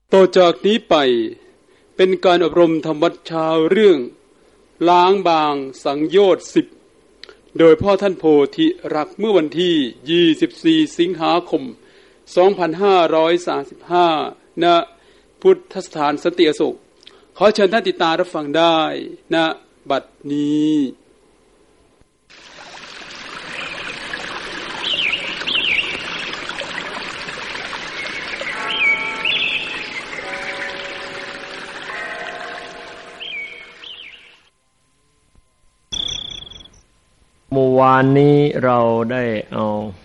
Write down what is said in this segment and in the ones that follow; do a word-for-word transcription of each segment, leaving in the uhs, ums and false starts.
ต่อจากนี้ไปเป็นการอบรมธรรมวัดเช้าเรื่องล้างบางสังโยชน์สิบโดยพ่อท่านโพธิรักเมื่อวันที่ยี่สิบสี่สิงหาคมสองพันห้าร้อยสามสิบห้าณพุทธสถานสันติอโศกขอเชิญท่านติดตามรับฟังได้ณบัดนี้เมื่อวานนี้เราได้เอา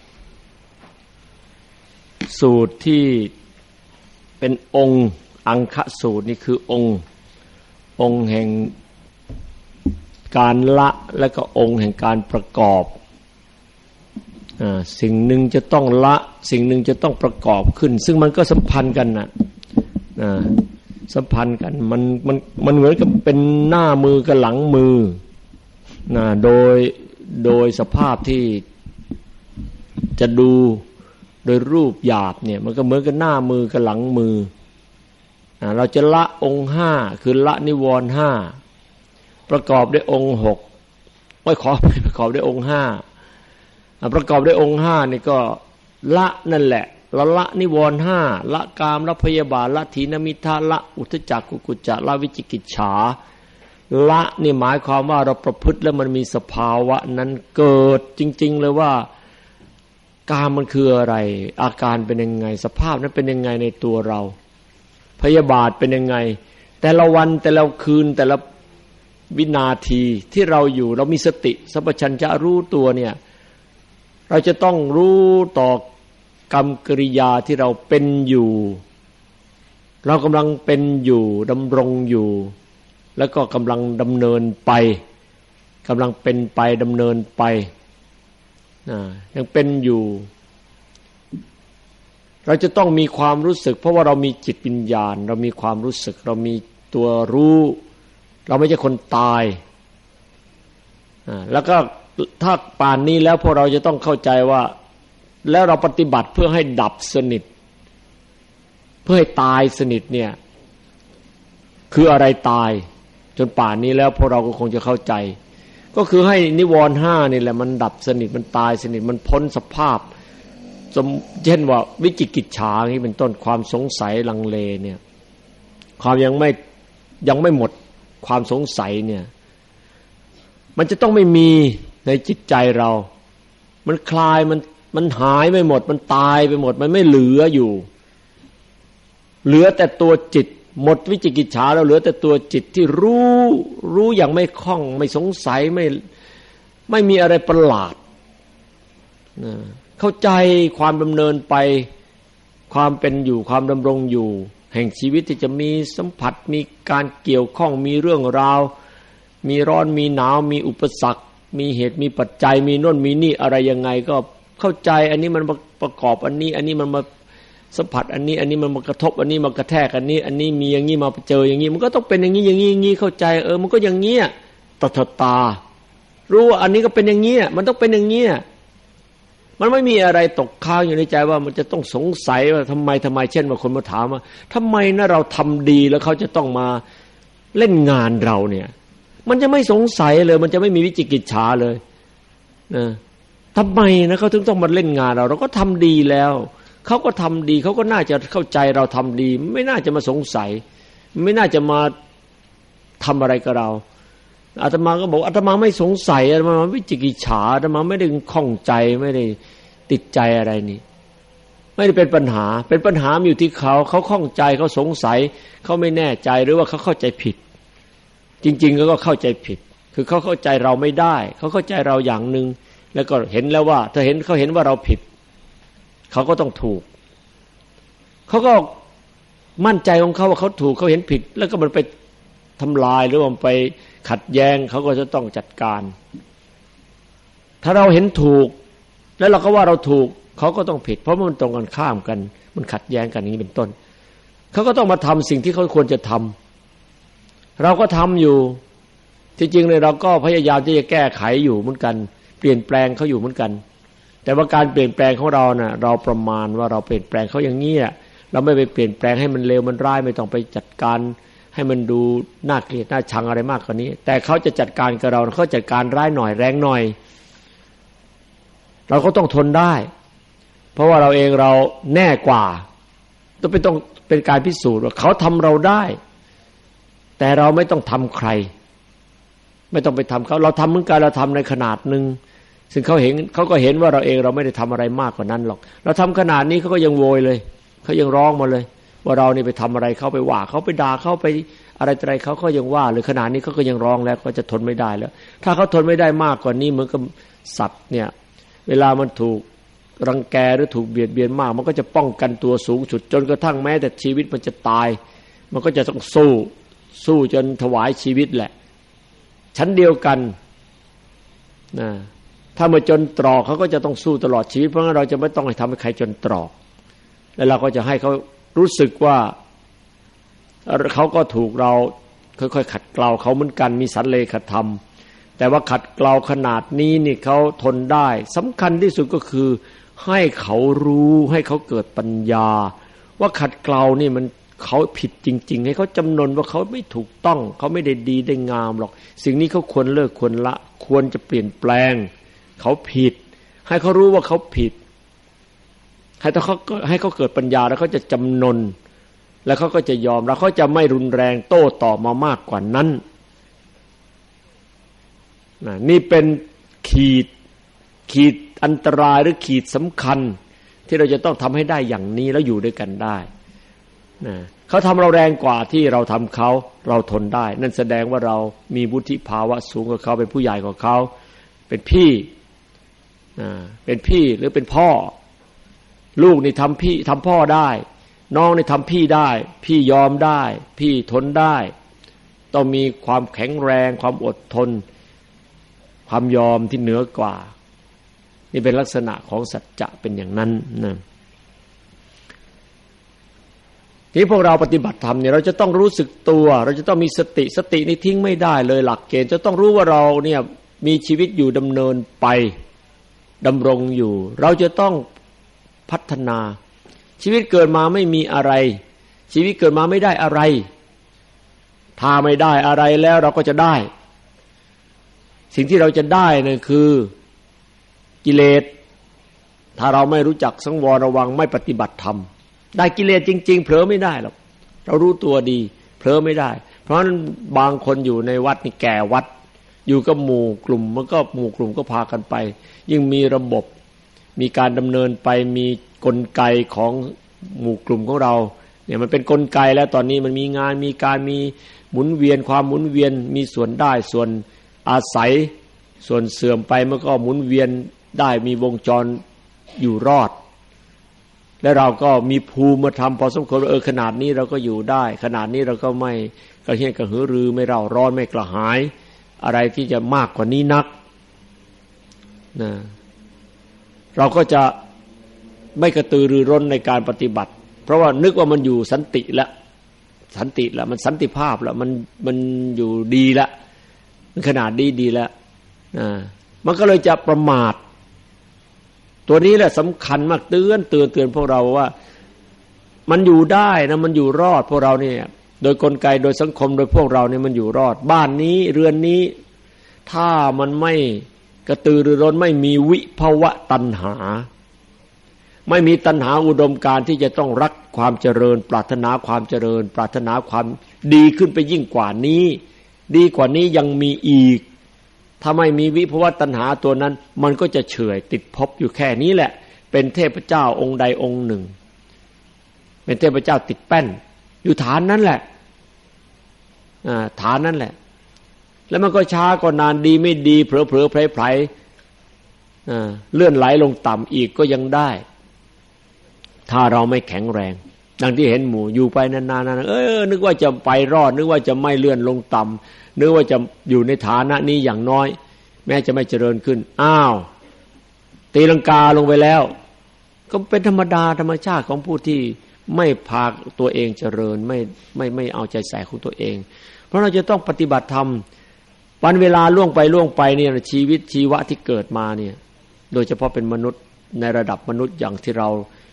สูตรที่เป็นองค์อังคสูตรนี่คือองค์องค์แห่งการละและก็องค์แห่งการประกอบอ่าสิ่งหนึ่งจะต้องละสิ่งหนึ่งจะต้องประกอบขึ้นซึ่งมันก็สัมพันธ์กันน่ะอ่าสัมพันธ์กันมันมันมันเหมือนกับเป็นหน้ามือกับหลังมือนะโดยโดยสภาพที่จะดูโดยรูปหยาบเนี่ยมันก็เหมือนกับหน้ามือกับหลังมือเราจะละองค์ห้าคือละนิวรณ์ห้าประกอบด้วยองค์หกไม่ขอประกอบด้วยองค์ห้าประกอบด้วยองค์ห้านี่ก็ละนั่นแหละละละนิวรณ์ห้าละกามละพยาบาทละถีนมิทธะละอุทธัจจะกุกุจจะละวิจิกิจฉาละนี่หมายความว่าเราประพฤติแล้วมันมีสภาวะนั้นเกิดจริงๆเลยว่ากามมันคืออะไรอาการเป็นยังไงสภาพนั้นเป็นยังไงในตัวเราพยาบาทเป็นยังไงแต่ละวันแต่ละคืนแต่ละวินาทีที่เราอยู่เรามีสติสัมปชัญญะรู้ตัวเนี่ยเราจะต้องรู้ต่อกรรมกิริยาที่เราเป็นอยู่เรากำลังเป็นอยู่ดำรงอยู่แล้วก็กำลังดำเนินไปกำลังเป็นไปดำเนินไปยังเป็นอยู่เราจะต้องมีความรู้สึกเพราะว่าเรามีจิตวิญญาณเรามีความรู้สึกเรามีตัวรู้เราไม่ใช่คนตายแล้วก็ถ้าป่านนี้แล้วพวกเราจะต้องเข้าใจว่าแล้วเราปฏิบัติเพื่อให้ดับสนิทเพื่อให้ตายสนิทเนี่ยคืออะไรตายจนป่านนี้แล้วพวกเราก็คงจะเข้าใจก็คือให้นิวรณ์ห้านี่แหละมันดับสนิทมันตายสนิทมันพ้นสภาพเช่นว่าวิจิกิจฉาอย่างนี้เป็นต้นความสงสัยลังเลเนี่ยความยังไม่ยังไม่หมดความสงสัยเนี่ยมันจะต้องไม่มีในจิตใจเรามันคลายมันมันหายไปหมดมันตายไปหมดมันไม่เหลืออยู่เหลือแต่ตัวจิตหมดวิจิกิจฉาแล้วเหลือแต่ตัวจิตที่รู้รู้อย่างไม่คล่องไม่สงสัยไม่ไม่มีอะไรประหลาดนะเข้าใจความดำเนินไปความเป็นอยู่ความดำรงอยู่แห่งชีวิตที่จะมีสัมผัสมีการเกี่ยวข้องมีเรื่องราวมีร้อนมีหนาวมีอุปสรรคมีเหตุมีปัจจัยมีโน่นมีนี่อะไรยังไงก็เข้าใจอันนี้มันประกอบอันนี้อันนี้มันมาสัมผัสอันนี้อันนี้มันมากระทบอันนี้มากระแทกอันนี้อันนี้มีอย่างนี้มาเจออย่างนี้มันก็ต้องเป็นอย่างนี้อย่างนี้อย่างนี้เข้าใจเออมันก็อย่างเงี้ยตถตารู้ว่าอันนี้ก็เป็นอย่างเงี้ยมันต้องเป็นอย่างเงี้ยมันไม่มีอะไรตกค้างอยู่ในใจว่ามันจะต้องสงสัยว่าทำไมทำไมเช่นว่าคนมาถามว่าทำไมนะเราทำดีแล้วเขาจะต้องมาเล่นงานเราเนี่ยมันจะไม่สงสัยเลยมันจะไม่มีวิจิกิจฉาเลยนะทำไมนะเขาถึงต้องมาเล่นงานเราเราก็ทำดีแล้วเขาก็ทำดีเขาก็น่าจะเข้าใจเราทำดีไม่น่าจะมาสงสัยไม่น่าจะมาทำอะไรกับเราอาตมาก็บอกอาตมาไม่สงสัยอาตมาวิจิกิจฉาอาตมาไม่ได้ข้องใจไม่ได้ติดใจอะไรนี่ไม่ได้เป็นปัญหาเป็นปัญหาอยู่ที่เขาเขาข้องใจเขาสงสัยเขาไม่แน่ใจหรือว่าเขาเข้าใจผิดจริงๆก็เข้าใจผิดคือเขาเข้าใจเราไม่ได้เขาเข้าใจเราอย่างนึงแล้วก็เห็นแล้วว่าถ้าเห็นเขาเห็นว่าเราผิดเขาก็ต้องถูกเขาก็มั่นใจของเขาว่าเขาถูกเขาเห็นผิดแล้วก็มันไปทำลายหรือว่าไปขัดแย้งเขาก็จะต้องจัดการถ้าเราเห็นถูกแล้วเราก็ว่าเราถูกเขาก็ต้องผิดเพราะมันตรงกันข้ามกันมันขัดแย้งกันอย่างนี้เป็นต้นเขาก็ต้องมาทำสิ่งที่เขาควรจะทำเราก็ทำอยู่ที่จริงเลยเราก็พยายามที่จะแก้ไขอยู่เหมือนกันเปลี่ยนแปลงเขาอยู่เหมือนกันแต่ว่าการเปลี่ยนแปลงของเราน่ะเราประมาณว่าเราเปลี่ยนแปลงเขาอย่างนี้เราไม่ไปเปลี่ยนแปลงให้มันเลวมันร้ายไม่ต้องไปจัดการให้มันดูน่าเกลียดน่าชังอะไรมากกว่านี้แต่เขาจะจัดการกับเราเขาจัดการร้ายหน่อยแรงหน่อยเราก็ต้องทนได้เพราะว่าเราเองเราแน่กว่าต้องเป็นต้องเป็นการพิสูจน์ว่าเขาทำเราได้แต่เราไม่ต้องทำใครไม่ต้องไปทำเขาเราทำเหมือนกันเราทำในขนาดหนึ่งซึ่งเขาเห็นเขาก็เห็นว่าเราเองเราไม่ได้ทำอะไรมากกว่านั้นหรอกเราทำขนาดนี้เขาก็ยังโวยเลยเขายังร้องมาเลยว่าเรานี่ไปทำอะไรเขาไปว่าเขาไปด่าเขาไปอะไรอะไรเขาก็ยังว่าหรือขนาดนี้เขาก็ยังร้องแล้วก็จะทนไม่ได้แล้วถ้าเขาทนไม่ได้มากกว่านี้เหมือนกับสัตว์เนี่ยเวลามันถูกรังแกหรือถูกเบียดเบียนมากมันก็จะป้องกันตัวสูงสุดจนกระทั่งแม้แต่ชีวิตมันจะตายมันก็จะต้องสู้สู้จนถวายชีวิตแหละชั้นเดียวกันนะถ้ามาจนตรอกเขาก็จะต้องสู้ตลอดชีวิตเพราะงั้นเราจะไม่ต้องให้ทำให้ใครจนตรอกแล้วเราก็จะให้เขารู้สึกว่าเขาก็ถูกเราค่อยๆขัดเกลาเขาเหมือนกันมีสันเลขธรรมแต่ว่าขัดเกลาขนาดนี้นี่เขาทนได้สำคัญที่สุดก็คือให้เขารู้ให้เขาเกิดปัญญาว่าขัดเกลานี่มันเขาผิดจริงๆให้เขาจำนนว่าเขาไม่ถูกต้องเขาไม่ได้ดีได้งามหรอกสิ่งนี้เขาควรเลิกควรละควรจะเปลี่ยนแปลงเขาผิดให้เขารู้ว่าเขาผิดให้เขาให้เขาเกิดปัญญาแล้วเขาจะจำนนแล้วเขาก็จะยอมแล้วเขาจะไม่รุนแรงโต้ตอบมามากกว่านั้นนี่เป็นขีดขีดอันตรายหรือขีดสำคัญที่เราจะต้องทำให้ได้อย่างนี้แล้วอยู่ด้วยกันได้นะเขาทำเราแรงกว่าที่เราทำเขาเราทนได้นั่นแสดงว่าเรามีวุฒิภาวะสูงกว่าเขาเป็นผู้ใหญ่กว่าเขาเป็นพี่นะเป็นพี่หรือเป็นพ่อลูกนี่ทำพี่ทำพ่อได้น้องนี่ทำพี่ได้พี่ยอมได้พี่ทนได้ต้องมีความแข็งแรงความอดทนความยอมที่เหนือกว่านี่เป็นลักษณะของสัจจะเป็นอย่างนั้นนะที่พวกเราปฏิบัติธรรมเนี่ยเราจะต้องรู้สึกตัวเราจะต้องมีสติสตินี่ทิ้งไม่ได้เลยหลักเกณฑ์จะต้องรู้ว่าเราเนี่ยมีชีวิตอยู่ดำเนินไปดำรงอยู่เราจะต้องพัฒนาชีวิตเกิดมาไม่มีอะไรชีวิตเกิดมาไม่ได้อะไรถ้าไม่ได้อะไรแล้วเราก็จะได้สิ่งที่เราจะได้นั่นคือกิเลสถ้าเราไม่รู้จักสังวรระวังไม่ปฏิบัติธรรมได้กิเลสจริงๆเผลอไม่ได้หรอกเรารู้ตัวดีเผลอไม่ได้เพราะฉะนั้นบางคนอยู่ในวัดนี่แก่วัดอยู่กับหมู่กลุ่มมันก็หมู่กลุ่มก็พากันไปยิ่งมีระบบมีการดำเนินไปมีกลไกของหมู่กลุ่มของเราเนี่ยมันเป็นกลไกแล้วตอนนี้มันมีงานมีการมีหมุนเวียนความหมุนเวียนมีส่วนได้ส่วนอาศัยส่วนเสื่อมไปมันก็หมุนเวียนได้มีวงจรอยู่รอดและเราก็มีภูมิธรรมพอสมควรเออขนาดนี้เราก็อยู่ได้ขนาดนี้เราก็ไม่กระเฮี้ยนกระหือรือไม่เร่าร้อนไม่กระหายอะไรที่จะมากกว่านี้นักนะเราก็จะไม่กระตือรือร้นในการปฏิบัติเพราะว่านึกว่ามันอยู่สันติแล้วสันติแล้วมันสันติภาพแล้วมันมันอยู่ดีแล้วมันขนาดดีดีแล้วนะมันก็เลยจะประมาทตัวนี้แหละสำคัญมากเตือนเตือนเตือนพวกเราว่ามันอยู่ได้นะมันอยู่รอดพวกเราเนี่ยโดยกลไกโดยสังคมโดยพวกเราเนี่ยมันอยู่รอดบ้านนี้เรือนนี้ถ้ามันไม่กระตือรือร้นไม่มีวิภวะตัณหาไม่มีตัณหาอุดมการณ์ที่จะต้องรักความเจริญปรารถนาความเจริญปรารถนาความดีขึ้นไปยิ่งกว่านี้ดีกว่านี้ยังมีอีกถ้าไม่มีวิภวะตัณหาตัวนั้นมันก็จะเฉื่อยติดภพอยู่แค่นี้แหละเป็นเทพเจ้าองค์ใดองค์หนึ่งเป็นเทพเจ้าติดแป้นอยู่ฐานนั้นแหละอ่าฐานนั้นแหละแล้วมันก็ช้าก็นานดีไม่ดีเผลอเผลอไพรไพรอ่าเลื่อนไหลลงต่ำอีกก็ยังได้ถ้าเราไม่แข็งแรงดังที่เห็นหมู่อยู่ไปนานๆเออนึกว่าจะไปรอดนึกว่าจะไม่เลื่อนลงต่ำนึกว่าจะอยู่ในฐานะนี้อย่างน้อยแม้จะไม่เจริญขึ้นอ้าวตีลังกาลงไปแล้วก็เป็นธรรมดาธรรมชาติของผู้ที่ไม่พาตัวเองเจริญไม่ไม่ไม่เอาใจใส่ของตัวเองเพราะเราจะต้องปฏิบัติธรรมวันเวลาล่วงไปล่วงไปเนี่ยชีวิตชีวะที่เกิดมาเนี่ยโดยเฉพาะเป็นมนุษย์ในระดับมนุษย์อย่างที่เรา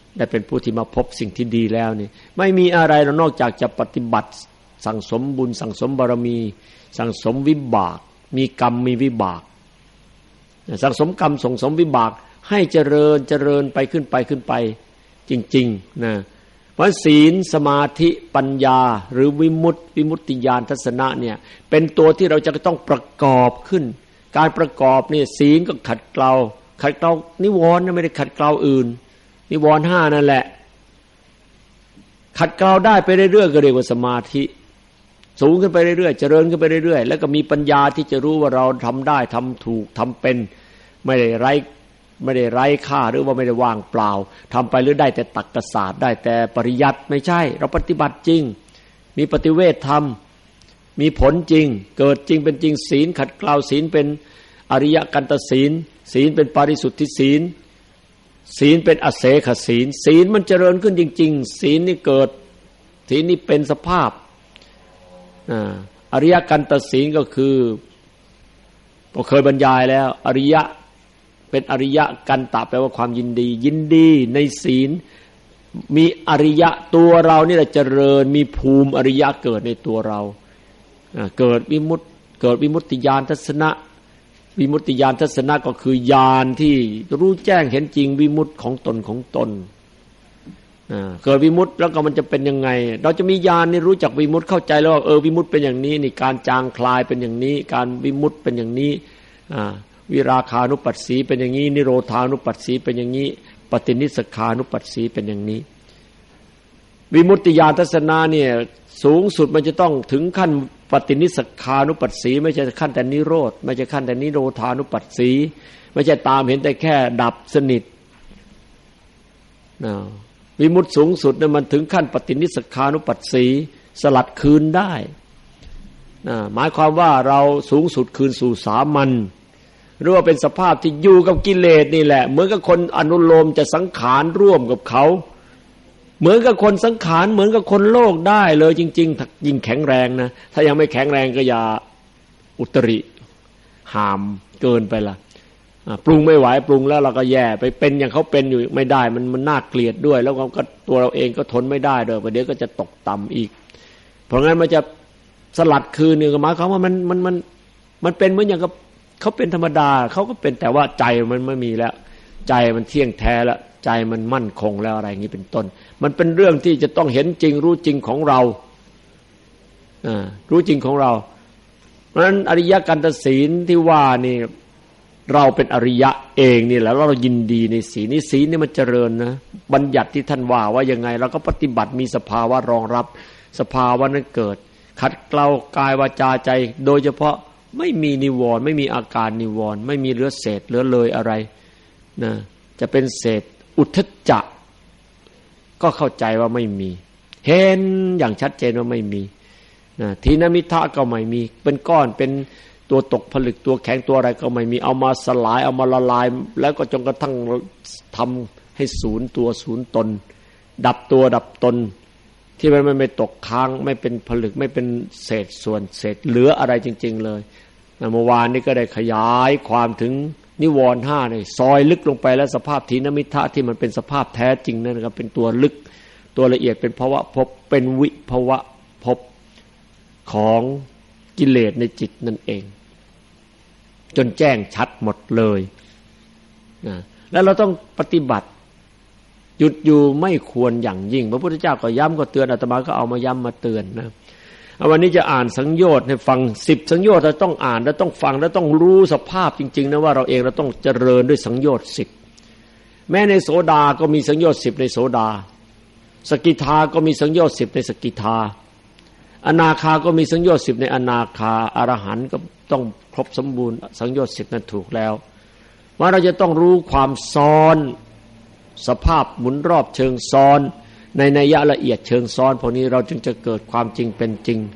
ได้เป็นผู้ที่มาพบสิ่งที่ดีแล้วนี่ไม่มีอะไรเรานอกจากจะปฏิบัติสั่งสมบุญสั่งสมบารมีสั่งสมวิบากมีกรรมมีวิบากสั่งสมกรรมส่งสมวิบากให้เจริญเจริญไปขึ้นไปขึ้นไปจริงๆนะเพราะศีลสมาธิปัญญาหรือวิมุตติวิมุตติญาณทัศนะเนี่ยเป็นตัวที่เราจะต้องประกอบขึ้นการประกอบเนี่ยศีลก็ขัดเกลาขัดเกลานิวรณ์ไม่ได้ขัดเกลาอื่นนิวรณ์ห้านั่นแหละขัดเกลาได้ไปเรื่อยๆก็เรียกว่าสมาธิสูงขึ้นไปเรื่อยๆเจริญขึ้นไปเรื่อยๆแล้วก็มีปัญญาที่จะรู้ว่าเราทำได้ทำถูกทำเป็นไม่ได้ไร้ไม่ได้ไร้ค่าหรือว่าไม่ได้ว่างเปล่าทำไปหรือได้แต่ตรรกศาสตร์ได้แต่ปริยัติไม่ใช่เราปฏิบัติจริงมีปฏิเวทธรรมมีผลจริงเกิดจริงเป็นจริงศีลขัดเกลาศีลเป็นอริยกันตศีลศีลเป็นปริสุทธิศีลศีลเป็นอเสขศีลศีลมันเจริญขึ้นจริงๆศีลนี่เกิดศีลนี่เป็นสภาพอริยกันตศีลก็คือเราเคยบรรยายแล้วอริยะเป็นอริยะกันตะแปลว่าความยินดียินดีในศีลมีอริยะตัวเรานี่แหละเจริญมีภูมิอริยะเกิดในตัวเราเกิดวิมุตติเกิดวิมุตติญาณทัศนะวิมุตติญาณทัศนะก็คือญาณที่รู้แจ้งเห็นจริงวิมุตติของตนของตนเกิดวิมุตติแล้วก็มันจะเป็นยังไงเราจะมีญาณนี่รู้จักวิมุตติเข้าใจแล้วว่าเออวิมุตติเป็นอย่างนี้นี่การจางคลายเป็นอย่างนี้การวิมุตติเป็นอย่างนี้วิราคานุปัสสีเป็นอย่างนี้นิโรธานุปัสสีเป็นอย่างนี้ปฏินิสสขานุปัสสีเป็นอย่างนี้วิมุตติญาณทัศนะเนี่ยสูงสุดมันจะต้องถึงขั้นปฏินิสสขานุปัสสีไม่ใช่ขั้นแต่นิโรธไม่ใช่ขั้นแต่นิโรธานุปัสสีไม่ใช่ตามเห็นแต่แค่ดับสนิทนะวิมุตติสูงสุดเนี่ยมันถึงขั้นปฏินิสสขานุปัสสีสลัดคืนได้นะหมายความว่าเราสูงสุดคืนสู่สามัญหรือว่าเป็นสภาพที่อยู่กับกิเลสนี่แหละเหมือนกับคนอนุโลมจะสังขารร่วมกับเขาเหมือนกับคนสังขารเหมือนกับคนโลกได้เลยจริงๆถ้ายิ่งแข็งแรงนะถ้ายังไม่แข็งแรงก็อย่าอุตริหามเกินไปละปรุงไม่ไหวปรุงแล้วเราก็แย่ไปเป็นอย่างเขาเป็นอยู่ไม่ได้มันมันน่าเกลียดด้วยแล้วก็ตัวเราเองก็ทนไม่ได้ด้วยประเดี๋ยวก็จะตกต่ำอีกเพราะงั้นมันจะสลัดคืนเนี่ยหมายความว่ามันมันมันมันเป็นเหมือนอย่างกับเขาเป็นธรรมดาเขาก็เป็นแต่ว่าใจมันไม่มีแล้วใจมันเที่ยงแท้แล้วใจมันมั่นคงแล้วอะไรอย่างนี้เป็นต้นมันเป็นเรื่องที่จะต้องเห็นจริงรู้จริงของเราอ่ารู้จริงของเราเพราะฉะนั้นอริยกันตศีลที่ว่านี่เราเป็นอริยะเองนี่แหละเรายินดีในศีลนี่ศีลนี่มันเจริญนะบัญญัติที่ท่านว่าว่ายังไงเราก็ปฏิบัติมีสภาวะรองรับสภาวะนั้นเกิดขัดเกลากายวาจาใจโดยเฉพาะไม่มีนิวรณ์ไม่มีอาการนิวรณ์ไม่มีเหลือเศษเหลือเลยอะไรนะจะเป็นเศษอุทธัจจะก็เข้าใจว่าไม่มีเห็นอย่างชัดเจนว่าไม่มีนะทีนมิทะก็ไม่มีเป็นก้อนเป็นตัวตกผลึกตัวแข็งตัวอะไรก็ไม่มีเอามาสลายเอามาละลายแล้วก็จนกระทั่งทำให้ศูนย์ตัวศูนย์ตนดับตัวดับตนที่มันไม่ตกค้างไม่เป็นผลึกไม่เป็นเศษส่วนเศษเหลืออะไรจริงๆเลยเมื่อวานนี้ก็ได้ขยายความถึงนิวรณ์ห้าในซอยลึกลงไปแล้วสภาพถีนมิทะที่มันเป็นสภาพแท้จริงนั่นนะครับเป็นตัวลึกตัวละเอียดเป็นภวะภพเป็นวิภวะภพของกิเลสในจิตนั่นเองจนแจ้งชัดหมดเลยนะแล้วเราต้องปฏิบัติหยุดอยู่ไม่ควรอย่างยิ่งพระพุทธเจ้าก็ย้ำก็เตือนอาตมาก็เอามาย้ำมาเตือนนะวันนี้จะอ่านสังโยชน์ให้ฟังสิบสังโยชน์เราต้องอ่านแล้วต้องฟังแล้วต้องรู้สภาพจริงๆนะว่าเราเองเราต้องเจริญด้วยสังโยชน์สิบแม้ในโสดาก็มีสังโยชน์สิบในโสดาสกิทาก็มีสังโยชน์สิบในสกิทาอนาคาก็มีสังโยชน์สิบในอนาคาอรหันต์ก็ต้องครบสมบูรณ์สังโยชน์สิบนั้นถูกแล้วว่าเราจะต้องรู้ความซ้อนสภาพหมุนรอบเชิงซ้อนในนัยยะละเอียดเชิงซ้อนพวกนี้เราจึงจะเกิดความจริงเป็นจริง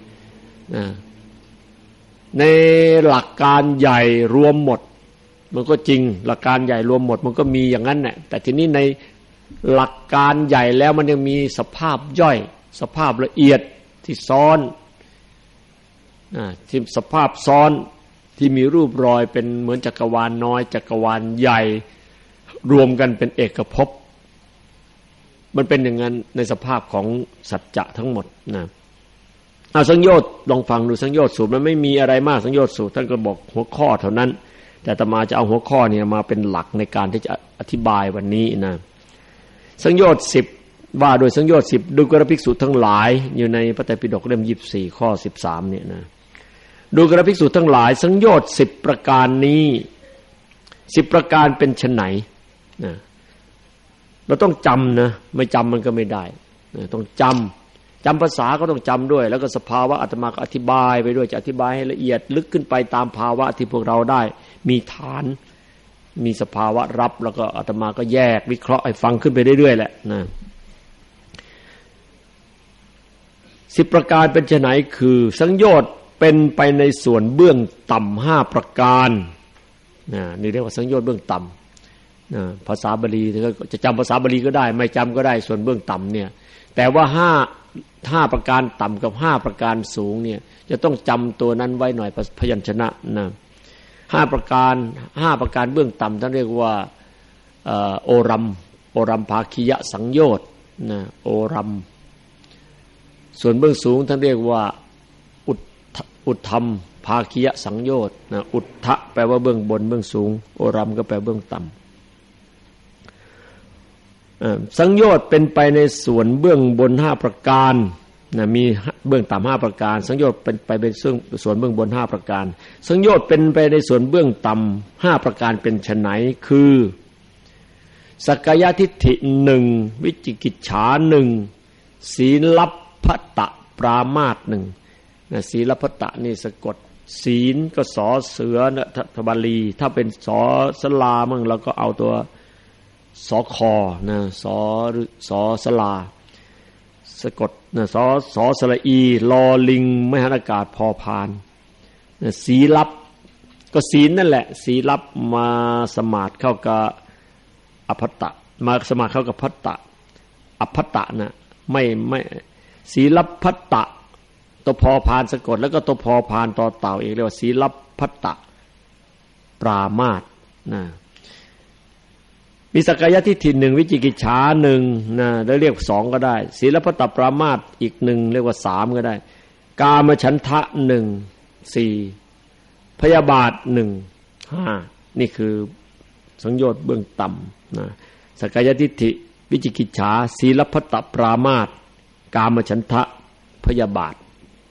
ในหลักการใหญ่รวมหมดมันก็จริงหลักการใหญ่รวมหมดมันก็มีอย่างนั้นแหละแต่ทีนี้ในหลักการใหญ่แล้วมันยังมีสภาพย่อยสภาพละเอียดที่ซ้อนที่สภาพซ้อนที่มีรูปรอยเป็นเหมือนจักรวาลน้อยจักรวาลใหญ่รวมกันเป็นเอกภพมันเป็นอย่างนั้นในสภาพของสัจจะทั้งหมดนะเอาสังโยชน์ลองฟังดูสังโยชน์สูตรมันไม่มีอะไรมากสังโยชน์สูตรท่านก็บอกหัวข้อเท่านั้นแต่อาตมาจะเอาหัวข้อนี้มาเป็นหลักในการที่จะอธิบายวันนี้นะสังโยชน์สิบว่าโดยสังโยชน์สิบดูกรภิกษุทั้งหลายอยู่ในพระไตรปิฎกเล่มยี่สิบสี่ข้อสิบสามเนี่ยนะดูกรภิกษุทั้งหลายสังโยชน์สิบประการนี้สิบประการเป็นไฉนนะเราต้องจำนะไม่จำมันก็ไม่ได้นะต้องจำจำภาษาก็ต้องจำด้วยแล้วก็สภาวะอาตมาก็อธิบายไปด้วยจะอธิบายให้ละเอียดลึกขึ้นไปตามภาวะที่พวกเราได้มีฐานมีสภาวะรับแล้วก็อาตมาก็แยกวิเคราะห์ให้ฟังขึ้นไปเรื่อยๆแหละนะสิบประการเป็นไฉนคือสังโยชน์เป็นไปในส่วนเบื้องต่ำห้าประการนะนี่เรียกว่าสังโยชน์เบื้องต่ำนะภาษาบาลีจะจำภาษาบาลีก็ได้ไม่จำก็ได้ส่วนเบื้องต่ำเนี่ยแต่ว่าห้าห้าประการต่ำกับห้าประการสูงเนี่ยจะต้องจำตัวนั้นไว้หน่อยพยัญชนะนะห้าประการห้าประการเบื้องต่ำท่านเรียกว่าโอรัมโอรัมภาคียะสังโยชน์นะโอรัมส่วนเบื้องสูงท่านเรียกว่าอุทอุทธรรมภาคียะสังโยชน์นะอุทธะแปลว่าเบื้องบนเบื้องสูงโอรัมก็แปลเบื้องต่ำสังโยชน์เป็นไปในส่วนเบื้องบนห้าประการนะมีเบื้องต่ำห้าประการสังโยชน์เป็นไปเป็นส่วนเบื้องบนห้าประการสังโยชน์เป็นไปในส่วนเบื้องต่ำห้าประการเป็นไฉนคือสักกายทิฏฐิหนึ่งวิจิกิจฉาหนึ่งศีลัพพตะปรามาสหนึ่งนะศีลัพพตะนี่สะกดศีลก็สอเสือนะทบาลีถ้าเป็นสอสลามั่งเราก็เอาตัวสอคอนะสอสอสลาสะกดนะสอสอสระอีลอลิงไม่หันอากาศพอพานนะศีลัพก็ศีลนั่นแหละศีลัพมาสมาทเข้ากับอภัตตะมาสมาทเข้ากับภัตตะอภัตตะนะไม่ไม่ศีลัพพัตตะตัวพอพานสะกดแล้วก็ตัวพอพานต่อเต่าเองเรียกว่าศีลัพพัตตะปรามาสนะมีสักกายทิฏฐิหนึ่งวิจิกิจฉาหนึ่งนะได้เรียกสองก็ได้ศีลพัตตปรามาสอีกหนึ่งเรียกว่าสามก็ได้กามฉันทะหนึ่งสี่พยาบาทหนึ่งห้านี่คือสังโยชน์เบื้องต่ำนะสักกายทิฏฐิวิจิกิจฉาศีลพัตตปรามาสกามฉันทะพยาบาท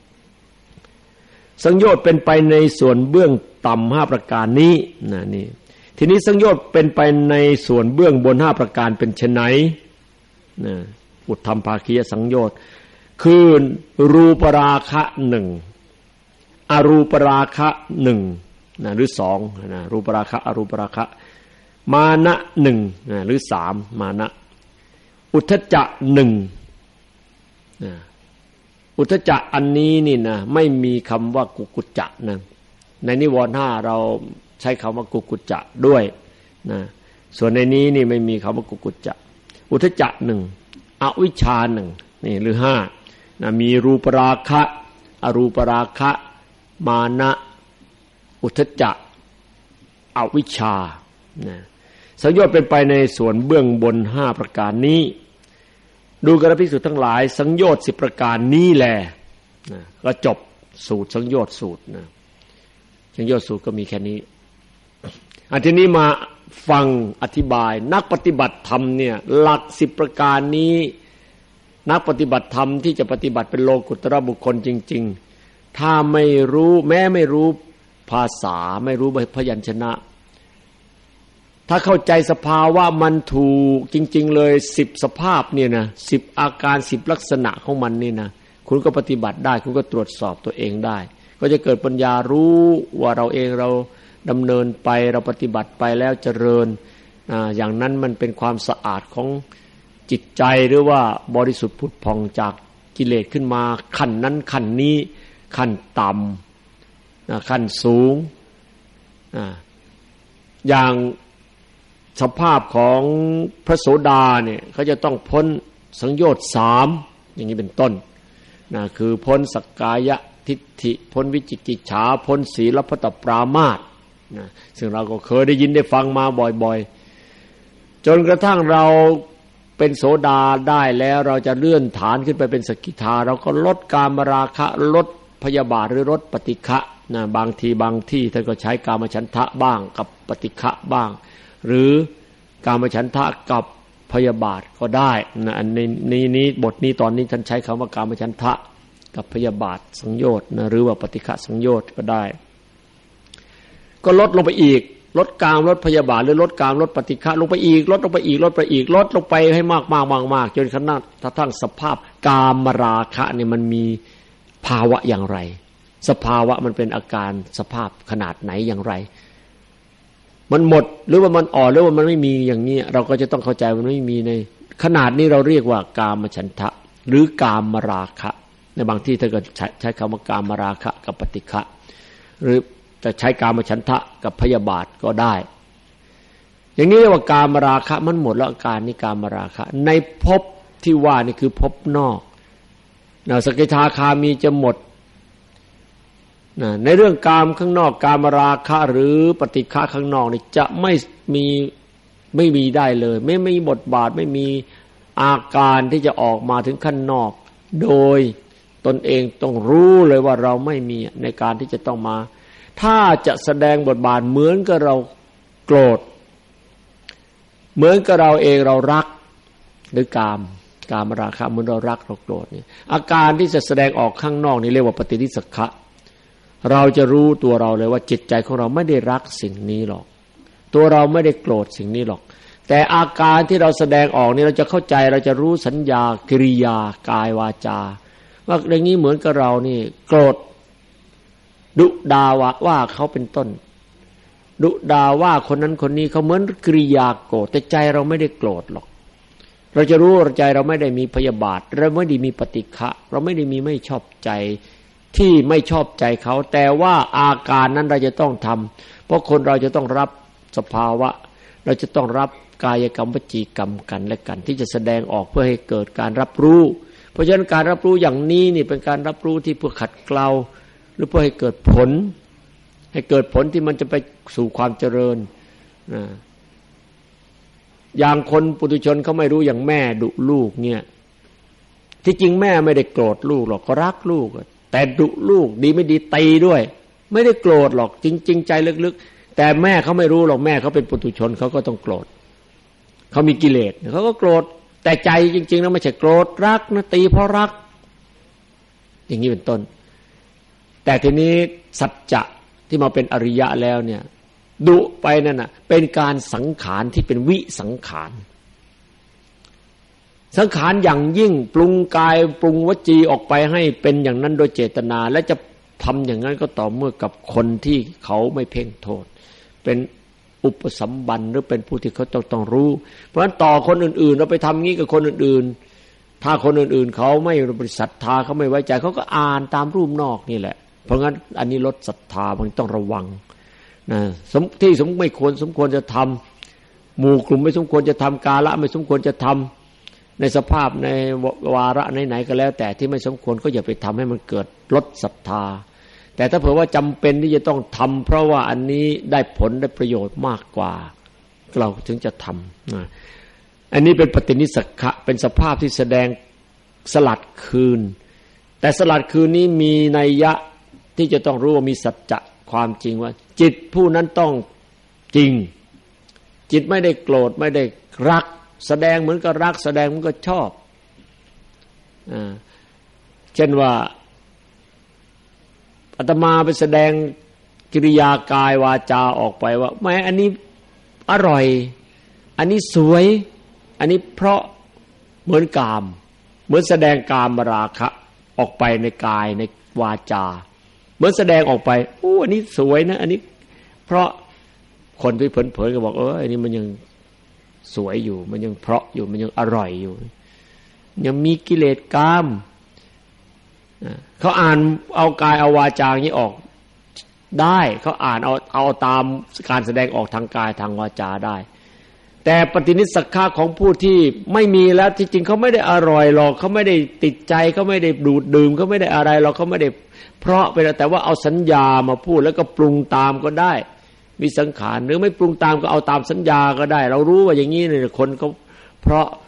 สังโยชน์เป็นไปในส่วนเบื้องต่ำห้าประการนี้นะนี่ทีนี้สังโยชน์เป็นไปในส่วนเบื้องบนห้าประการเป็นไฉนนะอุทธัมภาคียสังโยชน์คือรูปราคะหนึ่งอรูปราคะหนึ่งนะหรือสองนะรูปราคะอรูปราคะมานะหนึ่งนะหรือสามมานะอุทธัจจะหนึ่งนะอุทธัจจะอันนี้นี่นะไม่มีคำว่ากุกุจจะนะในนิวรณ์ห้าเราใช้คำว่ากุกุจจะด้วยนะส่วนในนี้นี่ไม่มีคำว่ากุกุจจะอุทธัจจะหนึ่งอวิชชาหนึ่งนี่หรือห้านะมีรูปราคะอรูปราคะมานะอุทธัจจะอวิชชานะสังโยชน์เป็นไปในส่วนเบื้องบนห้าประการนี้ดูกระภิกษุทั้งหลายสังโยชน์สิบประการนี้แลนะก็จบสูตรสังโยชน์สูตรนะสังโยชน์สูตรก็มีแค่นี้อันทีนี้มาฟังอธิบายนักปฏิบัติธรรมเนี่ยหลักสิบประการนี้นักปฏิบัติธรรมที่จะปฏิบัติเป็นโลกุตระบุคคลจริงๆถ้าไม่รู้แม้ไม่รู้ภาษาไม่รู้พยัญชนะถ้าเข้าใจสภาวะมันถูกจริงๆเลยสิบสภาพเนี่ยนะสิบอาการสิบลักษณะของมันนี่นะคุณก็ปฏิบัติได้คุณก็ตรวจสอบตัวเองได้ก็จะเกิดปัญญารู้ว่าเราเองเราดำเนินไปเราปฏิบัติไปแล้วเจริญอ่าอย่างนั้นมันเป็นความสะอาดของจิตใจหรือว่าบริสุทธิ์ผุดผ่องจากกิเลสขึ้นมาขั้นนั้นขั้นนี้ขั้นต่ำขั้นสูงอ่าอย่างสภาพของพระโสดาเนี่ยเขาจะต้องพ้นสังโยชน์สามอย่างนี้เป็นต้นนะคือพ้นสักกายทิฏฐิพ้นวิจิกิจฉาพ้นศีลพัตตปรามาสนะซึ่งเราก็เคยได้ยินได้ฟังมาบ่อยๆจนกระทั่งเราไปเป็นโสดาได้แล้วเราจะเลื่อนฐานขึ้นไปเป็นสกิทาเราก็ลดกามราคะลดพยาบาทหรือลดปฏิฆะนะบางทีบางที่ท่านก็ใช้กามฉันทะบ้างกับปฏิฆะบ้างหรือกามฉันทะกับพยาบาทก็ได้นะในนี้นี้บทนี้ตอนนี้ท่านใช้คำว่ากามฉันทะกับพยาบาทสังโยชน์นะหรือว่าปฏิฆะสังโยชน์ก็ได้ก็ลดลงไปอีกลดกามลดพยาบาทหรือลดกามลดปฏิฆะลงไปอีกลดลงไปอีกลดไปอีกลดลงไปให้มากมากมากมากจนขนาดทั้งสภาพกามราคะเนี่ยมันมีภาวะอย่างไรสภาวะมันเป็นอาการสภาพขนาดไหนอย่างไรมันหมดหรือว่ามันอ่อนหรือว่ามันไม่มีอย่างนี้เราก็จะต้องเข้าใจมันไม่มีในขนาดนี้เราเรียกว่ากามฉันทะหรือกามราคะในบางที่ถ้าเกิดใช้ใช้คำว่ากามราคะกับปฏิฆะหรือจะใช้กามฉันทะกับพยาบาทก็ได้อย่างนี้เรียกว่ากามราคะมันหมดแล้วอาการนี้กามราคะในภพที่ว่านี่คือภพนอกนะสกิทาคามีจะหมดนะในเรื่องกามข้างนอกกามราคะหรือปฏิฆะข้างนอกนี่จะไม่มีไม่มีได้เลยไม่ไม่มีบทบาทไม่มีอาการที่จะออกมาถึงขั้นนอกโดยตนเองต้องรู้เลยว่าเราไม่มีในการที่จะต้องมาถ้าจะแสดงบทบาทเหมือนกับเราโกรธเหมือนกับเราเองเรารักหรือกามกามราคะเหมือนเรารักเราโกรธเนี่ยอาการที่จะแสดงออกข้างนอกนี่เรียกว่าปฏินิสขะเราจะรู้ตัวเราเลยว่าจิตใจของเราไม่ได้รักสิ่งนี้หรอกตัวเราไม่ได้โกรธสิ่งนี้หรอกแต่อาการที่เราแสดงออกนี่เราจะเข้าใจเราจะรู้สัญญากิริยากายวาจาว่าอย่างนี้เหมือนกับเรานี่โกรธดุด่าว่าว่าเขาเป็นต้นดุด่าว่าคนนั้นคนนี้เขาเหมือนกิริยาโกรธแต่ใจเราไม่ได้โกรธหรอกเราจะรู้ใจเราไม่ได้มีพยาบาทเราไม่ได้มีปฏิฆะเราไม่ได้มีไม่ชอบใจที่ไม่ชอบใจเขาแต่ว่าอาการนั้นเราจะต้องทำเพราะคนเราจะต้องรับสภาวะเราจะต้องรับกายกรรมวจีกรรมกันและกันที่จะแสดงออกเพื่อให้เกิดการรับรู้เพราะฉะนั้นการรับรู้อย่างนี้นี่เป็นการรับรู้ที่เพื่อขัดเกลาหรือเพื่อให้เกิดผลให้เกิดผลที่มันจะไปสู่ความเจริญนะอย่างคนปุถุชนเขาไม่รู้อย่างแม่ดุลูกเนี่ยที่จริงแม่ไม่ได้โกรธลูกหรอกก็รักลูกแต่ดุลูกดีไม่ดีตีด้วยไม่ได้โกรธหรอกจริงๆใจลึกๆแต่แม่เขาไม่รู้หรอกแม่เขาเป็นปุถุชนเขาก็ต้องโกรธเขามีกิเลสเขาก็โกรธแต่ใจจริงๆแล้วไม่ใช่โกรธรักนะตีเพราะรักอย่างนี้เป็นต้นแต่ทีนี้สัจจะที่มาเป็นอริยะแล้วเนี่ยดุไปนั่นน่ะเป็นการสังขารที่เป็นวิสังขารสังขารอย่างยิ่งปรุงกายปรุงวจีออกไปให้เป็นอย่างนั้นโดยเจตนาและจะทำอย่างนั้นก็ต่อเมื่อกับคนที่เขาไม่เพ่งโทษเป็นอุปสัมบันหรือเป็นผู้ที่เขาต้องต้องรู้เพราะฉะนั้นต่อคนอื่นๆเราไปทำงี้กับคนอื่นๆถ้าคนอื่นๆเขาไม่ศรัทธาเขาไม่ไว้ใจเขาก็อ่านตามรูปนอกนี่แหละเพราะงั้นอันนี้ลดศรัทธามันต้องระวังนะที่สมไม่ควรสมควรจะทำหมู่กลุ่มไม่สมควรจะทำกาละไม่สมควรจะทำในสภาพในวาระไหนๆก็แล้วแต่ที่ไม่สมควรก็อย่าไปทำให้มันเกิดลดศรัทธาแต่ถ้าเผื่อว่าจำเป็นที่จะต้องทำเพราะว่าอันนี้ได้ผลได้ประโยชน์มากกว่าเราถึงจะทำนะอันนี้เป็นปฏินิสขะเป็นสภาพที่แสดงสลัดคืนแต่สลัดคืนนี้มีนัยยะที่จะต้องรู้ว่ามีสัจจะความจริงว่าจิตผู้นั้นต้องจริงจิตไม่ได้โกรธไม่ได้รักแสดงเหมือนกับรักแสดงเหมือนกับชอบอ่าเช่นว่าอาตมาไปแสดงกิริยากายวาจาออกไปว่าแม้อันนี้อร่อยอันนี้สวยอันนี้เพราะเหมือนกามเหมือนแสดงกามราคะออกไปในกายในวาจาเหมือนแสดงออกไปโอ้อันนี้สวยนะอันนี้เพราะคนที่เผลอๆก็บอกเอออันนี้มันยังสวยอยู่มันยังเพราะอยู่มันยังอร่อยอยู่ยังมีกิเลสกามเขาอ่านเอากายเอาวาจาอย่างนี้ออกได้เขาอ่านเอาเอาตามการแสดงออกทางกายทางวาจาได้แต่ปฏินิสขะของผู้ที่ไม่มีแล้วที่จริงเขาไม่ได้อร่อยหรอกเขาไม่ได้ติดใจเขาไม่ได้ดูดดื่มเขาไม่ได้อะไรหรอกเขาไม่ได้เพราะไปแต่ว่าเอาสัญญามาพูดแล้วก็ปรุงตามก็ได้มีสังขารหรือไม่ปรุงตามก็เอาตามสัญญาก็ได้เรารู้ว่าอย่างนี้เนี่ยคนเขาเพราะ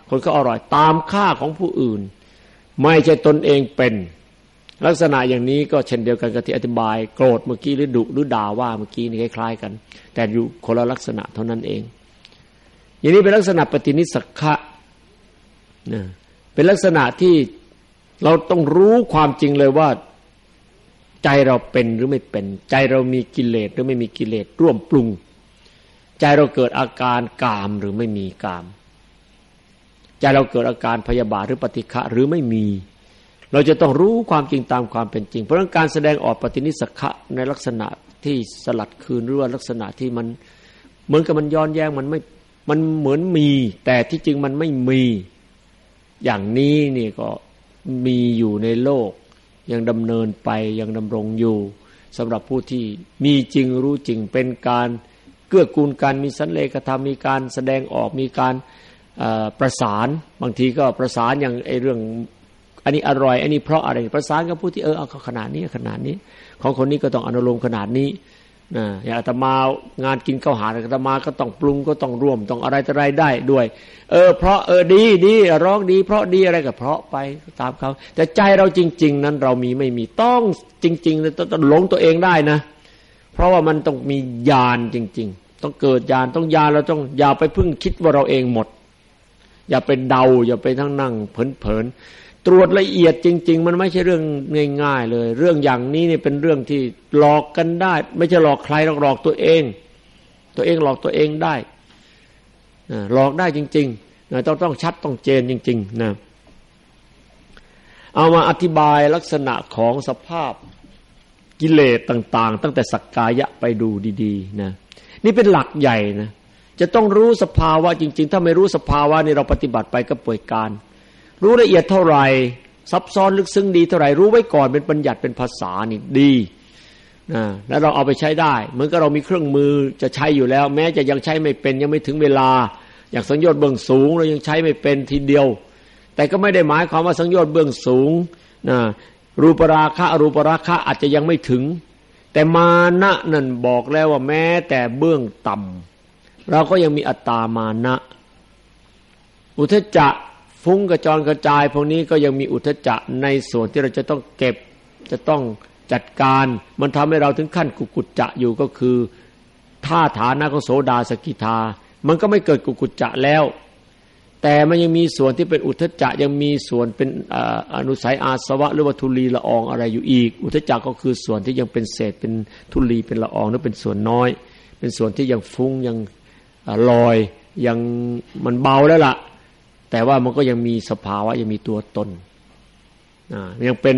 คนเขาอร่อยตามค่าของผู้อื่นไม่ใช่ตนเองเป็นลักษณะอย่างนี้ก็เช่นเดียวกันกับที่อธิบายโกรธเมื่อกี้หรือดุหรือด่าว่าเมื่อกี้นี่คล้ายๆกันแต่อยู่คนละลักษณะเท่านั้นเองอย่างนี้เป็นลักษณะปฏินิสสักขะนะเป็นลักษณะที่เราต้องรู้ความจริงเลยว่าใจเราเป็นหรือไม่เป็นใจเรามีกิเลสหรือไม่มีกิเลสร่วมปรุงใจเราเกิดอาการกามหรือไม่มีกามใจเราเกิดอาการพยาบาทหรือปฏิฆะหรือไม่มีเราจะต้องรู้ความจริงตามความเป็นจริงเพราะการแสดงออกปฏินิสสักขะในลักษณะที่สลัดคืนหรือว่าลักษณะที่มันเหมือนกับมันย้อนแย้งมันไม่มันเหมือนมีแต่ที่จริงมันไม่มีอย่างนี้นี่ก็มีอยู่ในโลกยังดำเนินไปยังดำรงอยู่สำหรับผู้ที่มีจริงรู้จริงเป็นการเกื้อกูลกันมีสันเลขธรรมมีการแสดงออกมีการประสานบางทีก็ประสานอย่างไอ้เรื่องอันนี้อร่อยอันนี้เพราะอะไรประสานกับผู้ที่เออเอาขนาดนี้ขนาดนี้ของคนนี้ก็ต้องอนุโลมขนาดนี้นะอย่างอาตมางานกินข้าวหาอาตมาก็ต้องปรุงก็ต้องร่วมต้องอะไรต่ออะไรได้ด้วยเออเพราะเออดีดีร้องดีเพราะดีอะไรก็เพราะไปตามเขาแต่ใจเราจริงๆนั้นเรามีไม่มีต้องจริงๆต้องหลงตัวเองได้นะเพราะว่ามันต้องมีญาณจริงๆต้องเกิดญาณต้องญาณเราต้องอย่าไปพึ่งคิดว่าเราเองหมดอย่าไปเดาอย่าไปทั้งนั่งเผลอๆตรวจละเอียดจริงๆมันไม่ใช่เรื่องง่ายๆเลยเรื่องอย่างนี้นี่เป็นเรื่องที่หลอกกันได้ไม่ใช่หลอกใครหรอกหลอกตัวเองตัวเองหลอกตัวเองได้หลอกได้จริงๆต้องต้องชัดต้องเจนจริงๆนะเอามาอธิบายลักษณะของสภาพกิเลสต่างๆตั้งแต่สักกายะไปดูดีๆนะนี่เป็นหลักใหญ่นะจะต้องรู้สภาวะจริงๆถ้าไม่รู้สภาวะนี่เราปฏิบัติไปก็ป่วยการรู้ละเอียดเท่าไหร่ซับซ้อนลึกซึ้งดีเท่าไหร่รู้ไว้ก่อนเป็นบัญญัติเป็นภาษานี่ดีนะแล้วเราเอาไปใช้ได้เหมือนกับเรามีเครื่องมือจะใช้อยู่แล้วแม้จะยังใช้ไม่เป็นยังไม่ถึงเวลาอย่างสังโยชน์เบื้องสูงเรายังใช้ไม่เป็นทีเดียวแต่ก็ไม่ได้หมายความว่าสังโยชน์เบื้องสูงนะรูปราคะอรูปราคะอาจจะยังไม่ถึงแต่มานะนั่นบอกแล้วว่าแม้แต่เบื้องต่ำเราก็ยังมีอัตตามานะอุทธัจจะฟุ้งกระจรกระจายพวกนี้ก็ยังมีอุทธัจจะในส่วนที่เราจะต้องเก็บจะต้องจัดการมันทำให้เราถึงขั้นกุกุจจะอยู่ก็คือท่าฐานะของโสดาสกิทามันก็ไม่เกิดกุกุจจะแล้วแต่มันยังมีส่วนที่เป็นอุทธัจจะยังมีส่วนเป็นอนุสัยอาสวะหรือว่าทุลีละอองอะไรอยู่อีกอุทธัจจะก็คือส่วนที่ยังเป็นเศษเป็นทุลีเป็นละอองหรือเป็นส่วนน้อยเป็นส่วนที่ยังฟุ้งยังลอยยังมันเบาแล้วล่ะแต่ว่ามันก็ยังมีสภาวะยังมีตัวตนยังเป็น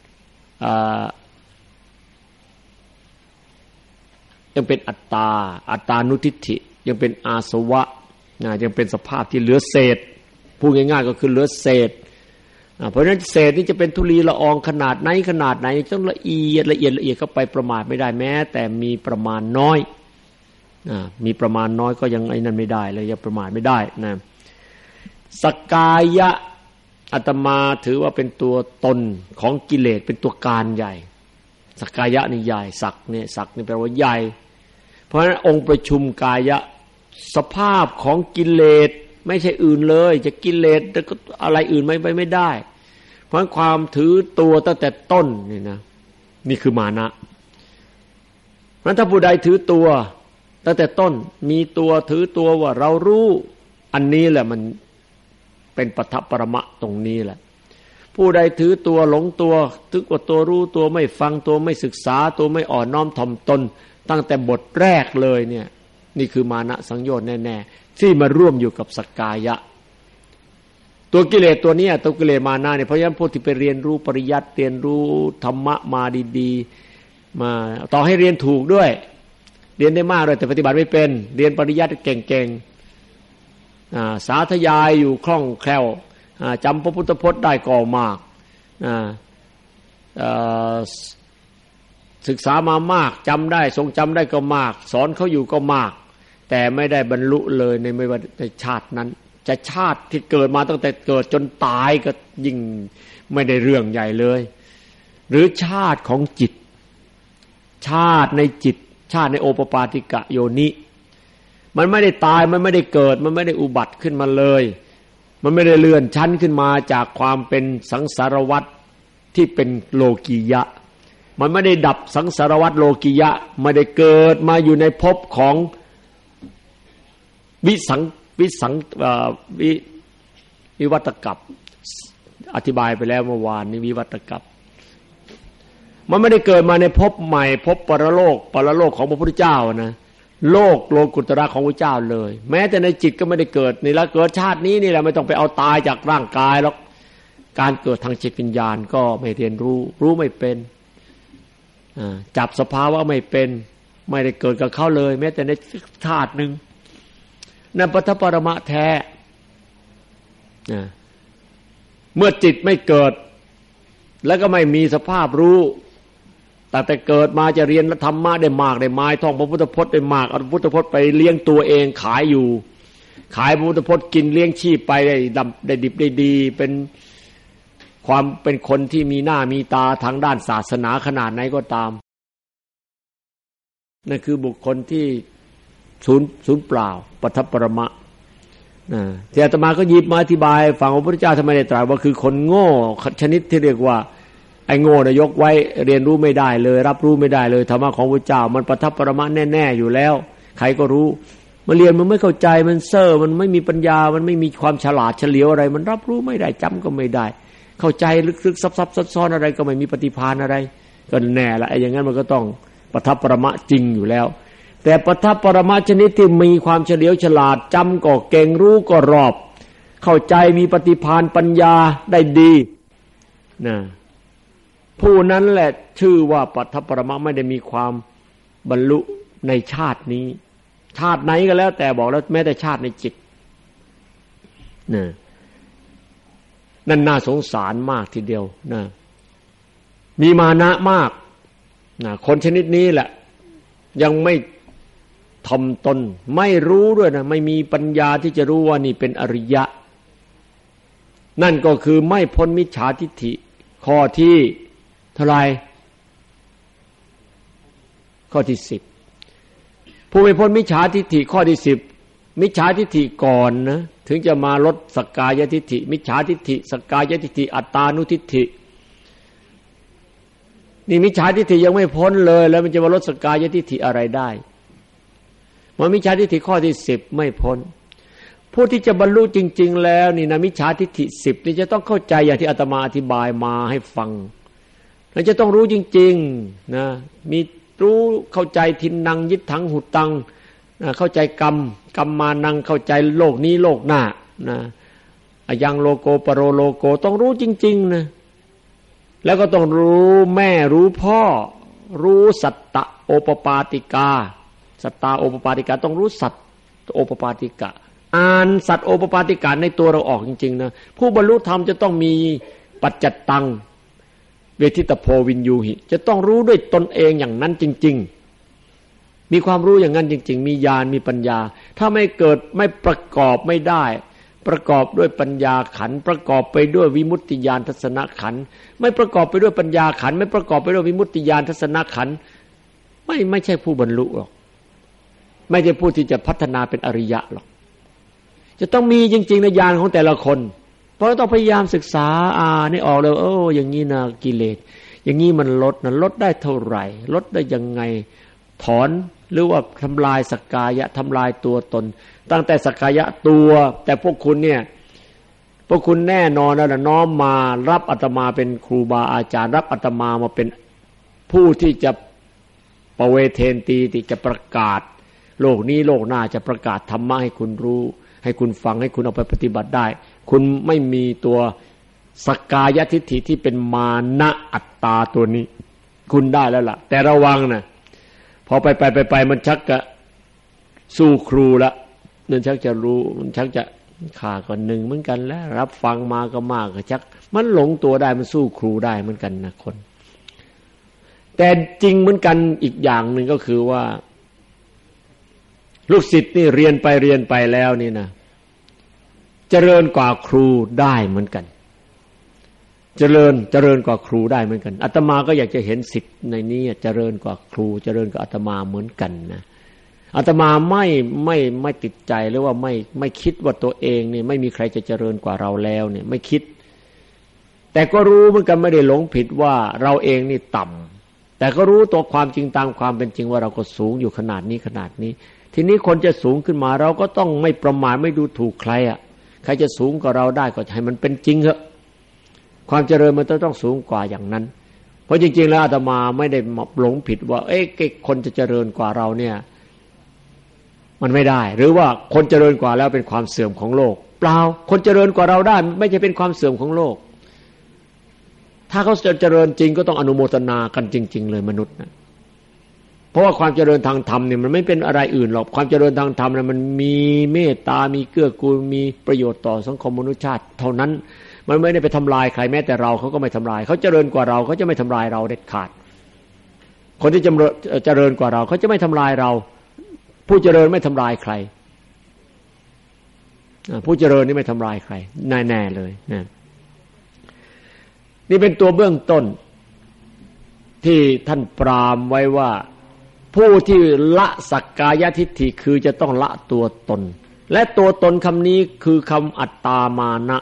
ยังเป็นอัตตาอัตตานุทิฏฐิยังเป็นอาสวะยังเป็นสภาพที่เหลือเศษพูดง่ายๆก็คือเหลือเศษเพราะฉะนั้นเศษนี่จะเป็นธุลีละอองขนาดไหนขนาดไหนต้องละเอียดละเอียดละเอียดเข้าไปประมาทไม่ได้แม้แต่มีประมาณน้อยมีประมาณน้อยก็ยังไอ้นั่นไม่ได้เลยยังประมาทไม่ได้นะสักกายะอาตมาถือว่าเป็นตัวตนของกิเลสเป็นตัวการใหญ่สักกายะนี่ใหญ่สักเนี่ยสักนี่แปลว่าใหญ่เพราะฉะนั้นองค์ประชุมกายะสภาพของกิเลสไม่ใช่อื่นเลยจะกิเลสก็อะไรอื่นไม่ไปไม่ได้เพราะความถือตัวตั้งแต่ต้นนี่นะนี่คือมานะเพราะถ้าผู้ใดถือตัวตั้งแต่ต้นมีตัวถือตัวว่าเรารู้อันนี้แหละมันเป็นปัฏฐปรมะตรงนี้แหละผู้ใดถือตัวหลงตัวถือว่าตัวรู้ตัวไม่ฟังตัวไม่ศึกษาตัวไม่อ่อนน้อมถ่อมตนตั้งแต่บทแรกเลยเนี่ยนี่คือมานะสังโยชน์แน่ๆที่มาร่วมอยู่กับสักกายะตัวกิเลสตัวนี้ตัวกิเลสมานะเนี่ยเพราะฉะนั้นผู้ที่ไปเรียนรู้ปริยัติเรียนรู้ธรรมะมาดีๆมาต่อให้เรียนถูกด้วยเรียนได้มากเลยแต่ปฏิบัติไม่เป็นเรียนปริยัติเก่งๆสาธยายอยู่คล่องแคล่วจำพระพุทธพจน์ได้ก็มากศึกษามามากจำได้ทรงจำได้ก็มากสอนเขาอยู่ก็มากแต่ไม่ได้บรรลุเลยในไม่ว่าในชาตินั้นจะชาติที่เกิดมาตั้งแต่เกิดจนตายก็ยิ่งไม่ได้เรื่องใหญ่เลยหรือชาติของจิตชาติในจิตชาติในโอปปาติกะโยนิมันไม่ได้ตายมันไม่ได้เกิดมันไม่ได้อุบัติขึ้นมาเลยมันไม่ได้เลื่อนชั้นขึ้นมาจากความเป็นสังสารวัฏที่เป็นโลกียะมันไม่ได้ดับสังสารวัฏโลกียะไม่ได้เกิดมาอยู่ในภพของวิสังวิสังวิวิวัตกัปอธิบายไปแล้วเมื่อวานนี้วิวัตกัปมันไม่ได้เกิดมาในภพใหม่ภพปรโลกปรโลกของพระพุทธเจ้านะโลกโลกุตระของพระเจ้าเลยแม้แต่ในจิตก็ไม่ได้เกิดนี่ละเกิดชาตินี้นี่แหละไม่ต้องไปเอาตายจากร่างกายหรอกการเกิดทางจิตวิญญาณก็ไม่เรียนรู้รู้ไม่เป็นจับสภาวะไม่เป็นไม่ได้เกิดกับเขาเลยแม้แต่ในชาติหนึ่งนั่นปัทปรมะแท้เมื่อจิตไม่เกิดแล้วก็ไม่มีสภาพรู้แต่แต่เกิดมาจะเรียนธรรมะได้มากได้ไม้ท่องพระพุทธพจน์ได้มากเอาพระพุทธพจน์ไปเลี้ยงตัวเองขายอยู่ขายพระพุทธพจน์กินเลี้ยงชีพไปได้ดำได้ดิบได้ดีเป็นความเป็นคนที่มีหน้ามีตาทางด้านศาสนาขนาดไหนก็ตามนั่นคือบุคคลที่ศูนย์ศูนย์เปล่าปัทปรมะนะที่อาตมาก็หยิบมาอธิบายฝั่งพระพุทธเจ้าทำไมได้ตรัสว่าคือคนโง่ชนิดที่เรียกว่าไอ้โง่น่ะยกไว้เรียนรู้ไม่ได้เลยรับรู้ไม่ได้เลยธรรมะของพระเจ้ามันปัทปรมะแน่ๆอยู่แล้วใครก็รู้มันเรียนมันไม่เข้าใจมันเซ่อมันไม่มีปัญญามันไม่มีความฉลาดเฉลียวอะไรมันรับรู้ไม่ได้จำก็ไม่ได้เข้าใจลึกๆซับๆซ้อนๆอะไรก็ไม่มีปฏิภาณอะไรก็แน่ละไอ้อย่างนั้นมันก็ต้องปัทปรมะจริงอยู่แล้วแต่ปัทปรมะชนิดที่มีความเฉลียวฉลาดจำก็เก่งรู้ก็รอบเข้าใจมีปฏิภาณปัญญาได้ดีนะผู้นั้นแหละชื่อว่าปัทปรมะไม่ได้มีความบรรลุในชาตินี้ชาติไหนก็แล้วแต่บอกแล้วแม้แต่ชาติในจิตนะนั่นน่าสงสารมากทีเดียวนะมีมานะมากนะคนชนิดนี้แหละยังไม่ทำตนไม่รู้ด้วยนะไม่มีปัญญาที่จะรู้ว่านี่เป็นอริยะนั่นก็คือไม่พ้นมิจฉาทิฏฐิข้อที่เท่าไหร่ข้อที่สิบผู้ไม่พ้นมิจฉาทิฏฐิข้อที่สิบมิจฉาทิฏฐิก่อนนะถึงจะมาลดสักกายทิฏฐิมิจฉาทิฏฐิสักกายทิฏฐิอัตตานุทิฏฐินี่มิจฉาทิฏฐิยังไม่พ้นเลยแล้วมันจะมาลดสักกายทิฏฐิอะไรได้มันมิจฉาทิฏฐิข้อที่สิบไม่พ้นผู้ที่จะบรรลุจริงๆแล้วนี่นะมิจฉาทิฏฐิสิบนี่จะต้องเข้าใจอย่างที่อาตมาอธิบายมาให้ฟังแล้วจะต้องรู้จริงๆนะมีรู้เข้าใจทินนังยิทถังหุตังนะเข้าใจกรรมกรรมานังเข้าใจโลกนี้โลกหน้านะอยังโลโกปโรโลโกต้องรู้จริงๆนะแล้วก็ต้องรู้แม่รู้พ่อรู้สัตตะโอปปาติกาสัตตาโอปปาติกาต้องรู้สัตตโอปปาติกะอ่านสัตตโอปปาติกาในตัวเราออกจริงๆนะผู้บรรลุธรรมจะต้องมีปัจจตังเวทิตโพวินยูหิจะต้องรู้ด้วยตนเองอย่างนั้นจริงๆมีความรู้อย่างนั้นจริงๆมีญาณมีปัญญาถ้าไม่เกิดไม่ประกอบไม่ได้ประกอบด้วยปัญญาขันธ์ประกอบไปด้วยวิมุตติญาณทัศนขันธ์ไม่ประกอบไปด้วยปัญญาขันธ์ไม่ประกอบไปด้วยวิมุตติญาณทัศนขันธ์ไม่ไม่ใช่ผู้บรรลุหรอกไม่ใช่ผู้ที่จะพัฒนาเป็นอริยะหรอกจะต้องมีจริงๆในญาณของแต่ละคนเพราะต้องพยายามศึกษาอ่านให้ออกเลยโอ้อย่างนี้นะกิเลสอย่างนี้มันลดนะลดได้เท่าไหร่ลดได้ยังไงถอนหรือว่าทำลายสักกายะทำลายตัวตนตั้งแต่สักกายะตัวแต่พวกคุณเนี่ยพวกคุณแน่นอนแล้วนะน้อมมารับอาตมาเป็นครูบาอาจารย์รับอาตมามาเป็นผู้ที่จะประเวเทนตีที่จะประกาศโลกนี้โลกหน้าจะประกาศธรรมะให้คุณรู้ให้คุณฟังให้คุณเอาไปปฏิบัติได้คุณไม่มีตัวสักกายทิฏฐิที่เป็นมานะอัตตาตัวนี้คุณได้แล้วล่ะแต่ระวังนะพอไปไปไปไปมันชักจะสู้ครูละมันชักจะรู้มันชักจะข่าก่อนหนึ่งเหมือนกันแล้วรับฟังมาก็มากก็ชักมันหลงตัวได้มันสู้ครูได้เหมือนกันนะคนแต่จริงเหมือนกันอีกอย่างหนึ่งก็คือว่าลูกศิษย์นี่เรียนไปเรียนไปแล้วนี่นะเจริญกว่าครูได้เหมือนกันเจริญเจริญกว่าครูได้เหมือนกันอาตมาก็อยากจะเห็นศิษย์ในนี้เจริญกว่าครูเจริญกว่าอาตมาเหมือนกันนะอาตมาไม่ไม่ไม่ติดใจหรือว่าไม่ไม่คิดว่าตัวเองนี่ไม่มีใครจะเจริญกว่าเราแล้วเนี่ยไม่คิดแต่ก็รู้เหมือนกันไม่ได้หลงผิดว่าเราเองนี่ต่ำแต่ก็รู้ตัวความจริงตามความเป็นจริงว่าเราก็สูงอยู่ขนาดนี้ขนาดนี้ทีนี้คนจะสูงขึ้นมาเราก็ต้องไม่ประมาทไม่ดูถูกใครอ่ะใครจะสูงกว่าเราได้ก็ให้มันเป็นจริงเถอะความเจริญมันต้องสูงกว่าอย่างนั้นเพราะจริงๆแล้วอาตมาไม่ได้หลงผิดว่าเอ๊ะคนจะเจริญกว่าเราเนี่ยมันไม่ได้หรือว่าคนเจริญกว่าแล้วเป็นความเสื่อมของโลกเปล่าคนเจริญกว่าเราได้ไม่ใช่เป็นความเสื่อมของโลกถ้าเขาจะเจริญจริงก็ต้องอนุโมทนากันจริงๆเลยมนุษย์นะเพราะว่าความเจริญทางธรรมเนี่ยมันไม่เป็นอะไรอื่นหรอกความเจริญทางธรรมเนี่ยมันมีเมตตามีเกื้อกูลมีประโยชน์ต่อสังคมมนุษยชาติเท่านั้นมันไม่ได้ไปทำลายใครแม้แต่เราเขาก็ไม่ทำลายเขาเจริญกว่าเราเขาจะไม่ทำลายเราเด็ดขาดคนที่เจริญกว่าเราเขาจะไม่ทำลายเราผู้เจริญไม่ทำลายใครผู้เจริญนี่ไม่ทำลายใครแน่ๆเลยนะนี่เป็นตัวเบื้องต้นที่ท่านปรามไว้ว่าผู้ที่ละสักกายทิฏฐิคือจะต้องละตัวตนและตัวตนคำนี้คือคำอัตตามานะ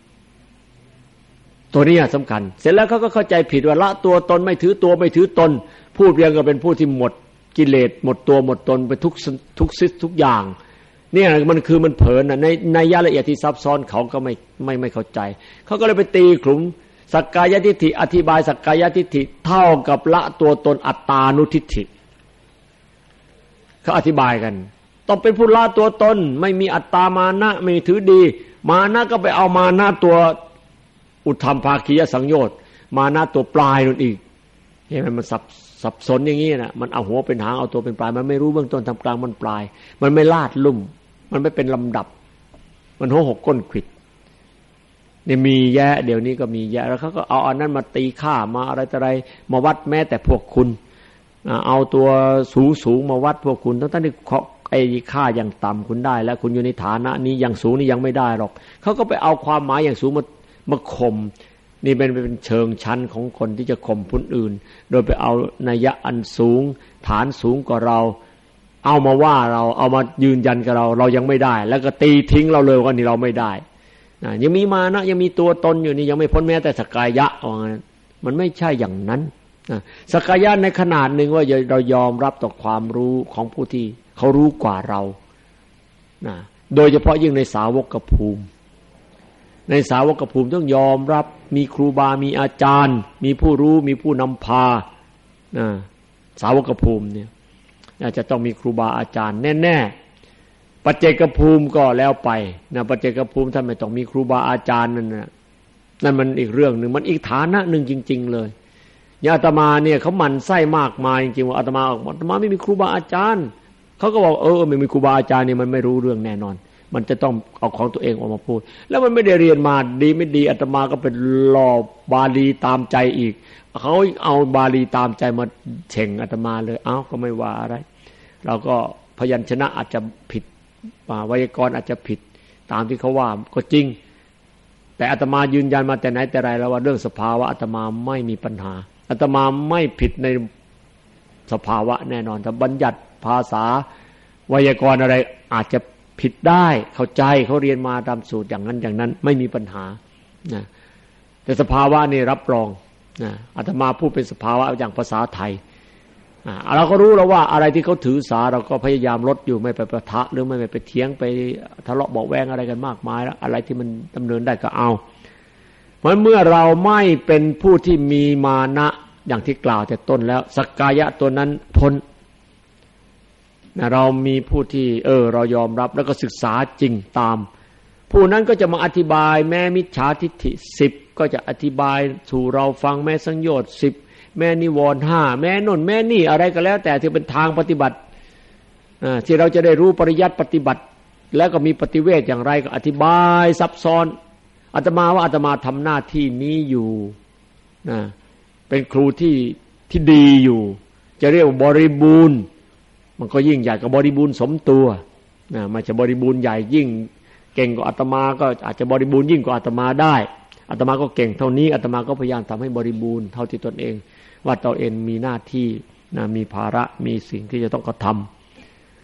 ตัวนี้สำคัญเสร็จแล้วเขาก็เข้าใจผิดว่าละตัวตนไม่ถือตัวไม่ถือตนพูดเรียงก็เป็นผู้ที่หมดกิเลสหมดตัวหมดตนไปทุกทุกสิททุกอย่างเนี่ยมันคือมันเผลอนะในในรายละเอียดที่ซับซ้อนเขาก็ไม่ไม่ไม่เข้าใจเขาก็เลยไปตีขลุ่มสักกายทิฏฐิอธิบายสักกายทิฏฐิเท่ากับละตัวตนอัตตานุทิฏฐิเขาอธิบายกันต้องเป็นผู้ละตัวตนไม่มีอัตตามานะไม่ถือดีมานะก็ไปเอามานะตัวอุทธัมภาคียสังโยชน์มานะตัวปลายนั่นอีกเห็นไหมมันสับสับสนอย่างนี้นะมันเอาหัวเป็นหางเอาตัวเป็นปลายมันไม่รู้เบื้องต้นทำกลางมันปลายมันไม่ลาดลุ่มมันไม่เป็นลำดับมันหัวหกก้นขวิดเนี่ยมีแยะเดี๋ยวนี้ก็มีแยะแล้วเขาก็เอาอันนั้นมาตีค่ามาอะไรต่ออะไรมาวัดแม้แต่พวกคุณเอาตัวสูงสูงมาวัดพวกคุณทั้งที่ไอ้ค่าอย่างต่ำคุณได้แล้วคุณอยู่ในฐานะนี้อย่างสูงนี่ยังไม่ได้หรอกเขาก็ไปเอาความหมายอย่างสูงมามาข่มนี่เป็นเป็นเชิงชั้นของคนที่จะข่มผู้อื่นโดยไปเอานัยยะอันสูงฐานสูงกว่าเราเอามาว่าเราเอามายืนยันกับเราเรายังไม่ได้แล้วก็ตีทิ้งเราเลยว่านี่เราไม่ได้นะยังมีมานะยังมีตัวตนอยู่นี่ยังไม่พ้นแม้แต่สักกายะว่างั้นมันไม่ใช่อย่างนั้นนะสักกายะในขนาดหนึ่งว่าเรายอมรับต่อความรู้ของผู้ที่เขารู้กว่าเรานะโดยเฉพาะยิ่งในสาวกภูมิในสาวกภูมิต้องยอมรับมีครูบามีอาจารย์มีผู้รู้มีผู้นำพานะสาวกภูมิเนี่ยอาจจะต้องมีครูบาอาจารย์แน่ๆปัจเจกภูมิก็แล้วไปนะปัจเจกภูมิท่านไม่ต้องมีครูบาอาจารย์นั่นนะนั่นมันอีกเรื่องนึงมันอีกฐานะนึงจริงๆเลยอย่างอาตมาเนี่ยเขาหมั่นไส้มากมายจริงๆว่าอาตมาอาตมาไม่มีครูบาอาจารย์เขาก็บอกเออไม่มีครูบาอาจารย์นี่มันไม่รู้เรื่องแน่นอนมันจะต้องเอาของตัวเองออกมาพูดแล้วมันไม่ได้เรียนมาดีไม่ดีอาตมาก็เป็นหล่อบาลีตามใจอีกเขาเอาบาลีตามใจมาเฉ่งอาตมาเลยเอ้าก็ไม่ว่าอะไรเราก็พยัญชนะอาจจะผิดไวยากรณ์อาจจะผิดตามที่เขาว่าก็จริงแต่อาตมายืนยันมาแต่ไหนแต่ไรแล้วว่าเรื่องสภาวะอาตมาไม่มีปัญหาอาตมาไม่ผิดในสภาวะแน่นอนแต่บัญญัติภาษาไวยากรณ์อะไรอาจจะผิดได้เข้าใจเขาเรียนมาตามสูตรอย่างนั้นอย่างนั้นไม่มีปัญหานะแต่สภาวะนี่รับรองนะอาตมาพูดเป็นสภาวะอย่างภาษาไทยอ่าเราก็รู้แล้วว่าอะไรที่เขาถือสาเราก็พยายามลดอยู่ไม่ไปประทะหรือไม่ไปเถียงไปทะเลาะเบาะแว้งอะไรกันมากมายแล้วอะไรที่มันดำเนินได้ก็เอาเพราะเมื่อเราไม่เป็นผู้ที่มีมานะอย่างที่กล่าวแต่ต้นแล้วสักกายะตัวนั้นพ้นนะเรามีผู้ที่เออเรายอมรับแล้วก็ศึกษาจริงตามผู้นั้นก็จะมาอธิบายแม้มิจฉาทิฏฐิสิบก็จะอธิบายสู่เราฟังแม้สังโยชน์สิบแม่นิวรณ์ห้าแม่นนแม่นี่อะไรก็แล้วแต่ที่เป็นทางปฏิบัติที่เราจะได้รู้ปริยัติปฏิบัติแล้วก็มีปฏิเวทอย่างไรก็อธิบายซับซ้อนอาตมาว่าอาตมาทำหน้าที่นี้อยู่นะเป็นครูที่ที่ดีอยู่จะเรียกว่าบริบูรณ์มันก็ยิ่งใหญ่กับบริบูรณ์สมตัวนะมันจะบริบูรณ์ใหญ่ยิ่งเก่งกว่าอาตมาก็อาจจะบริบูรณ์ยิ่งกว่าอาตมาได้อาตมาก็เก่งเท่านี้อาตมาก็พยายามทำให้บริบูรณ์เท่าที่ตนเองว่าตัวเองมีหน้าที่นะมีภาระมีสิ่งที่จะต้องกระทำ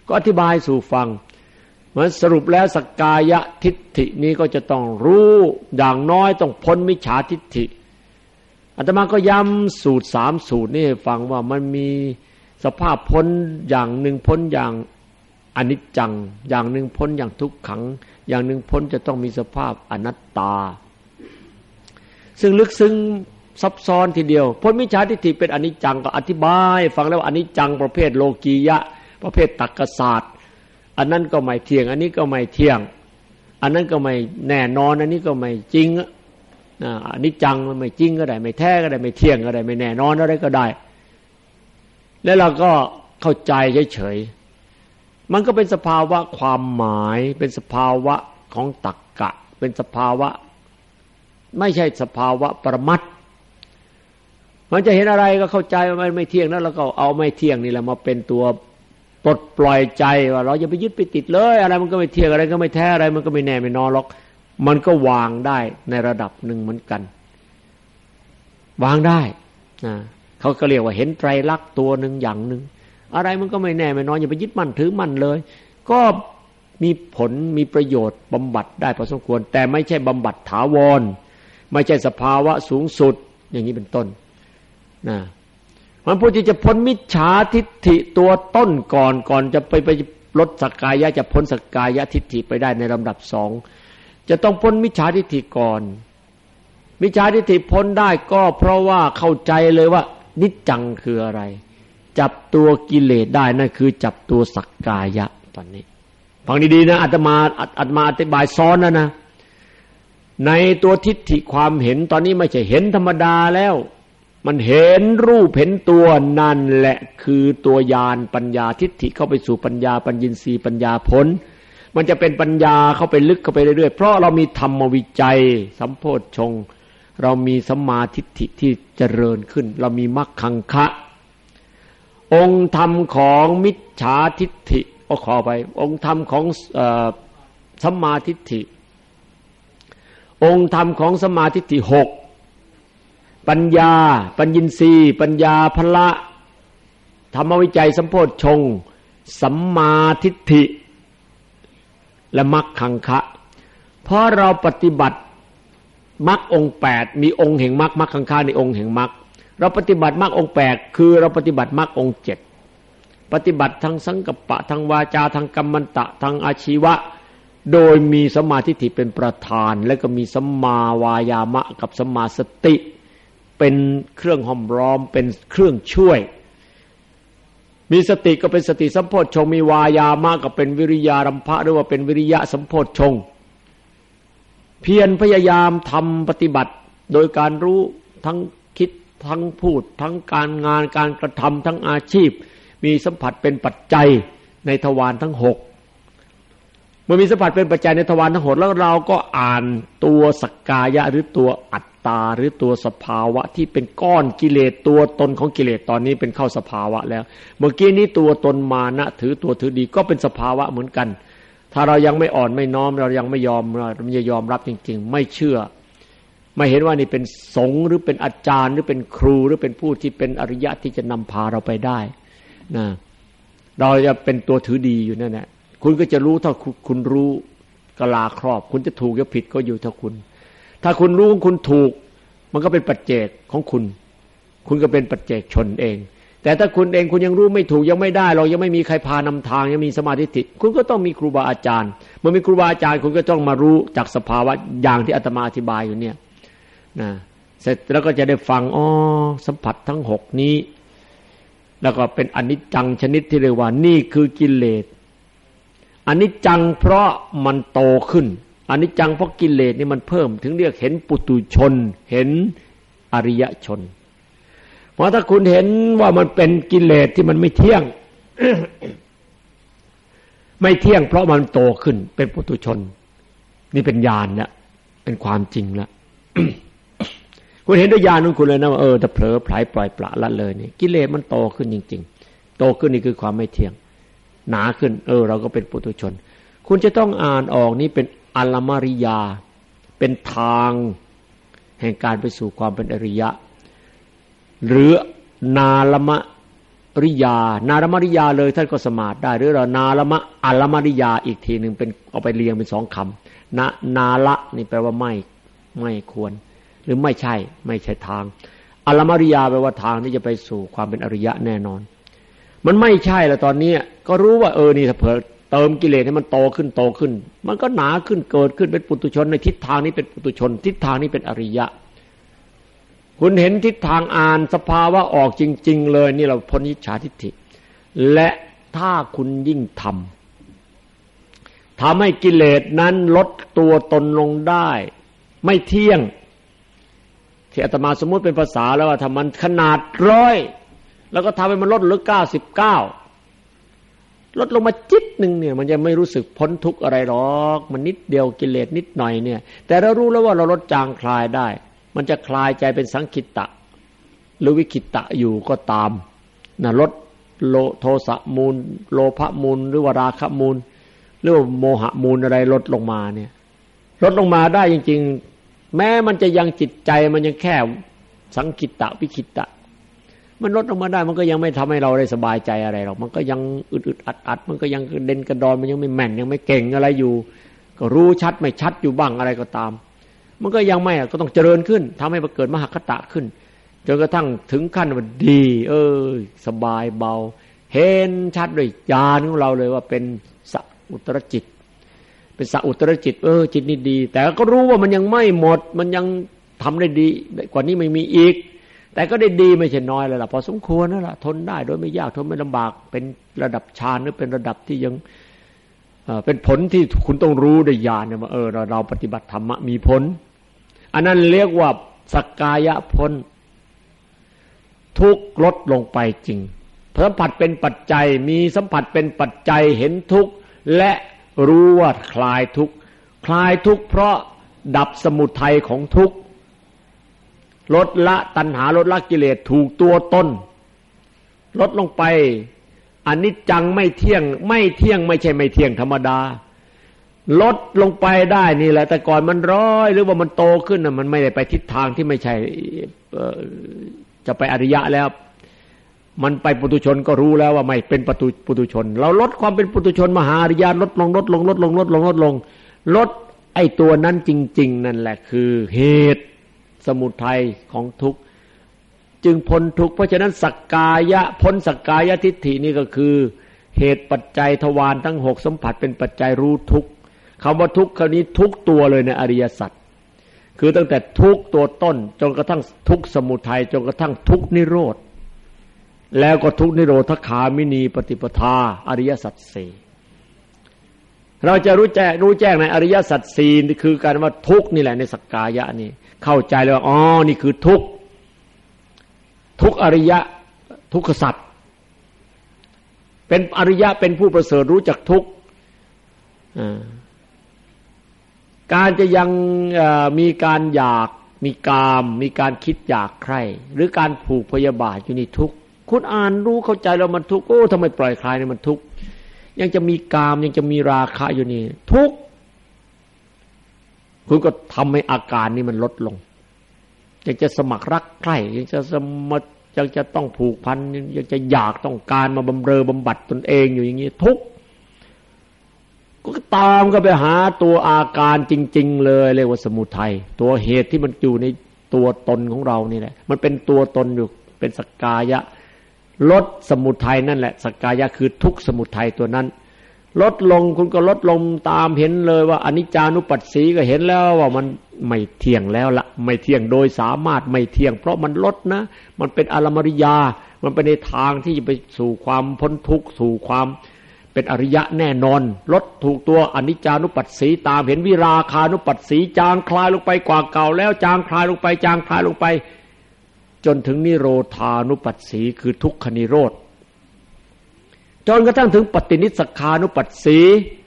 ก็อธิบายสู่ฟังมันสรุปแล้วสักกายทิฏฐินี้ก็จะต้องรู้อย่างน้อยต้องพ้นมิจฉาทิฏฐิอาตมาก็ย้ำสูตรสามสูตรนี้ให้ฟังว่ามันมีสภาพพ้นอย่างหนึ่งพ้นอย่างอนิจจังอย่างหนึ่งพ้นอย่างทุกขังอย่างหนึ่งพ้นจะต้องมีสภาพอนัตตาซึ่งลึกซึ้งซับซ้อนทีเดียวพ้นมิจฉาทิฏฐิเป็นอนิจจังก็อธิบายฟังแล้วอนิจจังประเภทโลกียะประเภทตรรกศาสตร์อันนั้นก็ไม่เที่ยงอันนี้ก็ไม่เที่ยงอันนั้นก็ไม่แน่นอนอันนี้ก็ไม่จริงอ่าอนิจจังมันไม่จริงก็ได้ไม่แท้ก็ได้ไม่เที่ยงก็ได้ไม่แน่นอนอะไรก็ได้แล้วเราก็เข้าใจเฉยๆมันก็เป็นสภาวะความหมายเป็นสภาวะของตรรกะเป็นสภาวะไม่ใช่สภาวะปรมัตถ์มันจะเห็นอะไรก็เข้าใจว่ามันไม่เที่ยงแล้วเราก็เอาไม่เที่ยงนี่แหละมาเป็นตัวปลดปล่อยใจว่าเราอย่าไปยึดไปติดเลยอะไรมันก็ไม่เที่ยงอะไรก็ไม่แท้อะไรมันก็ไม่แน่ไม่นอนหรอกมันก็วางได้ในระดับหนึ่งเหมือนกันวางได้นะเขาก็เรียกว่าเห็นไตรลักษณ์ตัวหนึ่งอย่างหนึ่งอะไรมันก็ไม่แน่ไม่นอนอย่าไปยึดมั่นถือมั่นเลยก็มีผลมีประโยชน์บำบัดได้พอสมควรแต่ไม่ใช่บำบัดถาวรไม่ใช่สภาวะสูงสุดอย่างนี้เป็นต้นนะมันผู้ที่จะพ้นมิจฉาทิฏฐิตัวต้นก่อนก่อนจะไปไปลดสักกายะจะพ้นสักกายะทิฏฐิไปได้ในลำดับสองจะต้องพ้นมิจฉาทิฏฐิก่อนมิจฉาทิฏฐิพ้นได้ก็เพราะว่าเข้าใจเลยว่านิจจังคืออะไรจับตัวกิเลสได้นั่นคือจับตัวสักกายะตอนนี้ฟังดีๆนะอาตมาอาตมาอธิบายซ้อนนะนะในตัวทิฏฐิความเห็นตอนนี้ไม่ใช่เห็นธรรมดาแล้วมันเห็นรูปเห็นตัวนั่นแหละคือตัวญาณปัญญาทิฏฐิเข้าไปสู่ปัญญาปัญญินทรีย์ปัญญาผลมันจะเป็นปัญญาเข้าไปลึกเข้าไปเรื่อยๆเพราะเรามีธรรมวิจัยสัมโพชฌงค์เรามีสัมมาทิฏฐิที่เจริญขึ้นเรามีมรรคังคะองค์ธรรมของมิจฉาทิฏฐิก็ขอไปองค์ธรรมของเอ่อสัมมาทิฏฐิองค์ธรรมของสัมมาทิฏฐิหกปัญญาปัญญินทรีย์ปัญญาพละธรรมวิจัยสัมโพชฌงค์สัมมาทิฏฐิและมรรคังคะเพราะเราปฏิบัติมรรคองค์แปดมีองค์แห่งมรรคมรรคังคะในองค์แห่งมรรคเราปฏิบัติมรรคองค์แปดคือเราปฏิบัติมรรคองค์เจ็ดปฏิบัติทางสังกัปปะทางวาจาทางกัมมันตะทางอาชีวะโดยมีสัมมาทิฏฐิเป็นประธานและก็มีสัมมาวายามะกับสัมมาสติเป็นเครื่องห้อมล้อมเป็นเครื่องช่วยมีสติก็เป็นสติสัมโพชฌงค์มีวายามะก็เป็นวิริยารัมภะหรือว่าเป็นวิริยะสัมโพชฌงค์เพียรพยายามทำปฏิบัติโดยการรู้ทั้งคิดทั้งพูดทั้งการงานการกระทำทั้งอาชีพมีสัมผัสเป็นปัจจัยในทวารทั้งหกเมื่อมีสัมผัสเป็นปัจจัยในทวารทั้งหกแล้วเราก็อ่านตัวสักกายะหรือตัวอัตตาหรือตัวสภาวะที่เป็นก้อนกิเลสตัวตนของกิเลสตอนนี้เป็นเข้าสภาวะแล้วเมื่อกี้นี้ตัวตนมานะถือตัวถือดีก็เป็นสภาวะเหมือนกันถ้าเรายังไม่อ่อนไม่น้อมเรายังไม่ยอมเราไม่ยอมรับจริงๆไม่เชื่อไม่เห็นว่านี่เป็นสงฆ์หรือเป็นอาจารย์หรือเป็นครูหรือเป็นผู้ที่เป็นอริยะที่จะนำพาเราไปได้นะเราจะเป็นตัวถือดีอยู่นั่นแหละคุณก็จะรู้ถ้าคุณรู้กลาครอบคุณจะถูกหรือผิดก็อยู่ที่คุณถ้าคุณรู้คุณถูกมันก็เป็นปัจเจกของคุณคุณก็เป็นปัจเจกชนเองแต่ถ้าคุณเองคุณยังรู้ไม่ถูกยังไม่ได้เรายังไม่มีใครพานำทางยังมีสมาธิติคุณก็ต้องมีครูบาอาจารย์เมื่อมีครูบาอาจารย์คุณก็ต้องมารู้จากสภาวะอย่างที่อาตมาอธิบายอยู่เนี่ยนะเสร็จแล้วก็จะได้ฟังอ๋อสัมผัสทั้งหกนี้แล้วก็เป็นอนิจจังชนิดที่เรียกว่านี่คือกิเลสอนิจจังเพราะมันโตขึ้นอนิจจังเพราะกิเลสนี่มันเพิ่มถึงเรียกเห็นปุถุชนเห็นอริยชนเพราะถ้าคุณเห็นว่ามันเป็นกิเลสที่มันไม่เที่ยง ไม่เที่ยงเพราะมันโตขึ้นเป็นปุถุชนนี่เป็นญาณแล้วเป็นความจริงแล้ว คุณเห็นด้วยญาณของคุณเลยนะว่าเออถ้าเผลอไผลปล่อยปละละเลยนี่กิเลสมันโตขึ้นจริงๆโตขึ้นนี่คือความไม่เที่ยงหนาขึ้นเออเราก็เป็นปุถุชนคุณจะต้องอ่านออกนี่เป็นอลมริยาเป็นทางแห่งการไปสู่ความเป็นอริยะหรือนาลมะริยานารมริยาเลยท่านก็สมาทได้หรือเรานารมะอัลลมริยาอีกทีหนึ่งเป็นเอาไปเรียงเป็นสองคำนะนาละนี่แปลว่าไม่ไม่ควรหรือไม่ใช่ไม่ใช่ทางอัลลมริยาแปลว่าทางที่จะไปสู่ความเป็นอริยะแน่นอนมันไม่ใช่แล้วตอนนี้ก็รู้ว่าเออนี่ถ้าเผลอเติมกิเลสให้มันโตขึ้นโตขึ้นมันก็หนาขึ้นเกิดขึ้นเป็นปุถุชนในทิศทางนี้เป็นปุถุชนทิศทางนี้เป็นอริยะคุณเห็นทิศทางอ่านสภาวะออกจริงๆเลยนี่เราพ้นมิจฉาทิฏฐิและถ้าคุณยิ่งทำทำให้กิเลสนั้นลดตัวตนลงได้ไม่เที่ยงที่อาตมาสมมุติเป็นภาษาแล้วว่าถ้ามันขนาดร้อยแล้วก็ทำให้มันลดเหลือเก้าสิบเก้าลดลงมาจิตหนึ่งเนี่ยมันจะไม่รู้สึกพ้นทุกข์อะไรหรอกมันนิดเดียวกิเลสนิดหน่อยเนี่ยแต่เรารู้แล้วว่าเราลดจางคลายได้มันจะคลายใจเป็นสังคิตตะหรือวิคิตตะอยู่ก็ตามนะลดโลโทสะมูลโลภะมูลหรือว่าราคะมูลหรือว่าโมหะมูลอะไรลดลงมาเนี่ยลดลงมาได้จริงๆแม้มันจะยังจิตใจมันยังแค่สังคิตตะวิคิตตะมันลดลงมาได้มันก็ยังไม่ทำให้เราได้สบายใจอะไรหรอกมันก็ยังอึดๆอัดๆมันก็ยังเด่นกระดอนมันยังไม่แม่นยังไม่เก่งอะไรอยู่ก็รู้ชัดไม่ชัดอยู่บ้างอะไรก็ตามมันก็ยังไม่ก็ต้องเจริญขึ้นทำให้มันเกิดมหคตะขึ้นจนกระทั่งถึงขั้นว่าดีเออสบายเบาเห็นชัดด้วยญาณของเราเลยว่าเป็นสัอุตรจิตเป็นสัอุตรจิตเออจิตนี่ดีแต่ก็รู้ว่ามันยังไม่หมดมันยังทำได้ดีกว่านี้ไม่มีอีกแต่ก็ได้ดีไม่ใช่น้อยเลยล่ะพอสมควรนั่นแหละทนได้โดยไม่ยากทนไม่ลำบากเป็นระดับฌานหรือเป็นระดับที่ยังเป็นผลที่คุณต้องรู้ได้ญาณเนี่ยว่าเออเราเราปฏิบัติธรรมะมีผลอันนั้นเรียกว่าสักกายะพ้นทุกข์ลดลงไปจริงสัมผัสเป็นปัจจัยมีสัมผัสเป็นปัจจัยเห็นทุกข์และรู้ว่าคลายทุกข์คลายทุกข์เพราะดับสมุทัยของทุกข์ลดละตัณหาลดละกิเลสถูกตัวตนลดลงไปอนิจจังไม่เที่ยงไม่เที่ยงไม่ใช่ไม่เที่ยงธรรมดาลดลงไปได้นี่แหละแต่ก่อนมันร้อยหรือว่ามันโตขึ้นน่ะมันไม่ได้ไปทิศทางที่ไม่ใช่จะไปอริยะแล้วมันไปปุถุชนก็รู้แล้วว่าไม่เป็นปุถุปุถุชนเราลดความเป็นปุถุชนมหาอริยะลดลงลดลงลดลงลดลงลดลงลดไอ้ตัวนั้นจริงๆนั่นแหละคือเหตุสมุทัยของทุกข์จึงพ้นทุกข์เพราะฉะนั้นสักกายะพ้นสักกายทิฏฐินี่ก็คือเหตุปัจจัยทวารทั้งหกสัมผัสเป็นปัจจัยรู้ทุกข์คำว่าทุกข์คราวนี้ทุกตัวเลยในอริยสัจคือตั้งแต่ทุกตัวต้นจนกระทั่งทุกสมุทัยจนกระทั่งทุกนิโรธแล้วก็ทุกนิโรธคามินีปฏิปทาอริยสัจสี่เราจะรู้แจ้งรู้แจ้งในอริยสัจสี่นี่คือการว่าทุกนี่แหละในสักกายะนี่เข้าใจแล้วอ๋อนี่คือทุกทุกอริยะทุกขสัจเป็นอริยะเป็นผู้ประเสริฐรู้จักทุกการจะยังมีการอยากมีกามมีการคิดอยากใคร่หรือการผูกพยาบาทอยู่นี่ทุกข์คุณอ่านรู้เข้าใจแล้วมันทุกข์โอ้ทำไมปล่อยคลายเนี่ยมันทุกข์ยังจะมีกามยังจะมีราคะอยู่นี่ทุกข์คุณก็ทำให้อาการนี้มันลดลงยังจะสมัครรักใคร่ยังจะสมัครยังจะต้องผูกพันยังจะอยากต้องการมาบำเรอบำบัดตนเองอยู่อย่างนี้ทุกข์ก็ตามก็ไปหาตัวอาการจริงๆเลยเรียกว่าสมุทัยตัวเหตุที่มันอยู่ในตัวตนของเรานี่แหละมันเป็นตัวตนอยู่เป็นสักกายะลดสมุทัยนั่นแหละสักกายะคือทุกสมุทัยตัวนั้นลดลงคุณก็ลดลงตามเห็นเลยว่าอนิจจานุปัสสีก็เห็นแล้วว่ามันไม่เที่ยงแล้วละไม่เที่ยงโดยสามารถไม่เที่ยงเพราะมันลดนะมันเป็นอรมริยามันเป็นในทางที่จะไปสู่ความพ้นทุกข์สู่ความเป็นอริยะแน่นอนลดถูกตัวอนิจจานุปัสสีตามเห็นวิราคานุปัสสีจางคลายลงไปกว่าเก่าแล้วจางคลายลงไปจางคลายลงไปจนถึงนิโรธานุปัสสีคือทุกขนิโรธจนกระทั่งถึงปฏินิสสขานุปัสสี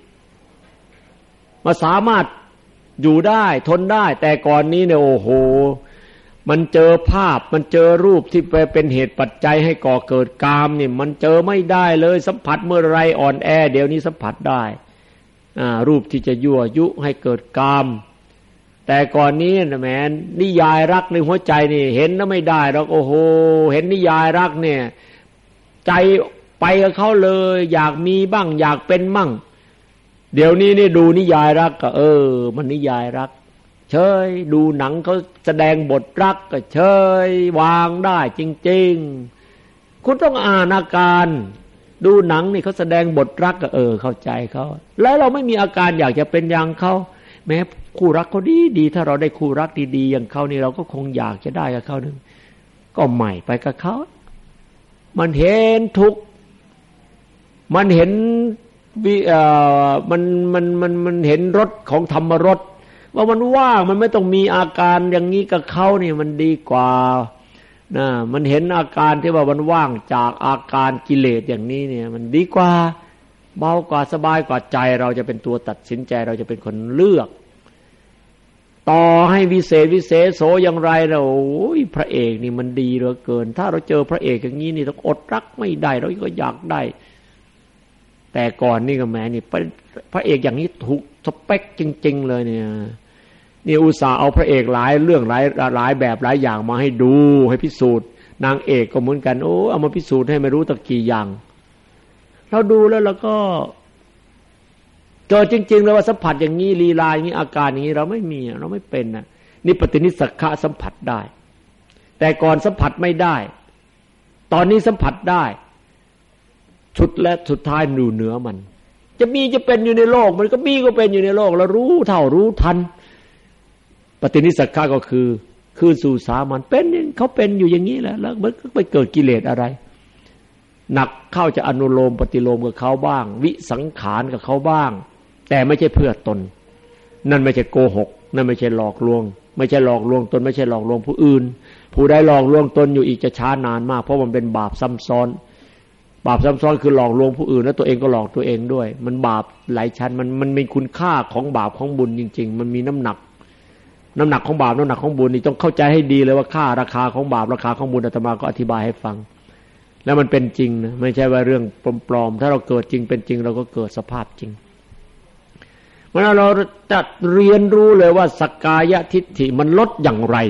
มาสามารถอยู่ได้ทนได้แต่ก่อนนี้เนี่ยโอ้โหมันเจอภาพมันเจอรูปที่ไปเป็นเหตุปัจจัยให้ก่อเกิดกามนี่มันเจอไม่ได้เลยสัมผัสเมื่อไรอ่อนแอเดี๋ยวนี้สัมผัสได้อ่ารูปที่จะยั่วยุให้เกิดกามแต่ก่อนนี้นะแม่นิยายรักในหัวใจนี่เห็นแล้วไม่ได้หรอกโอ้โหเห็นนิยายรักเนี่ยใจไปกับเขาเลยอยากมีบ้างอยากเป็นมั่งเดี๋ยวนี้นี่ดูนิยายรักก็เออมันนิยายรักเฉยดูหนังเขาแสดงบทรักก็เฉยวางได้จริงๆคุณต้องอ่านอาการดูหนังนี่เขาแสดงบทรักก็เออเข้าใจเขาแล้วเราไม่มีอาการอยากจะเป็นอย่างเขาแม้คู่รักเขาดีดีถ้าเราได้คู่รักดีๆอย่างเขานี่เราก็คงอยากจะได้กับเขานึงก็ใหม่ไปกับเขามันเห็นทุกข์มันเห็นวิเอ่อมันมันมันมันเห็นรสของธรรมรสว่ามันว่างมันไม่ต้องมีอาการอย่างนี้กับเขานี่มันดีกว่านะมันเห็นอาการที่ว่ามันว่างจากอาการกิเลสอย่างนี้เนี่ยมันดีกว่าเบากว่าสบายกว่าใจเราจะเป็นตัวตัดสินใจเราจะเป็นคนเลือกต่อให้วิเศษวิเศษโสอย่างไรเราโอ้ยพระเอกนี่มันดีเหลือเกินถ้าเราเจอพระเอกอย่างนี้นี่ต้องอดรักไม่ได้เราก็อยากได้แต่ก่อนนี่ก็แม้นี่พระเอกอย่างนี้ถูกสเปคจริงๆเลยเนี่ยนี่อุตส่าห์เอาพระเอกหลายเรื่องหลายหลายแบบหลายอย่างมาให้ดูให้พิสูจน์นางเอกก็เหมือนกันโอ้เอามาพิสูจน์ให้ไม่รู้ตะกี่อย่างเราดูแล้วเราก็เจอจริงๆเลยว่าสัมผัสอย่างนี้ลีลาอย่างนี้อาการอย่างนี้เราไม่มีเราไม่เป็นนะนี่ปฏินิสสักขะสัมผัสได้แต่ก่อนสัมผัสไม่ได้ตอนนี้สัมผัสได้ชุดและสุดท้ายดูเหนือมันจะมีจะเป็นอยู่ในโลกมันก็มีก็เป็นอยู่ในโลกเรารู้เท่ารู้ทันปฏินิสสักขะก็คือคือสู่สามัญเป็นเขาเป็นอยู่อย่างนี้แหละแล้วมันก็ไปเกิดกิเลสอะไรหนักเข้าจะอนุโลมปฏิโลมกับเขาบ้างวิสังขารกับเขาบ้างแต่ไม่ใช่เพื่อตนนั่นไม่ใช่โกหกนั่นไม่ใช่หลอกลวงไม่ใช่หลอกลวงตนไม่ใช่หลอกลวงผู้อื่นผู้ใดหลอกลวงตนอยู่อีกจะช้านานมากเพราะมันเป็นบาปซ้ำซ้อนบาปซ้ำซ้อนคือหลอกลวงผู้อื่นแล้วตัวเองก็หลอกตัวเองด้วยมันบาปหลายชั้นมันมันมีคุณค่าของบาปของบุญจริงๆมันมีน้ำหนักน้ำหนักของบาปน้ำหนักของบุญนี่ต้องเข้าใจให้ดีเลยว่าค่าราคาของบาปราคาของบุญอาตมาก็อธิบายให้ฟังแล้วมันเป็นจริงนะไม่ใช่ว่าเรื่องปลอมๆถ้าเราเกิดจริงเป็นจริงเราก็เกิดสภาพจริงเมื่อเราจะเรียนรู้เลยว่าสักกายทิฏฐิมันลดอย่างไร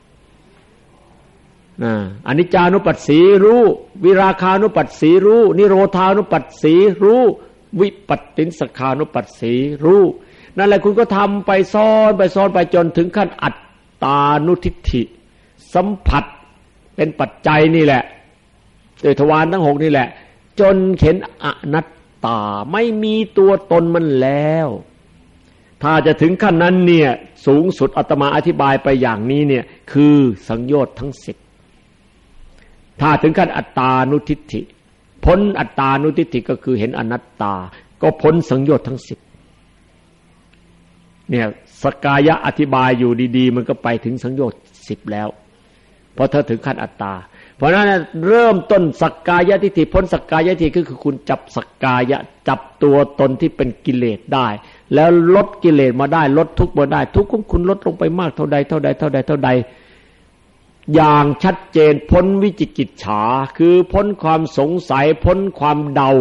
นะอนิจจานุปัสสีรู้วิราคานุปัสสีรู้นิโรธานุปัสสีรู้วิปัตติสักขานุปัสสีรู้นั่นแหละคุณก็ทำไปซ้อนไปซ้อนไปจนถึงขั้นอัตตานุทิฏฐิสัมผัสเป็นปัจจัยนี่แหละโดยทวารทั้งหกนี่แหละจนเห็นอนัตตาไม่มีตัวตนมันแล้วถ้าจะถึงขั้นนั้นเนี่ยสูงสุดอาตมาอธิบายไปอย่างนี้เนี่ยคือสังโยชน์ทั้งสิบถ้าถึงขั้นอัตตานุทิฏฐิพ้นอัตตานุทิฏฐิก็คือเห็นอนัตตาก็พ้นสังโยชน์ทั้งสิบเนี่ยสกายะอธิบายอยู่ดีๆมันก็ไปถึงสังโยชน์สิบแล้วเพราะเธอถึงขั้นอัตตาเพราะนั้นเริ่มต้นสักกายทิฏฐิพ้นสักกายทิฏฐิก็คือคุณจับสักกายะจับตัวตนที่เป็นกิเลสได้แล้วลดกิเลสมาได้ลดทุกข์มาได้ทุกข์ของคุณลดลงไปมากเท่าใดเท่าใดเท่าใดเท่าใดอย่างชัดเจนพ้นวิจิกิจฉาคือพ้นความสงสัยพ้นความเดา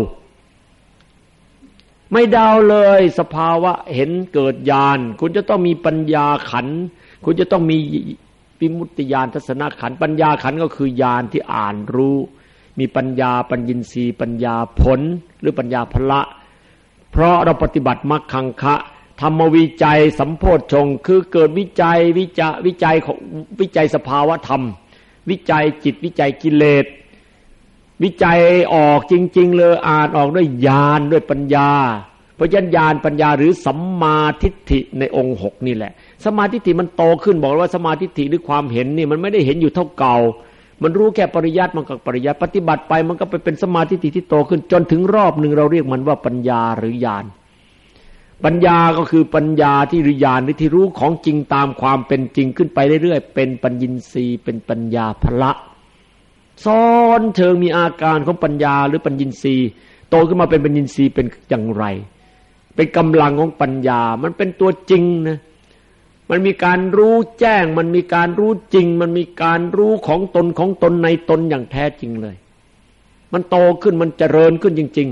ไม่เดาเลยสภาวะเห็นเกิดญาณคุณจะต้องมีปัญญาขันธ์คุณจะต้องมีวิมุตติญาณทัศนขันธ์ปัญญาขันธ์ก็คือญาณที่อ่านรู้มีปัญญาปัญญินทรีย์ปัญญาผลหรือปัญญาพละเพราะเราปฏิบัติมรรคังคะธรรมวิจัยสัมโพชฌงค์คือเกิดวิจัยวิจวิจัยของวิจัยสภาวะธรรมวิจัยจิตวิจัยกิเลสวิจัยออกจริงๆเลยอ่านออกด้วยญาณด้วยปัญญาเพราะฉะนั้นญาณปัญญาหรือสัมมาทิฏฐิในองค์หกนี่แหละสมาทิฏฐิมันโตขึ้นบอกว่าสมาทิฏฐิหรือความเห็นนี่มันไม่ได้เห็นอยู่เท่าเก่ามันรู้แค่ปริยัติมันก็ปริยัติปฏิบัติไปมันก็ไปเป็นสมาธิที่โตขึ้นจนถึงรอบหนึ่งเราเรียกมันว่าปัญญาหรือญาณปัญญาก็คือปัญญาที่หรือญาณหรือที่รู้ของจริงตามความเป็นจริงขึ้นไปเรื่อยๆเป็นปัญญินทรีย์เป็นปัญญาพละซ้อนเชิงมีอาการของปัญญาหรือปัญญินทรีย์โตขึ้นมาเป็นปัญญินทรีย์เป็นอย่างไรเป็นกำลังของปัญญามันเป็นตัวจริงนะมันมีการรู้แจ้งมันมีการรู้จริงมันมีการรู้ของตนของตนในตนอย่างแท้จริงเลยมันโตขึ้นมันเจริญขึ้นจริง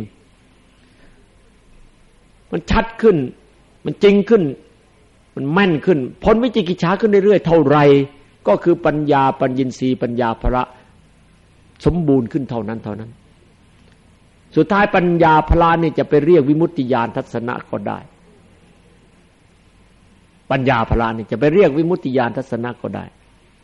ๆมันชัดขึ้นมันจริงขึ้นมันแม่นขึ้นพ้นวิจิกิจฉาขึ้นเรื่อยๆเท่าไรก็คือปัญญาปัญญินทรีย์ปัญญาพละสมบูรณ์ขึ้นเท่านั้นเท่านั้นสุดท้ายปัญญาพละนี่จะไปเรียกวิมุตติญาณทัศนะก็ได้ปัญญาพละนี่จะไปเรียกวิมุตติญาณทัศนะก็ได้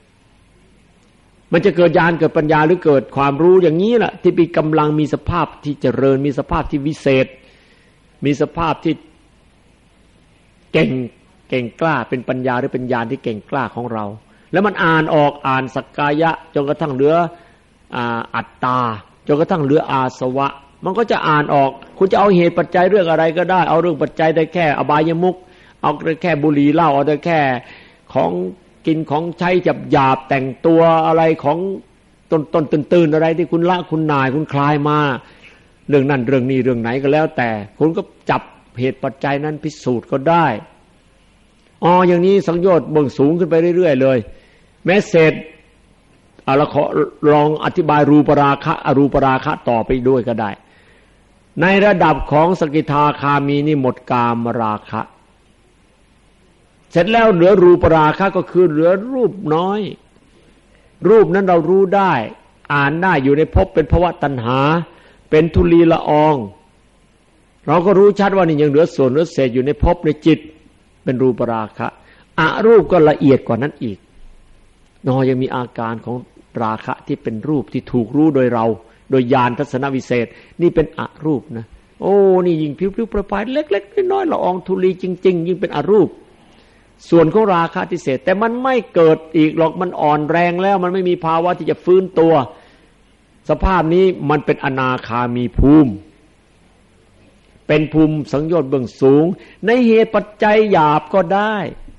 มันจะเกิดญาณเกิดปัญญาหรือเกิดความรู้อย่างนี้แหละที่มีกำลังมีสภาพที่เจริญมีสภาพที่วิเศษมีสภาพที่เก่งเก่งกล้าเป็นปัญญาหรือเป็นญาณที่เก่งกล้าของเราแล้วมันอ่านออกอ่านสักกายะจนกระทั่งเหลืออัตตาจนกระทั่งเหลืออาสวะมันก็จะอ่านออกคุณจะเอาเหตุปัจจัยเรื่องอะไรก็ได้เอาเรื่องปัจจัยได้แค่อบายมุขเอาได้แค่บุหรี่เหล้าเอาได้แค่ของกินของใช้จับหยาบแต่งตัวอะไรของต้นต้นตื่นๆอะไรที่คุณละคุณนายคุณคลายมาเรื่องนั้นเรื่องนี้เรื่องไหนก็แล้วแต่คุณก็จับเหตุปัจจัยนั้นพิสูจน์ก็ได้อ๋ออย่างนี้สังโยชน์เบิ่งสูงขึ้นไปเรื่อยๆเลยแม้เสร็จเอาละขอลองอธิบายรูปราคะอรูปราคะต่อไปด้วยก็ได้ในระดับของสกิทาคามีนี่หมดกามราคะเสร็จแล้วเหลือรูปราคะก็คือเหลือรูปน้อยรูปนั้นเรารู้ได้อ่านได้อยู่ในภพเป็นภวตัณหาเป็นทุลีละอองเราก็รู้ชัดว่านี่ยังเหลือส่วนเหลือเศษอยู่ในภพในจิตเป็นรูปราคะอรูปก็ละเอียดกว่านั้นอีกนอยังมีอาการของราคะที่เป็นรูปที่ถูกรู้โดยเราโดยญาณทัศนวิเศษนี่เป็นอรูปนะโอ้นี่ยิ่งผิวๆประปายเล็กๆน้อยๆละอองธุลีจริงๆยิ่งเป็นอรูปส่วนของราคะที่เศษแต่มันไม่เกิดอีกหรอกมันอ่อนแรงแล้วมันไม่มีภาวะที่จะฟื้นตัวสภาพนี้มันเป็นอนาคามีภูมิเป็นภูมิสังโยชน์เบื้องสูงในเหตุปัจจัยหยาบก็ได้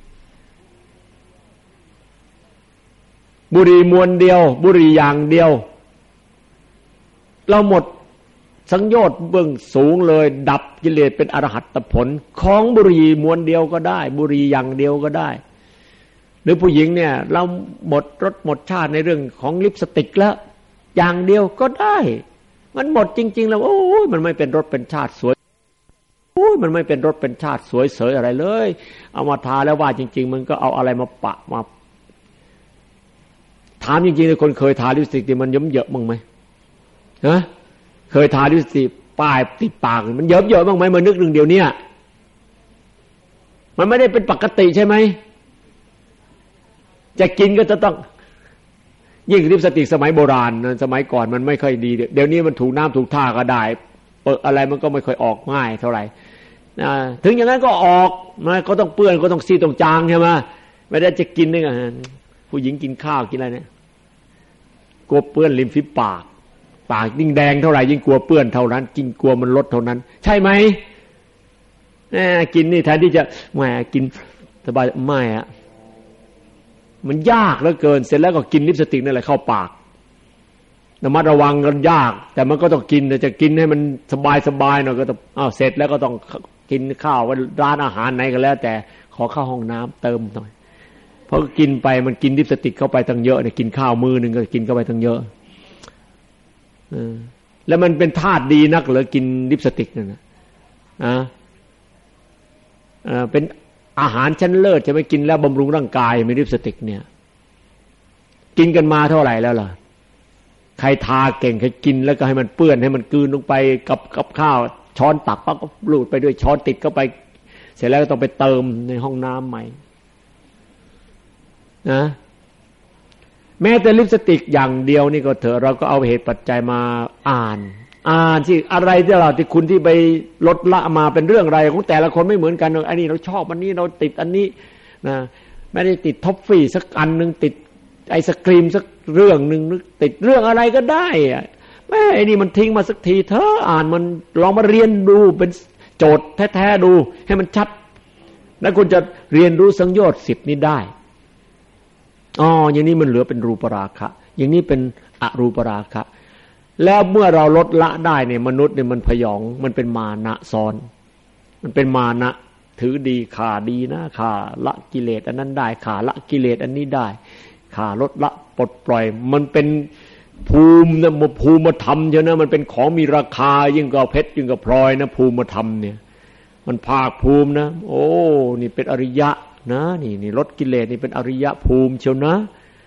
บุหรี่มวลเดียวบุหรี่อย่างเดียวเราหมดสังโยชน์เบื้องสูงเลยดับกิเลสเป็นอรหัตผลของบุหรี่มวลเดียวก็ได้บุหรี่อย่างเดียวก็ได้หรือผู้หญิงเนี่ยเราหมดรสหมดชาติในเรื่องของลิปสติกแล้วอย่างเดียวก็ได้มันหมดจริงๆแล้วโอ้ยมันไม่เป็นรสเป็นชาติสวยโอ้ยมันไม่เป็นรสเป็นชาติสวยเสยอะไรเลยเอามาทาแล้วว่าจริงๆมันก็เอาอะไรมาปะมาถามจริงๆเลยคนเคยทาลิปสติกมันเยิ้มเยอะมั้งไหมฮะเคยทาลิปสติกป้ายติดปากมันเยิ้มเยอะบ้างไหมมานึกเรื่องเดียวเนี่ยมันไม่ได้เป็นปกติใช่ไหมจะกินก็จะต้องยิ่งลิปสติกสมัยโบราณนะสมัยก่อนมันไม่ค่อยดีเดี๋ยวนี้มันถูกน้ำถูกท่าก็ได้เปิดอะไรมันก็ไม่ค่อยออกง่ายเท่าไหร่ถึงอย่างนั้นก็ออกมันก็ต้องเปื้อนก็ต้องซีต้องจางใช่ไหมไม่ได้จะกินนี่ไงผู้หญิงกินข้าวกินอะไรเนี่ยกลัวเปื้อนริมฝีปากปากยิ่งแดงเท่าไหร่ยิ่งกลัวเปื้อนเท่านั้นกินกลัวมันลดเท่านั้นใช่ไหมแหมกินนี่แทนที่จะแหมกินสบายไม่อะมันยากเหลือเกินเสร็จแล้วก็กินลิปสติกนั่นแหละเข้าปากระมัดระวังกันยากแต่มันก็ต้องกินแต่จะกินให้มันสบายสบายหน่อยก็ต้องอ้าวเสร็จแล้วก็ต้องกินข้าวว่าร้านอาหารไหนก็แล้วแต่ขอเข้าห้องน้ำเติมหน่อยเพราะกินไปมันกินลิปสติกเข้าไปตั้งเยอะเนี่ยกินข้าวมื้อนึงก็กินเข้าไปตั้งเยอะเออแล้วมันเป็นธาตุดีนักเหรอกินลิปสติกนั่นนะอ่าอ่าเป็นอาหารชั้นเลิศจะไม่กินแล้วบำรุงร่างกายมีลิปสติกเนี่ยกินกันมาเท่าไหร่แล้วล่ะใครทาเก่งใครกินแล้วก็ให้มันเปื้อนให้มันกลืนลงไปกับกับข้าวช้อนตักปั๊บก็ลูดไปด้วยช้อนติดเข้าไปเสร็จแล้วก็ต้องไปเติมในห้องน้ำใหม่นะแม้แต่ลิปสติกอย่างเดียวนี่ก็เถอะเราก็เอาเหตุปัจจัยมาอ่านอ่านสิอะไรที่เราที่คุณที่ไปลดละมาเป็นเรื่องอะไรของแต่ละคนไม่เหมือนกันอันนี้เราชอบอันนี้เราติดอันนี้นะไม่ได้ติดท็อฟฟี่สักอันนึงติดไอศกรีมสักเรื่องนึงติดเรื่องอะไรก็ได้อะแม่ไอ้นี่มันทิ้งมาสักทีเธออ่านมันลองมาเรียนดูเป็นโจทย์แท้ๆดูให้มันชัดแล้วคุณจะเรียนรู้สังโยชน์สิบนี้ได้อ๋ออย่างนี้มันเหลือเป็นรูปราคะอย่างนี้เป็นอรูปราคะแล้วเมื่อเราลดละได้เนี่ยมนุษย์เนี่ยมันพยองมันเป็นมานะซ้อนมันเป็นมานะถือดีข่าดีนะข่าละกิเลสอันนั้นได้ข่าละกิเลสอันนี้ได้ข่าลดละปลดปล่อยมันเป็นภูมินะภูมิธรรมใช่นะมันเป็นของมีราคายิ่งกว่าเพชรยิ่งกว่าพลอยนะภูมิธรรมเนี่ยมันภาคภูมินะโอ้นี่เป็นอริยะนะนี่นี่ลดกิเลสนี่เป็นอริยะภูมิเชียวนะ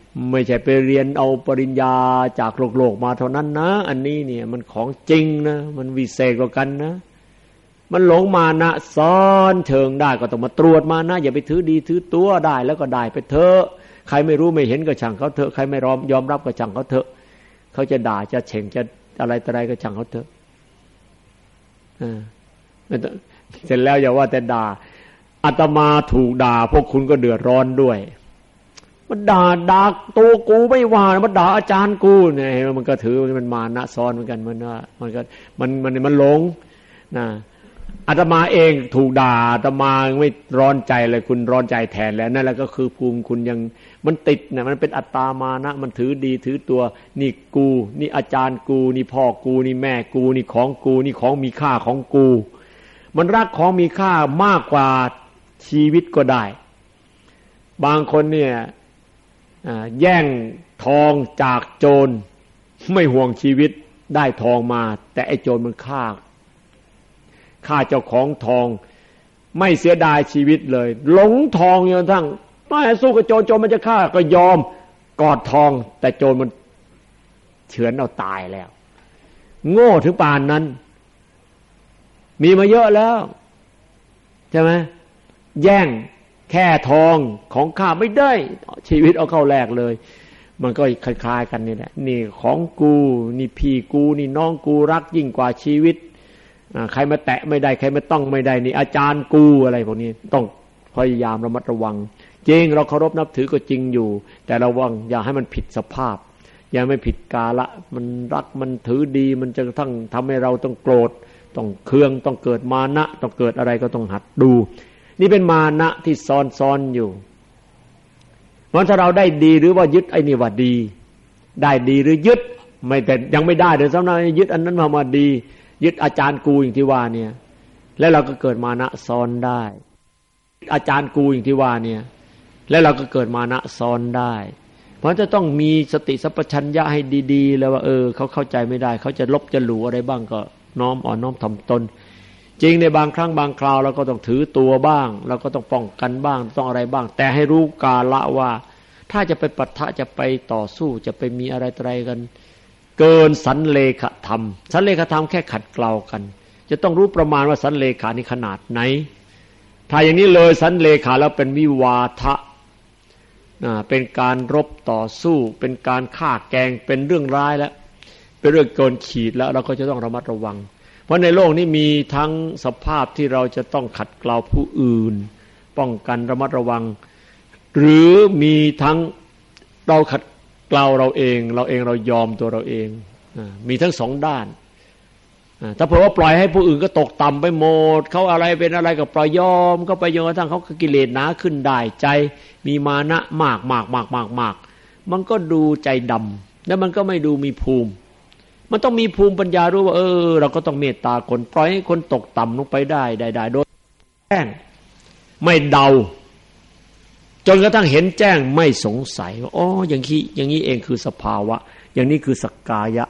ไม่ใช่ไปเรียนเอาปริญญาจากโลกโลกมาเท่านั้นนะอันนี้เนี่ยมันของจริงนะมันวิเศษกว่ากันนะมันหลงมานะซ้อนเชิงได้ก็ต้องมาตรวจมานะอย่าไปถือดีถือตัวได้แล้วก็ได้ไปเถอะใครไม่รู้ไม่เห็นก็ช่างเขาเถอะใครไม่ยอมรับก็ช่างเขาเถอะเขาจะด่าจะเฉ่งจะอะไรต่ออะไรก็ช่างเขาเถอะอ่าเสร็จแล้วอย่าว่าแต่ด่าอาตมาถูกด่าพวกคุณก็เดือดร้อนด้วยมันด่าด่าตัวกูไม่ว่ามันด่าอาจารย์กูเนี่ยมันก็ถือมันมานะซ้อนเหมือนกันมันว่ามันก็มันมันมันหลงนะอาตมาเองถูกด่าอาตมาไม่ร้อนใจเลยคุณร้อนใจแทนแล้วนั่นแหละก็คือภูมิคุณยังมันติดนะมันเป็นอัตตามานะมันถือดีถือตัวนี่กูนี่อาจารย์กูนี่พ่อกูนี่แม่กูนี่ของกูนี่ของมีค่าของกูมันรักของมีค่ามากกว่าชีวิตก็ได้บางคนเนี่ยแย่งทองจากโจรไม่ห่วงชีวิตได้ทองมาแต่ไอ้โจรมันฆ่าฆ่าเจ้าของทองไม่เสียดายชีวิตเลยหลงทองจนทั้งไม่สู้กับโจรโจรมันจะฆ่าก็ยอมกอดทองแต่โจรมันเฉือนเอาตายแล้วโง่ถึงป่านนั้นมีมาเยอะแล้วใช่ไหมแย่งแค่ทองของข้าไม่ได้ชีวิตเอาเข้าแลกเลยมันก็คล้ายๆกันนี่แหละนี่ของกูนี่พี่กูนี่น้องกูรักยิ่งกว่าชีวิตใครมาแตะไม่ได้ใครมาต้องไม่ได้นี่อาจารย์กูอะไรพวกนี้ต้องพยายามระมัดระวังจริงเราเคารพนับถือก็จริงอยู่แต่ระวังอย่าให้มันผิดสภาพอย่าไม่ผิดกาละมันรักมันถือดีมันจะทั้งทำให้เราต้องโกรธต้องเคืองต้องเกิดมานะต้องเกิดอะไรก็ต้องหัดดูนี่เป็นมานะที่ซ้อนๆอยู่เพราะถ้าเราได้ดีหรือว่ายึดไอ้นี่ว่าดีได้ดีหรือยึดไม่แต่ยังไม่ได้เดี๋ยวสำนักยึดอันนั้นมามาดียึดอาจารย์กูอย่างที่ว่าเนี่ยแล้วเราก็เกิดมานะซ้อนได้อาจารย์กูอย่างที่ว่าเนี่ยแล้วเราก็เกิดมานะซ้อนได้เพราะจะต้องมีสติสัพพัญญะให้ดีๆแล้วว่าเออเขาเข้าใจไม่ได้เขาจะลบจะหลู่อะไรบ้างก็น้อมอ่อนน้อมถ่อมตนจริงในบางครั้งบางคราวเราก็ต้องถือตัวบ้างเราก็ต้องป้องกันบ้างต้องอะไรบ้างแต่ให้รู้กาละว่าถ้าจะไปปะทะจะไปต่อสู้จะไปมีอะไรอะไรกันเกินสันเลขธรรมสันเลขธรรมแค่ขัดเกลากันจะต้องรู้ประมาณว่าสันเลขานี่ขนาดไหนถ้าอย่างนี้เลยสันเลขาแล้วเป็นวิวาทะเป็นการรบต่อสู้เป็นการฆ่าแกงเป็นเรื่องร้ายแล้วเป็นเรื่องเกินขีดแล้วเราก็จะต้องระมัดระวังเพราะในโลกนี้มีทั้งสภาพที่เราจะต้องขัดเกลาผู้อื่นป้องกันระมัดระวังหรือมีทั้งเราขัดเกลาเราเองเราเองเรายอมตัวเราเองมีทั้งสองด้านถ้าเผื่อว่าปล่อยให้ผู้อื่นก็ตกต่ำไปหมดเขาอะไรเป็นอะไรก็ปล่อยยอมก็ไปจนกระทั่งเขากิเลสหนาขึ้นได้ใจมีมานะมากมากมากมากมากมันก็ดูใจดำแล้วมันก็ไม่ดูมีภูมิมันต้องมีภูมิปัญญารู้ว่าเออเราก็ต้องเมตตาคนปล่อยให้คนตกต่ำลงไปได้ได้โดยแจ้งไม่เดาจนกระทั่งเห็นแจ้งไม่สงสัยว่าอ๋ออย่างนี้อย่างนี้เองคือสภาวะอย่างนี้คือสักกายะ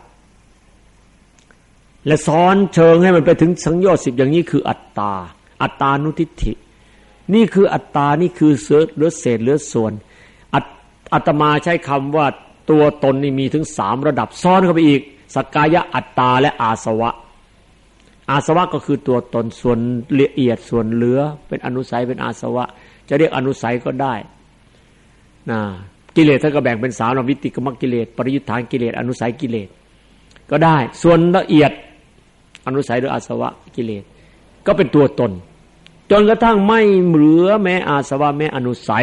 และซ้อนเชิงให้มันไปถึงสังโยชน์สิบอย่างนี้คืออัตตาอัตตานุทิฏฐินี่คืออัตตานี่คือเสือเหลือเศษเหลือส่วนอาตมาใช้คำว่าตัวตนนี่มีถึงสามระดับซ้อนเข้าไปอีกสักกายะอัตตาและอาสวะอาสวะก็คือตัวตนส่วนละเอียดส่วนเหลือเป็นอนุสัยเป็นอาสวะจะเรียกอนุสัยก็ได้นะกิเลสท่านก็แบ่งเป็นสามวิติกมกิเลสปริยุทธานกิเลสอนุสัยกิเลสก็ได้ส่วนละเอียดอนุสัยหรืออาสวะกิเลสก็เป็นตัวตนจนกระทั่งไม่เหลือแม้อาสวะแม้อนุสัย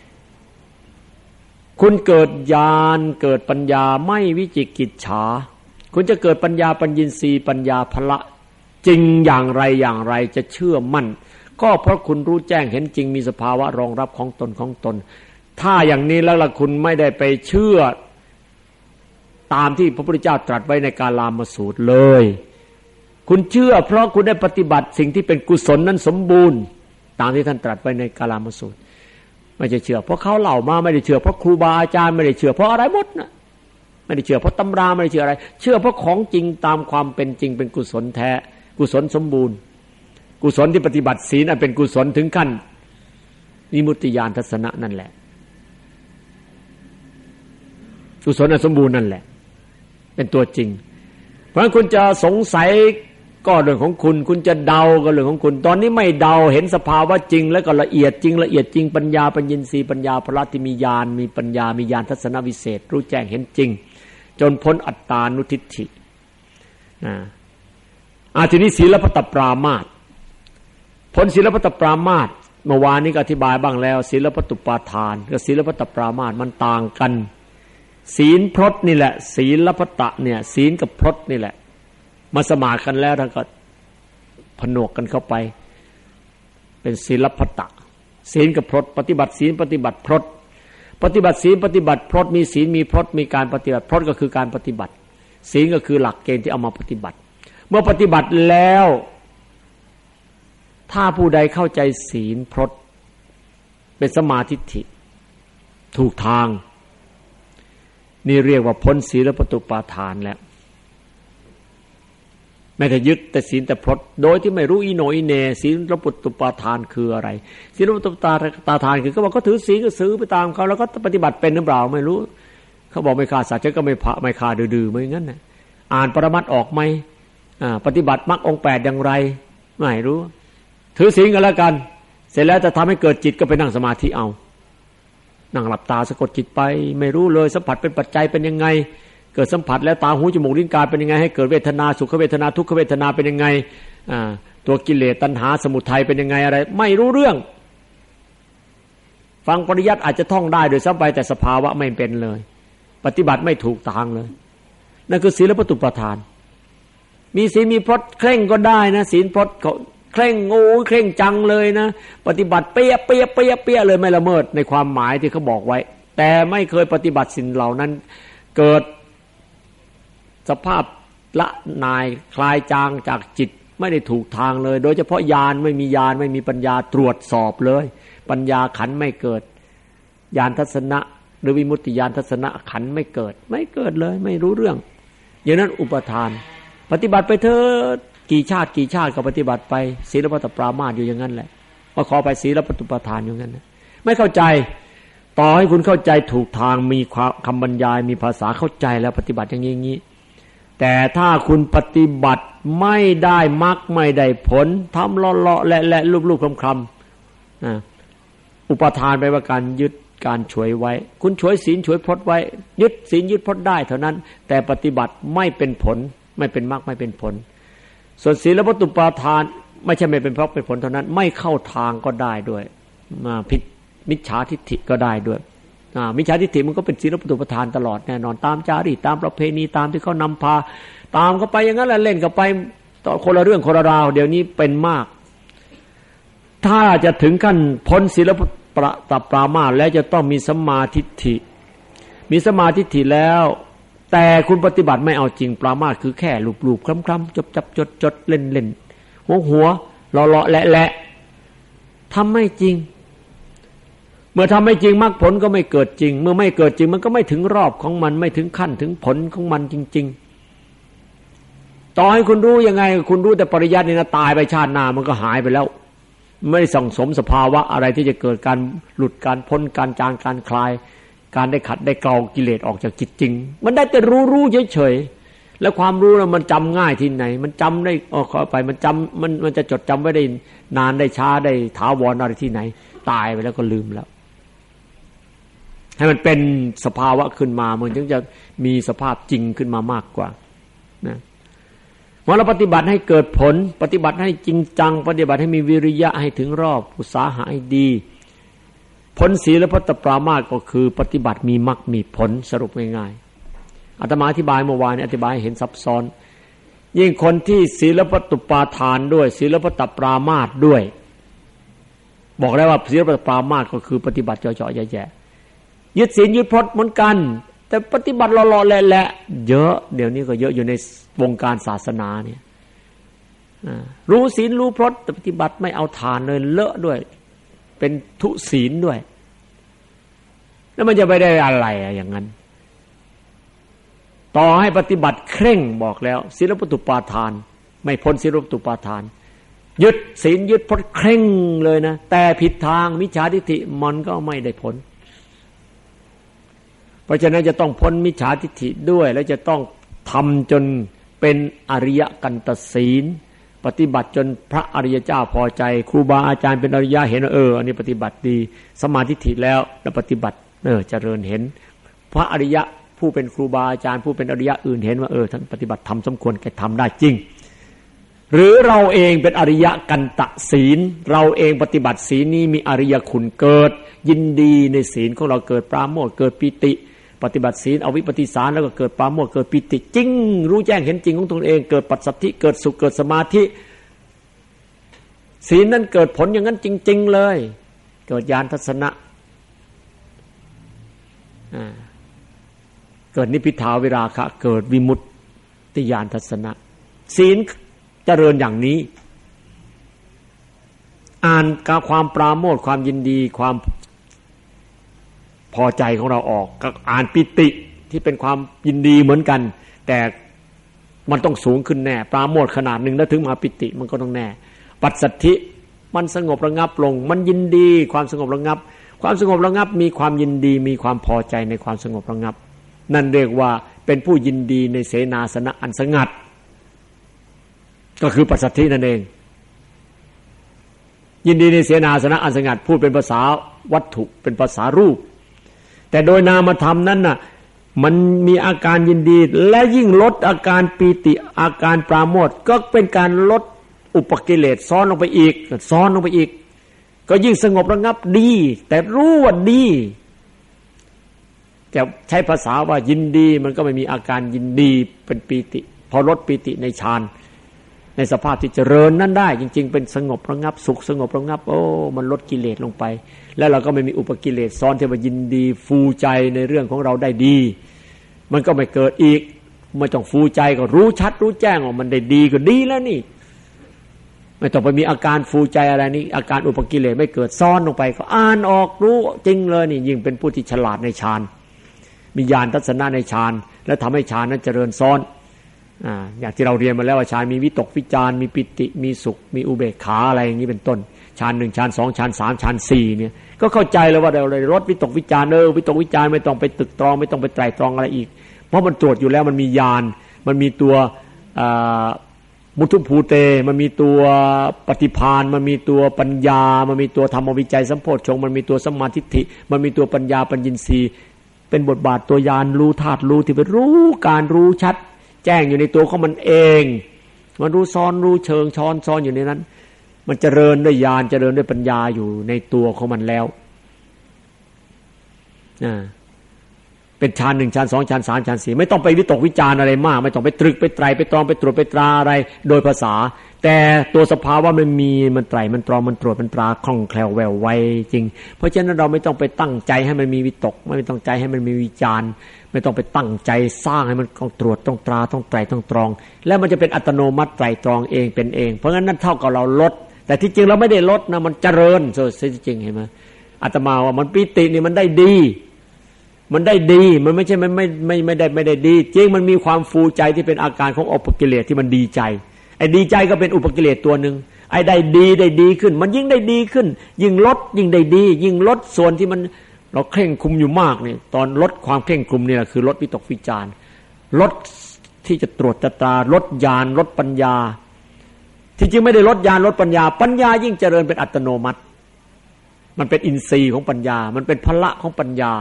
คุณเกิดญาณเกิดปัญญาไม่วิจิกิจฉาคุณจะเกิดปัญญาปัญญินทรีย์ปัญญาพละจริงอย่างไรอย่างไรจะเชื่อมั่นก็เพราะคุณรู้แจ้งเห็นจริงมีสภาวะรองรับของตนของตนถ้าอย่างนี้แล้วล่ะคุณไม่ได้ไปเชื่อตามที่พระพุทธเจ้าตรัสไว้ในกาลามสูตรเลยคุณเชื่อเพราะคุณได้ปฏิบัติสิ่งที่เป็นกุศลนั้นสมบูรณ์ตามที่ท่านตรัสไว้ในกาลามสูตรไม่ใช่เชื่อเพราะเขาเล่ามาไม่ได้เชื่อเพราะครูบาอาจารย์ไม่ได้เชื่อเพราะอะไรหมดนะไม่ได้เชื่อเพราะตำราไม่ได้เชื่ออะไรเชื่อเพราะของจริงตามความเป็นจริงเป็นกุศลแท้กุศลสมบูรณ์กุศลที่ปฏิบัติศีลอันเป็นกุศลถึงขั้นวิมุตติญาณทัศนะนั่นแหละกุศลอันสมบูรณ์นั่นแหละเป็นตัวจริงเพราะฉะนั้นคุณจะสงสัยก็เรื่องของคุณคุณจะเดาก็เรื่องของคุณตอนนี้ไม่เดาเห็นสภาวะจริงแล้วก็ละเอียดจริงละเอียดจริงปัญญาปัญญินทรีย์ปัญญาพละที่มีญาณมีปัญญามีญาณทัศนวิเศษรู้แจ้งเห็นจริงจนพ้นอัตตานุทิฏฐินะอาทีนี้ศีลพัตตปรามาสพ้นศีลพัตตปรามาสเมื่อวานนี้ก็อธิบายบ้างแล้วศีลพัตตุปาทานกับศีลพัตตปรามาสมันต่างกันศีลพรตนี่แหละศีลพัตตะเนี่ยศีลกับพรตนี่แหละมาสมากันแล้วท่านก็ผนวกกันเข้าไปเป็นศีลพัตตะศีลกับพรตปฏิบัติศีลปฏิบัติพรตปฏิบัติศีลปฏิบัติพรตมีศีลมีพรตมีการปฏิบัติพรตก็คือการปฏิบัติศีลก็คือหลักเกณฑ์ที่เอามาปฏิบัติเมื่อปฏิบัติแล้วถ้าผู้ใดเข้าใจศีลพรตเป็นสัมมาทิฏฐิถูกทางนี่เรียกว่าพ้นศีลพัตตุปาทานแล้วไม่ได้ยึดแต่ศีลแต่พรตโดยที่ไม่รู้อีโหนอีเหน่ศีลพัตตุปาทานคืออะไรศีลพัตตุปาทานคือก็บอกเขาถือศีลก็ซื้อไปตามเขาแล้วก็ปฏิบัติเป็นหรือเปล่าไม่รู้เขาบอกไม่ฆ่าสัตว์ฉันก็ไม่พระไม่ฆ่าดื้อๆไม่งั้นน่ะอ่านปรมัตถ์ออกไหมอ่าปฏิบัติมรรคองค์แปดอย่างไรไม่รู้ถือศีลกันแล้วกันเสร็จแล้วจะทำให้เกิดจิตก็ไปนั่งสมาธิเอานั่งหลับตาสะกดจิตไปไม่รู้เลยสัมผัสเป็นปัจจัยเป็นยังไงเกิดสัมผัสแล้วตาหูจมูกลิ้นกายเป็นยังไงให้เกิดเวทนาสุขเวทนาทุกขเวทนาเป็นยังไงอ่าตัวกิเลสตัณหาสมุทัยเป็นยังไงอะไรไม่รู้เรื่องฟังปริยัติอาจจะท่องได้โดยซ้ำไปแต่สภาวะไม่เป็นเลยปฏิบัติไม่ถูกทางเลยนั่นคือศีลพัตตุปาทานมีศีลมีพรตเคร่งก็ได้นะศีลพรตเคร่งโง่เคร่งจังเลยนะปฏิบัติเปี้ยเปี้ยเปี้ยเปี้ยเลยไม่ละเมิดในความหมายที่เขาบอกไว้แต่ไม่เคยปฏิบัติสิ่งเหล่านั้นเกิดสภาพละนายคลายจางจากจิตไม่ได้ถูกทางเลยโดยเฉพาะญาณไม่มีญาณไม่มีปัญญาตรวจสอบเลยปัญญาขันไม่เกิดญาณทัศนะหรือวิมุตติญาณทัศนะขันไม่เกิดไม่เกิดเลยไม่รู้เรื่องอย่างนั้นอุปทานปฏิบัติไปเถิดกี่ชาติกี่ชาติก็ปฏิบัติไปศีลพัตตปรามาสอยู่อย่างนั้นแหละมาขอไปศีลพัตตุปาทานอยู่งั้นนะไม่เข้าใจต่อให้คุณเข้าใจถูกทางมีคำบรรยายมีภาษาเข้าใจแล้วปฏิบัติอย่างนี้แต่ถ้าคุณปฏิบัติไม่ได้มรรคไม่ได้ผลทำเลาะๆและๆลูบๆคลำๆอุปทานไปว่าการยึดการฉวยไว้คุณฉวยศีลฉวยพรตไว้ยึดศีลยึดพรตได้เท่านั้นแต่ปฏิบัติไม่เป็นผลไม่เป็นมรรคไม่เป็นผลส่วนศีลพัตตุปาทานไม่ใช่ไม่เป็นมรรคเป็นผลเท่านั้นไม่เข้าทางก็ได้ด้วยมาผิดมิจฉาทิฏฐิก็ได้ด้วยอ่ามิจฉาทิฏฐิมันก็เป็นศีลพัตตุปาทานตลอดแน่นอนตามจารีตตามประเพณีตามที่เขานำพาตามเขาไปอย่างนั้นแหละเล่นกันไปต่อคนละเรื่องคนละราวเดี๋ยวนี้เป็นมากถ้าจะถึงขั้นพ้นศีลพัตตปรามาสแล้วจะต้องมีสัมมาทิฏฐิมีสัมมาทิฏฐิแล้วแต่คุณปฏิบัติไม่เอาจริงปรามาสคือแค่ลูบๆคล้ำๆจับๆจดๆเล่นๆหัวๆเลาะๆแหละๆทำไม่จริงเมื่อทำไม่จริงมรรคผลก็ไม่เกิดจริงเมื่อไม่เกิดจริงมันก็ไม่ถึงรอบของมันไม่ถึงขั้นถึงผลของมันจริงๆต่อให้คุณรู้ยังไงคุณรู้แต่ปริยัตินี่นะตายไปชาติหน้ามันก็หายไปแล้วไม่ได้สั่งสมสภาวะอะไรที่จะเกิดการหลุดการพ้นการจางการคลายการได้ขัดได้เกลากิเลสออกจากจิตจริงมันได้แต่รู้รู้เฉยๆแล้วความรู้น่ะมันจำง่ายที่ไหนมันจำได้อ๋อขอไปมันจำมันมันจะจดจำไว้ได้นานได้ช้าได้ถาวรอะไรที่ไหนตายไปแล้วก็ลืมแล้วให้มันเป็นสภาวะขึ้นมามันถึงจะมีสภาพจริงขึ้นมามากกว่านะเมื่อเราปฏิบัติให้เกิดผลปฏิบัติให้จริงจังปฏิบัติให้มีวิริยะให้ถึงรอบอุตสาหะให้ดีผลศีลพัตตปรามาสก็คือปฏิบัติมีมรรคมีผลสรุปง่ายๆอาตมาอธิบายเมื่อวานนี้อธิบายให้เห็นซับซ้อนยิ่งคนที่ศีลพัตตุปาทานด้วยศีลพัตตปรามาสด้วยบอกแล้วว่าศีลพัตตปรามาสก็คือปฏิบัติเจาะๆแย่ๆยึดศีลยึดพรตเหมือนกันแต่ปฏิบัติเลาะๆแหละๆเยอะเดี๋ยวนี้ก็เยอะอยู่ในวงการศาสนาเนี่ยรู้ศีลรู้พรตแต่ปฏิบัติไม่เอาทานเลยเลอะด้วยเป็นทุศีลด้วยแล้วมันจะไปได้อะไรอะอย่างนั้นต่อให้ปฏิบัติเคร่งบอกแล้วศีลพัตตุปาทานไม่พ้นศีลพัตตุปาทานยึดศีลยึดพรตเคร่งเลยนะแต่ผิดทางมิจฉาทิฏฐิมันก็ไม่ได้ผลเพราะฉะนั้นจะต้องพ้นมิจฉาทิฏฐิด้วยและจะต้องทำจนเป็นอริยกันตศีลปฏิบัติจนพระอริยเจ้าพอใจครูบาอาจารย์เป็นอริยะเห็นเอออันนี้ปฏิบัติดีสมาธิถิแล้วแล้วปฏิบัติเออเจริญเห็นพระอริยะผู้เป็นครูบาอาจารย์ผู้เป็นอริยะอื่นเห็นว่าเออท่านปฏิบัติธรรมสมควรแก่ทำได้จริงหรือเราเองเป็นอริยกันตศีลเราเองปฏิบัติศีลนี้มีอริยคุณเกิดยินดีในศีลของเราเกิดปราโมทย์เกิดปิติปฏิบัติศีลเอาวิปฏิสารแล้วก็เกิดปราโมทย์เกิดปิติจริงรู้แจ้งเห็นจริงของตนเองเกิดปัสสัทธิเกิดสุขเกิดสมาธิศีลนั้นเกิดผลอย่างนั้นจริงๆเลยเกิดญาณทัศนะเกิดนิพพิทาวิราคะเกิดวิมุตติญาณทัศนะศีลเจริญอย่างนี้อ่านกับความปราโมทย์ความยินดีความพอใจของเราออกก็อ่านปิติที่เป็นความยินดีเหมือนกันแต่มันต้องสูงขึ้นแน่ปราโมทย์ขนาดหนึ่งแล้วถึงมาปิติมันก็ต้องแน่ปัสสัทธิมันสงบระงับลงมันยินดีความสงบระงับความสงบระงับมีความยินดีมีความพอใจในความสงบระงับนั่นเรียกว่าเป็นผู้ยินดีในเสนาสนะอันสงัดก็คือปัสสัทธินั่นเองยินดีในเสนาสนะอันสงัดพูดเป็นภาษาวัตถุเป็นภาษารูปแต่โดยนามธรรมนั้นน่ะมันมีอาการยินดีและยิ่งลดอาการปีติอาการปราโมทย์ก็เป็นการลดอุปกิเลสซ้อนลงไปอีกซ้อนลงไปอีกก็ยิ่งสงบระงับดีแต่รู้ว่าดีแต่ใช้ภาษาว่ายินดีมันก็ไม่มีอาการยินดีเป็นปีติพอลดปีติในฌานในสภาพที่เจริญนั้นได้จริงๆเป็นสงบระงับสุขสงบระงับโอ้มันลดกิเลสลงไปแล้วเราก็ไม่มีอุปกิเลสซ้อนที่ว่ายินดีฟูใจในเรื่องของเราได้ดีมันก็ไม่เกิดอีกไม่ต้องฟูใจก็รู้ชัดรู้แจ้งว่ามันได้ดีก็ดีแล้วนี่ไม่ต้องไปมีอาการฟูใจอะไรนี่อาการอุปกิเลสไม่เกิดซ้อนลงไปก็อ่านออกรู้จริงเลยนี่ยิ่งเป็นผู้ที่ฉลาดในฌานมีญาณทัศนะในฌานและทำให้ฌานนั้นเจริญซ้อนอ่าอย่างที่เราเรียนมาแล้วว่าฌานมีวิตกวิจารมีปิติมีสุขมีอุเบกขาอะไรอย่างนี้เป็นต้นฌานหนึ่งฌานสองฌานสามฌานสี่เนี่ยก็เข้าใจแล้วว่าเราเลยลดวิตกวิจารเออวิตกวิจารไม่ต้องไปตึกตรองไม่ต้องไปไตร่ตรองอะไรอีกเพราะมันตรวจอยู่แล้วมันมีญาณมันมีตัวอ่ามุทุภูเตมันมีตัวปฏิภาณมันมีตัวปัญญามันมีตัวธรรมวิจัยสัมโพชฌงค์มันมีตัวสัมมาทิฏฐิมันมีตัวปัญญาปัญญินทรีย์เป็นบทบาทตัวญาณรู้ธาตุรู้ที่ไปรู้การรู้ชัดแจ้งอยู่ในตัวของมันเองมันรู้ซ้อนรู้เชิงช้อนซ้อนอยู่ในนั้นมันเจริญด้วยญาณเจริญด้วยปัญญาอยู่ในตัวของมันแล้วอ่าเป็นฌานหนึ่งฌานสองฌานสามฌานสี่ไม่ต้องไปวิตกวิจารอะไรมากไม่ต้องไปตรึกไปไตรไปตรองไปตรวจไปตราอะไรโดยภาษาแต่ตัวสภาวะมันมีมันไตรมันตรองมันตรวจมันตราคล่องแคล่วแววไวจริงเพราะฉะนั้นเราไม่ต้องไปตั้งใจให้มันมีวิตกไม่ต้องใจให้มันมีวิจารไม่ต้องไปตั้งใจสร้างให้มันต้องตรวจต้องตราต้องไตรต้องตรองแล้วมันจะเป็นอัตโนมัติไตรตรองเองเป็นเองเพราะงั้นนั่นเท่ากับเราลดแต่ที่จริงเราไม่ได้ลดนะมันเจริญส่วนจริงเห็นไหมอาตมาว่ามันปิตินี่มันได้ดีมันได้ดีมันไม่ใช่มันไม่ไม่ไม่ได้ไม่ได้ดีจริงมันมีความฟูใจที่เป็นอาการของอุปกิเลสที่มันดีใจไอ้ดีใจก็เป็นอุปกิเลสตัวนึงไอ้ได้ดีได้ดีขึ้นมันยิ่งได้ดีขึ้นยิ่งลดยิ่งได้ดียิ่งลดส่วนที่มันเราเคร่งคุมอยู่มากนี่ตอนลดความเคร่งคุมนี่แหละคือลดวิตกวิจารลดที่จะตรวจตราลดญาณลดปัญญาที่จริงไม่ได้ลดญาณลดปัญญาปัญญายิ่งเจริญเป็นอัตโนมัติมันเป็นอินทรีย์ของปัญญามันเป็นพละของปัญญา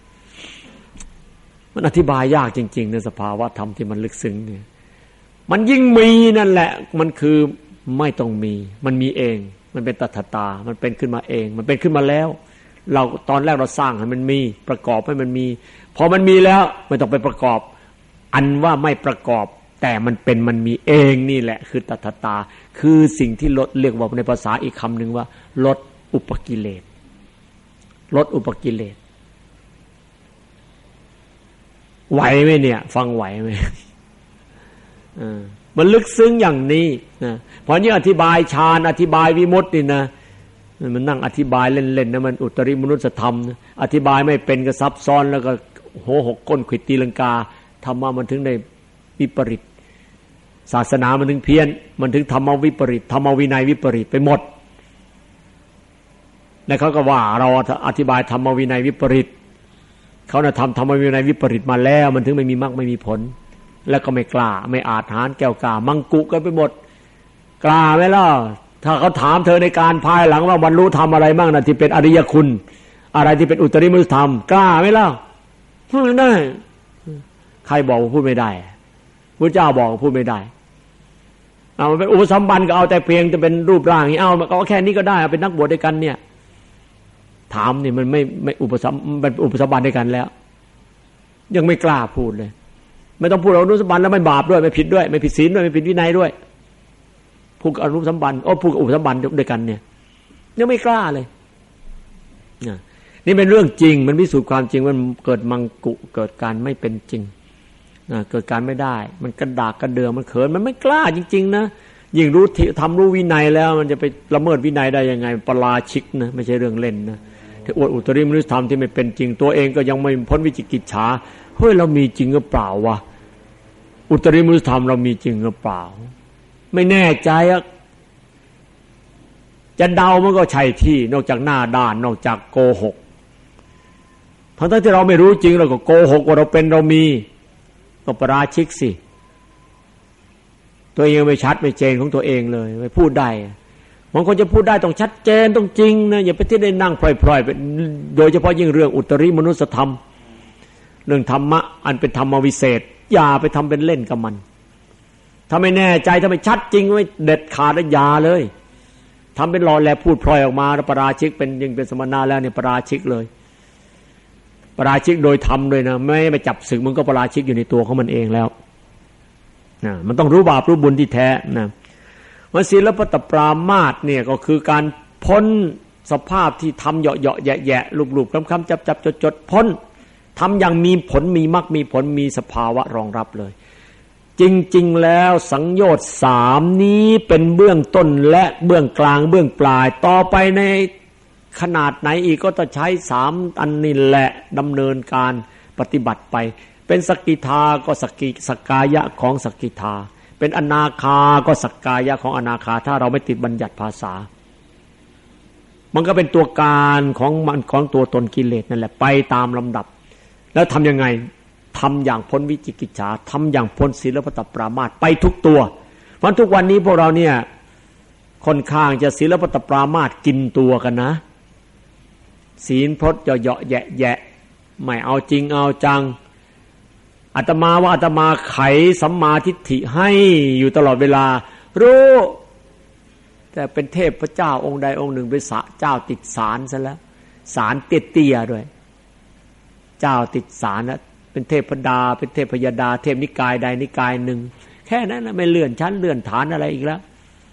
มันอธิบายยากจริงๆในสภาวะธรรมที่มันลึกซึ้งเนี่ยมันยิ่งมีนั่นแหละมันคือไม่ต้องมีมันมีเองมันเป็นตถาตามันเป็นขึ้นมาเองมันเป็นขึ้นมาแล้วเราตอนแรกเราสร้างให้มันมีประกอบให้มันมีพอมันมีแล้วไม่ต้องไปประกอบอันว่าไม่ประกอบแต่มันเป็นมันมีเองนี่แหละคือตถาตาคือสิ่งที่ลดเรียกว่าในภาษาอีกคำหนึ่งว่าลดอุปกิเลสลดอุปกิเลสไหวไหมเนี่ยฟังไหวไหมอ่ามันลึกซึ้งอย่างนี้นะเพราะนี่อธิบายฌานอธิบายวิมุตตินี่นะมันนั่งอธิบายเล่นๆนะมันอุตริมนุสธรรมนะอธิบายไม่เป็นก็ซับซ้อนแล้วก็โหหกก้นขวิดตีลังกาธรรมะมันถึงได้วิปริตศาสนามันถึงเพี้ยนมันถึงธรรมวิปริตธรรมวินัยวิปริตไปหมดแล้วเขาก็ว่าเราอธิบายธรรมวินัยวิปริตเขาน่ะทำธรรมวินัยวิปริตมาแล้วมันถึงไม่มีมรรคไม่มีผลแล้วก็ไม่กล้าไม่อาจหาญแก้วกล้ามังกุกันไปหมดกล้าไหมล่ะถ้าเขาถามเธอในการภายหลังว่าบรรลุธรรมอะไรบ้างนะที่เป็นอริยคุณอะไรที่เป็นอุตริมนุสธรรมกล้าไหมล่ะพูดไม่ได้ใครบอกว่าพูดไม่ได้พระเจ้าบอกว่าพูดไม่ได้เอามันเป็นอุปสัมบันก็เอาแต่เพียงจะเป็นรูปร่างนี้เอาเอาแค่นี้ก็ได้เป็นนักบวชด้วยกันเนี่ยถามนี่มันไม่ไม่อุปสัมเป็นอุปสัมบันด้วยกันแล้วยังไม่กล้าพูดเลยไม่ต้องพูดอนุสัมบันแล้วไม่บาปด้วยไม่ผิดด้วยไม่ผิดศีลด้วยไม่ผิดวินัยด้วยพูดอนุสัมบันโอ้พูดอุปสัมบันด้วยกันเนี่ยยังไม่กล้าเลยนี่เป็นเรื่องจริงมันพิสูจน์ความจริงมันเกิดมังกุเกิดการไม่เป็นจริงเกิดการไม่ได้มันกระดากกระเดืองมันเขินมันไม่กล้าจริงๆนะยิ่งรู้ทำรู้วินัยแล้วมันจะไปละเมิดวินัยได้ยังไงปราชิกนะไม่ใช่เรื่องเล่นนะที่อวดอุตริมนุสธรรมที่ไม่เป็นจริงตัวเองก็ยังไม่พ้นวิจิกิจฉาเฮ้ยเรามีจริงหรือเปล่าวะอุตริมนุสธรรมเรามีจริงหรือเปล่าไม่แน่ใจอะจะเดามันก็ใช่ที่นอกจากหน้าด้านนอกจากโกหกทั้งๆที่เราไม่รู้จริงเราก็โกหกว่าเราเป็นเรามีก็ปราชิกสิตัวเองไม่ชัดไม่เจนของตัวเองเลยไม่พูดได้บางคนจะพูดได้ต้องชัดเจนต้องจริงนะอย่าไปที่ได้นั่งพล่อยๆไปโดยเฉพาะยิ่งเรื่องอุตริมนุสธรรมเรื่องธรรมะอันเป็นธรรมวิเศษอย่าไปทำเป็นเล่นกับมันถ้าไม่แน่ใจถ้าไม่ชัดจริงไม่เด็ดขาดอย่าเลยทำเป็นหล่อแหลพูดพลอยออกมาแล้วปราชิกเป็นยิ่งเป็นสมณะแล้วเนี่ยปราชิกเลยปราชิกโดยธรรมด้วยนะไม่ไปจับศึกมันก็ปราชิกอยู่ในตัวของมันเองแล้วนะมันต้องรู้บาปรู้บุญที่แท้นะว่าศีลปตปรามาสเนี่ยก็คือการพ้นสภาพที่ทำเหยาะๆแยะๆลุบๆคำๆจับๆจดๆพ้นทำอย่างมีผลมีมรรคมีผลมีสภาวะรองรับเลยจริงๆแล้วสังโยชน์สามนี้เป็นเบื้องต้นและเบื้องกลางเบื้องปลายต่อไปในขนาดไหนอีกก็จะใช้สามอันนี้แหละดำเนินการปฏิบัติไปเป็นสกิทาก็สกิสกายะของสกิทาเป็นอนาคาก็สกายะของอนาคาถ้าเราไม่ติดบัญญัติภาษามันก็เป็นตัวการของมันของตัวตนกิเลสนั่นแหละไปตามลำดับแล้วทำยังไงทำอย่างพ้นวิจิกิจฉาทำอย่างพ้นศีลปตปรามาสไปทุกตัวเพราะทุกวันนี้พวกเราเนี่ยค่อนข้างจะศีลปตปรามาสกินตัวกันนะศีลพจน์เหยาะๆแยะๆไม่เอาจริงเอาจังอาตมาว่าอาตมาไขสัมมาทิฏฐิให้อยู่ตลอดเวลารู้แต่เป็นเทพเจ้าองค์ใดองค์หนึ่งเป็นเจ้าติดศาลซะแล้วศาลเตี้ยๆด้วยเจ้าติดศาลนะเป็นเทพดาเป็นเทพยดาเทพนิกายใดนิกายหนึ่งแค่นั้นนะไม่เลื่อนชั้นเลื่อนฐานอะไรอีกแล้ว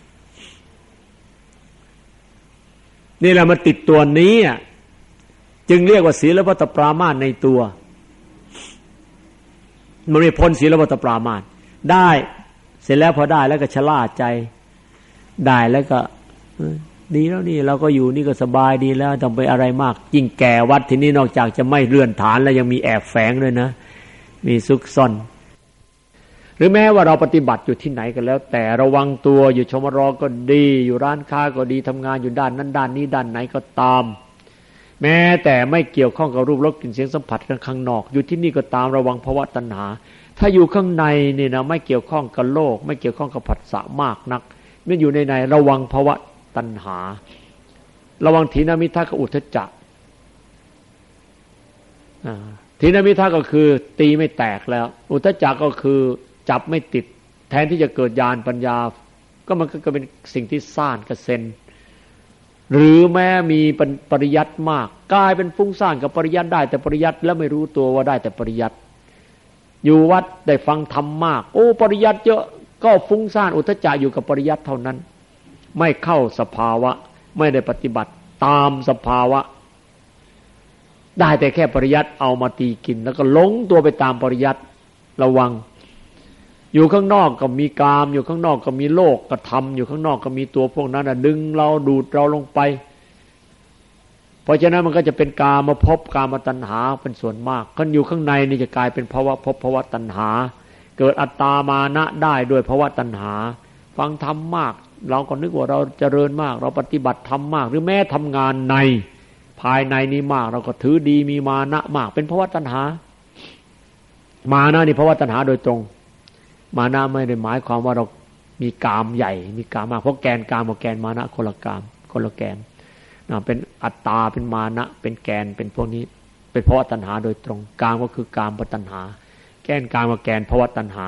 นี่แหละมันติดตัวนี้จึงเรียกว่าศีลปตปรามาสในตัวมันไม่พ้นศีลปตปรามาสได้เสร็จแล้วพอได้แล้วก็ชะล่าใจได้แล้วก็ดีแล้วนี่เราก็อยู่นี่ก็สบายดีแล้วต้องไปอะไรมากยิ่งแก่วัดที่นี่นอกจากจะไม่เลื่อนฐานแล้วยังมีแอบแฝงด้วยนะมีซุกซ่อนหรือแม้ว่าเราปฏิบัติอยู่ที่ไหนกันแล้วแต่ระวังตัวอยู่ชมรก็ดีอยู่ร้านค้าก็ดีทำงานอยู่ด้านนั้นด้านนี้ด้านไหนก็ตามแม้แต่ไม่เกี่ยวข้องกับรูปรสกลิ่นเสียงสัมผัสกันข้างนอกอยู่ที่นี่ก็ตามระวังภวตัณหาถ้าอยู่ข้างในนี่นะไม่เกี่ยวข้องกับโลกไม่เกี่ยวข้องกับผัสสะมากนักไม่อยู่ในในระวังภวตัณหาระวังถีนมิทธะกับอุทธัจจะถีนมิทธะก็คือตีไม่แตกแล้วอุทธัจจะก็คือจับไม่ติดแทนที่จะเกิดญาณปัญญาก็มันก็เป็นสิ่งที่ซ่านกระเซ็นหรือแม้มีปริยัติมากกลายเป็นฟุ้งซ่านกับปริยัติได้แต่ปริยัติแล้วไม่รู้ตัวว่าได้แต่ปริยัติอยู่วัดได้ฟังธรรมมากโอ้ปริยัติเยอะก็ฟุ้งซ่านอุทธัจจะอยู่กับปริยัติเท่านั้นไม่เข้าสภาวะไม่ได้ปฏิบัติตามสภาวะได้แต่แค่ปริยัติเอามาตีกินแล้วก็หลงตัวไปตามปริยัติระวังอยู่ข้างนอกก็มีกามอยู่ข้างนอกก็มีโลกกระทำอยู่ข้างนอกก็มีตัวพวกนั้นน่ะดึงเราดูดเราลงไปเพราะฉะนั้นมันก็จะเป็นกามภพกามตัณหาเป็นส่วนมากคันอยู่ข้างในนี่จะกลายเป็นภวะภพภวะตัณหาเกิดอัตตามานะได้ด้วยภวะตัณหาฟังธรรมมากเราก็นึกว่าเราเจริญมากเราปฏิบัติธรรมมากหรือแม้ทำงานในภายในนี้มากเราก็ถือดีมีมานะมากเป็นภวตัณหามานะนี่ภวตัณหาโดยตรงมานะไม่ได้หมายความว่าเรามีกามใหญ่มีกามมากเพราะแกนกามกับแกนมานะคนละกามคนละแกนนะเป็นอัตตาเป็นมานะเป็นแกนเป็นพวกนี้เป็นภวตัณหาโดยตรงกามก็คือกามตัณหาแกนกามกับแกนภวตัณหา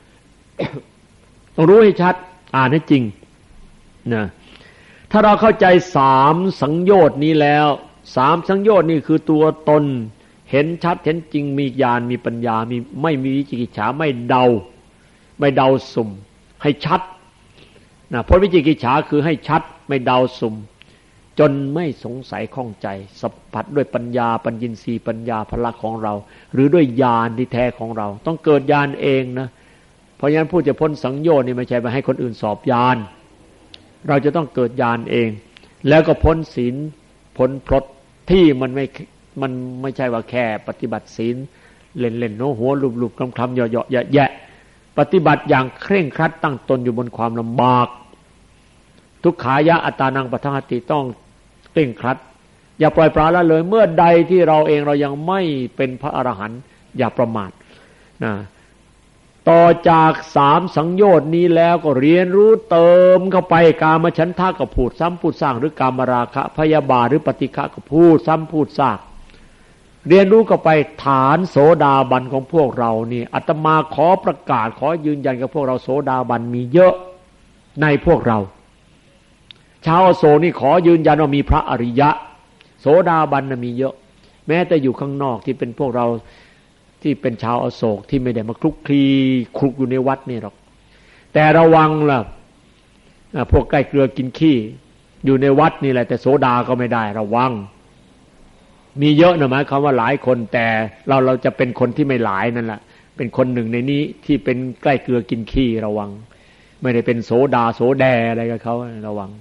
ต้องรู้ให้ชัดอ่านให้จริงนะถ้าเราเข้าใจสามสังโยชน์นี้แล้วสามสังโยชน์นี่คือตัวตนเห็นชัดเห็นจริงมีญาณมีปัญญามีไม่มีวิจิกิจฉาไม่เดาไม่เดาสุ่มให้ชัดนะเพราะวิจิกิจฉาคือให้ชัดไม่เดาสุ่มจนไม่สงสัยข้องใจสัมผัสด้วยปัญญาปัญญินทรีย์ปัญญาพละของเราหรือด้วยญาณที่แท้ของเราต้องเกิดญาณเองนะเพราะฉะนั้นผู้จะพ้นสังโยชน์นี่ไม่ใช่ไปให้คนอื่นสอบญาณเราจะต้องเกิดญาณเองแล้วก็พ้นศีลพ้นพรตที่มันไม่มันไม่ใช่ว่าแค่ปฏิบัติศีลเล่นๆโน้หัวลุบๆคลำๆเหยาะๆแยะๆปฏิบัติอย่างเคร่งครัดตั้งตนอยู่บนความลำบากทุกขายะอัตตานังปทังหติต้องเคร่งครัดอย่าปล่อยปละละเลยเมื่อใดที่เราเองเรายังไม่เป็นพระอรหันต์อย่าประมาทนะต่อจากสามสังโยชน์นี้แล้วก็เรียนรู้เติมเข้าไปกามฉันทะก็พูดซ้ำพูดซากหรือกามราคะพยาบาทหรือปฏิฆะก็พูดซ้ำพูดซากเรียนรู้เข้าไปฐานโสดาบันของพวกเรานี่อาตมาขอประกาศขอยืนยันกับพวกเราโสดาบันมีเยอะในพวกเราชาวอโศกนี่ขอยืนยันว่ามีพระอริยะโสดาบันน่ะมีเยอะแม้แต่อยู่ข้างนอกที่เป็นพวกเราที่เป็นชาวอโศกที่ไม่ได้มาคลุกคลีคลุกอยู่ในวัดนี่หรอกแต่ระวังล่ะพวกใกล้เกลือกินขี้อยู่ในวัดนี่แหละแต่โสดาก็ไม่ได้ระวังมีเยอะนะหมายความว่าหลายคนแต่เราเราจะเป็นคนที่ไม่หลายนั่นแหละเป็นคนหนึ่งในนี้ที่เป็นใกล้เกลือกินขี้ระวังไม่ได้เป็นโสดาโสแดอะไรกับเขาระวัง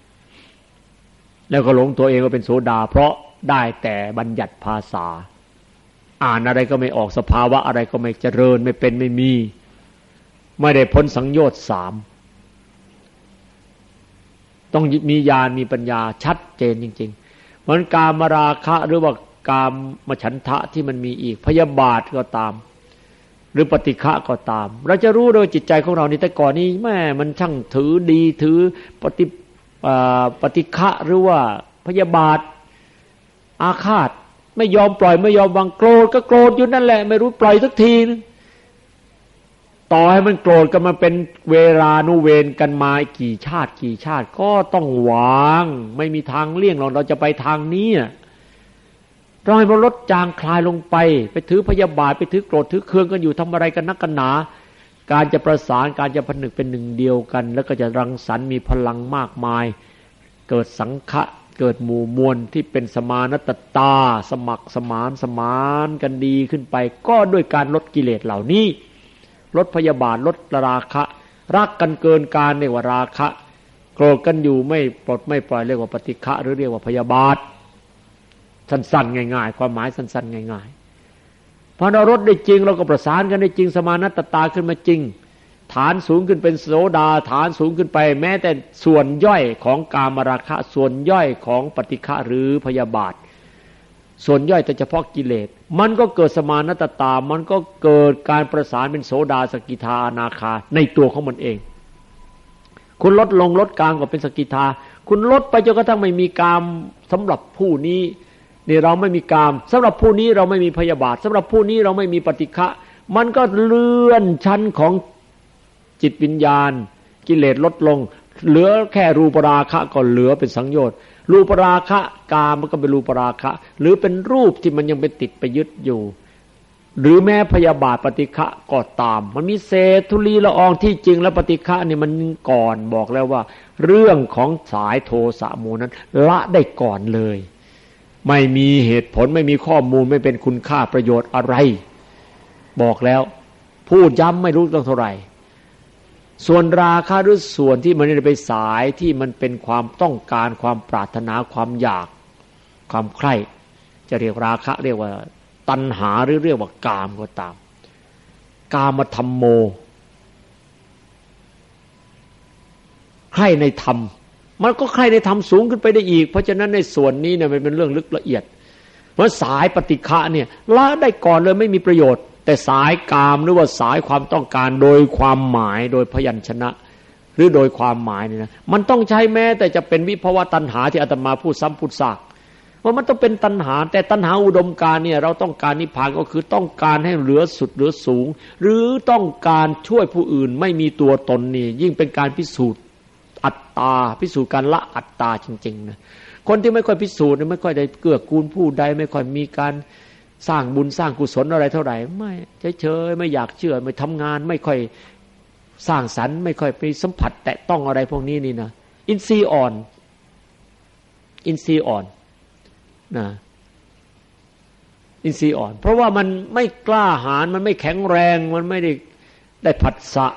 แล้วก็หลงตัวเองว่าเป็นโสดาเพราะได้แต่บัญญัติภาษาอ่านอะไรก็ไม่ออกสภาวะอะไรก็ไม่เจริญไม่เป็นไม่มีไม่ได้พ้นสังโยชน์สามต้องมีญาณมีปัญญาชัดเจนจริงๆเพราะกามราคะหรือว่ากามฉันทะที่มันมีอีกพยาบาทก็ตามหรือปฏิฆะก็ตามเราจะรู้โดยจิตใจของเรานี่แต่ก่อนนี้แม่มันช่างถือดีถือปฏิปฏิฆะหรือว่าพยาบาทอาฆาตไม่ยอมปล่อยไม่ยอมวางโกรธก็โกรธอยู่นั่นแหละไม่รู้ปล่อยสักทีนึงต่อให้มันโกรธกันมาเป็นเวลานุเวรกันมากี่ชาติกี่ชาติก็ต้องวางไม่มีทางเลี่ยงหรอกเราจะไปทางนี้เราให้มันลดจางคลายลงไปไปถือพยาบาทไปถือโกรธถือเคืองกันอยู่ทำอะไรกันนักกันหนาการจะประสานการจะผนึกเป็นหนึ่งเดียวกันแล้วก็จะรังสรรค์มีพลังมากมายเกิดสังฆะเกิดหมู่มวลที่เป็นสมานตตาสมัครสมานสมานกันดีขึ้นไปก็ด้วยการลดกิเลสเหล่านี้ลดพยาบาทลดราคะรักกันเกินการเรียกว่าราคะโกรธกันอยู่ไม่ปลดไม่ปล่อยเรียกว่าปฏิฆะหรือเรียกว่าพยาบาทสั้นๆง่ายๆความหมายสั้นๆง่ายๆพอเราลดได้จริงเราก็ประสานกันได้จริงสมานตตาขึ้นมาจริงฐานสูงขึ้นเป็นโสดาฐานสูงขึ้นไปแม้แต่ส่วนย่อยของกามราคะส่วนย่อยของปฏิฆะหรือพยาบาทส่วนย่อยแต่เฉพาะกิเลสมันก็เกิดสมานตตามันก็เกิดการประสานเป็นโสดาสกิทาอนาคาในตัวของมันเองคุณลดลงลดกามก็เป็นสกิทาคุณลดไปจนกระทั่งไม่มีกามสำหรับผู้นี้นี่เราไม่มีกามสำหรับผู้นี้เราไม่มีพยาบาทสำหรับผู้นี้เราไม่มีปฏิฆะมันก็เลื่อนชั้นของจิตวิญญาณกิเลสลดลงเหลือแค่รูปราคะก็เหลือเป็นสังโยชน์รูปราคะกามมันก็เป็นรูปราคะหรือเป็นรูปที่มันยังเป็นติดไปยึดอยู่หรือแม้พยาบาทปฏิฆะก็ตามมันมีเศษธุลีละอองที่จริงแล้วปฏิฆะนี่มันก่อนบอกแล้วว่าเรื่องของสายโทสะโมนั้นละได้ก่อนเลยไม่มีเหตุผลไม่มีข้อมูลไม่เป็นคุณค่าประโยชน์อะไรบอกแล้วพูดย้ำไม่รู้ต้องเท่าไหร่ส่วนราคะหรือส่วนที่มันได้ไปสายที่มันเป็นความต้องการความปรารถนาความอยากความใคร่จะเรียกราคะเรียกว่าตัณหาหรือเรียกว่ากามก็ตามกามธัมโมใคร่ในธรรมมันก็ใครได้ทำสูงขึ้นไปได้อีกเพราะฉะนั้นในส่วนนี้เนี่ยมันเป็นเรื่องลึกละเอียดเพราะสายปฏิฆะเนี่ยละได้ก่อนเลยไม่มีประโยชน์แต่สายกามหรือว่าสายความต้องการโดยความหมายโดยพยัญชนะหรือโดยความหมายนี่นะมันต้องใช้แม้แต่จะเป็นวิภวตัณหาที่อาตมาพูดซ้ำพูดซากว่ามันต้องเป็นตัณหาแต่ตัณหาอุดมการเนี่ยเราต้องการนิพพานก็คือต้องการให้เหลือสุดเหลือสูงหรือต้องการช่วยผู้อื่นไม่มีตัวตนนี่ยิ่งเป็นการพิสูจน์อัตตาพิสูจน์การละอัตตาจริงๆนะคนที่ไม่ค่อยพิสูจน์ไม่ค่อยได้เกื้อกูลผู้ใดไม่ค่อยมีการสร้างบุญสร้างกุศลอะไรเท่าไหร่ไม่เฉยๆไม่อยากเชื่อไม่ทำงานไม่ค่อยสร้างสรรค์ไม่ค่อยไปสัมผัสแตะต้องอะไรพวกนี้นี่นะอินทรีย์อ่อนอินทรีย์อ่อนนะอินทรีย์อ่อนเพราะว่ามันไม่กล้าหาญมันไม่แข็งแรงมันไม่ได้ได้ผัสสะ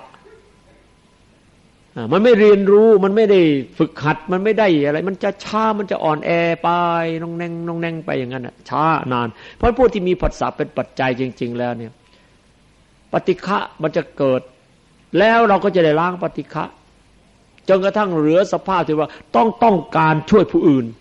มันไม่เรียนรู้มันไม่ได้ฝึกหัดมันไม่ได้อะไรมันจะช้ามันจะอ่อนแอไปน้องแนงน้องแนงไปอย่างนั้นน่ะช้านานเพราะพวกที่มีผัสสะเป็นปัจจัยจริงๆแล้วเนี่ยปฏิฆะมันจะเกิดแล้วเราก็จะได้ล้างปฏิฆะจนกระทั่งเหลือสภาพที่ว่าต้องต้องการช่วยผู้อื่น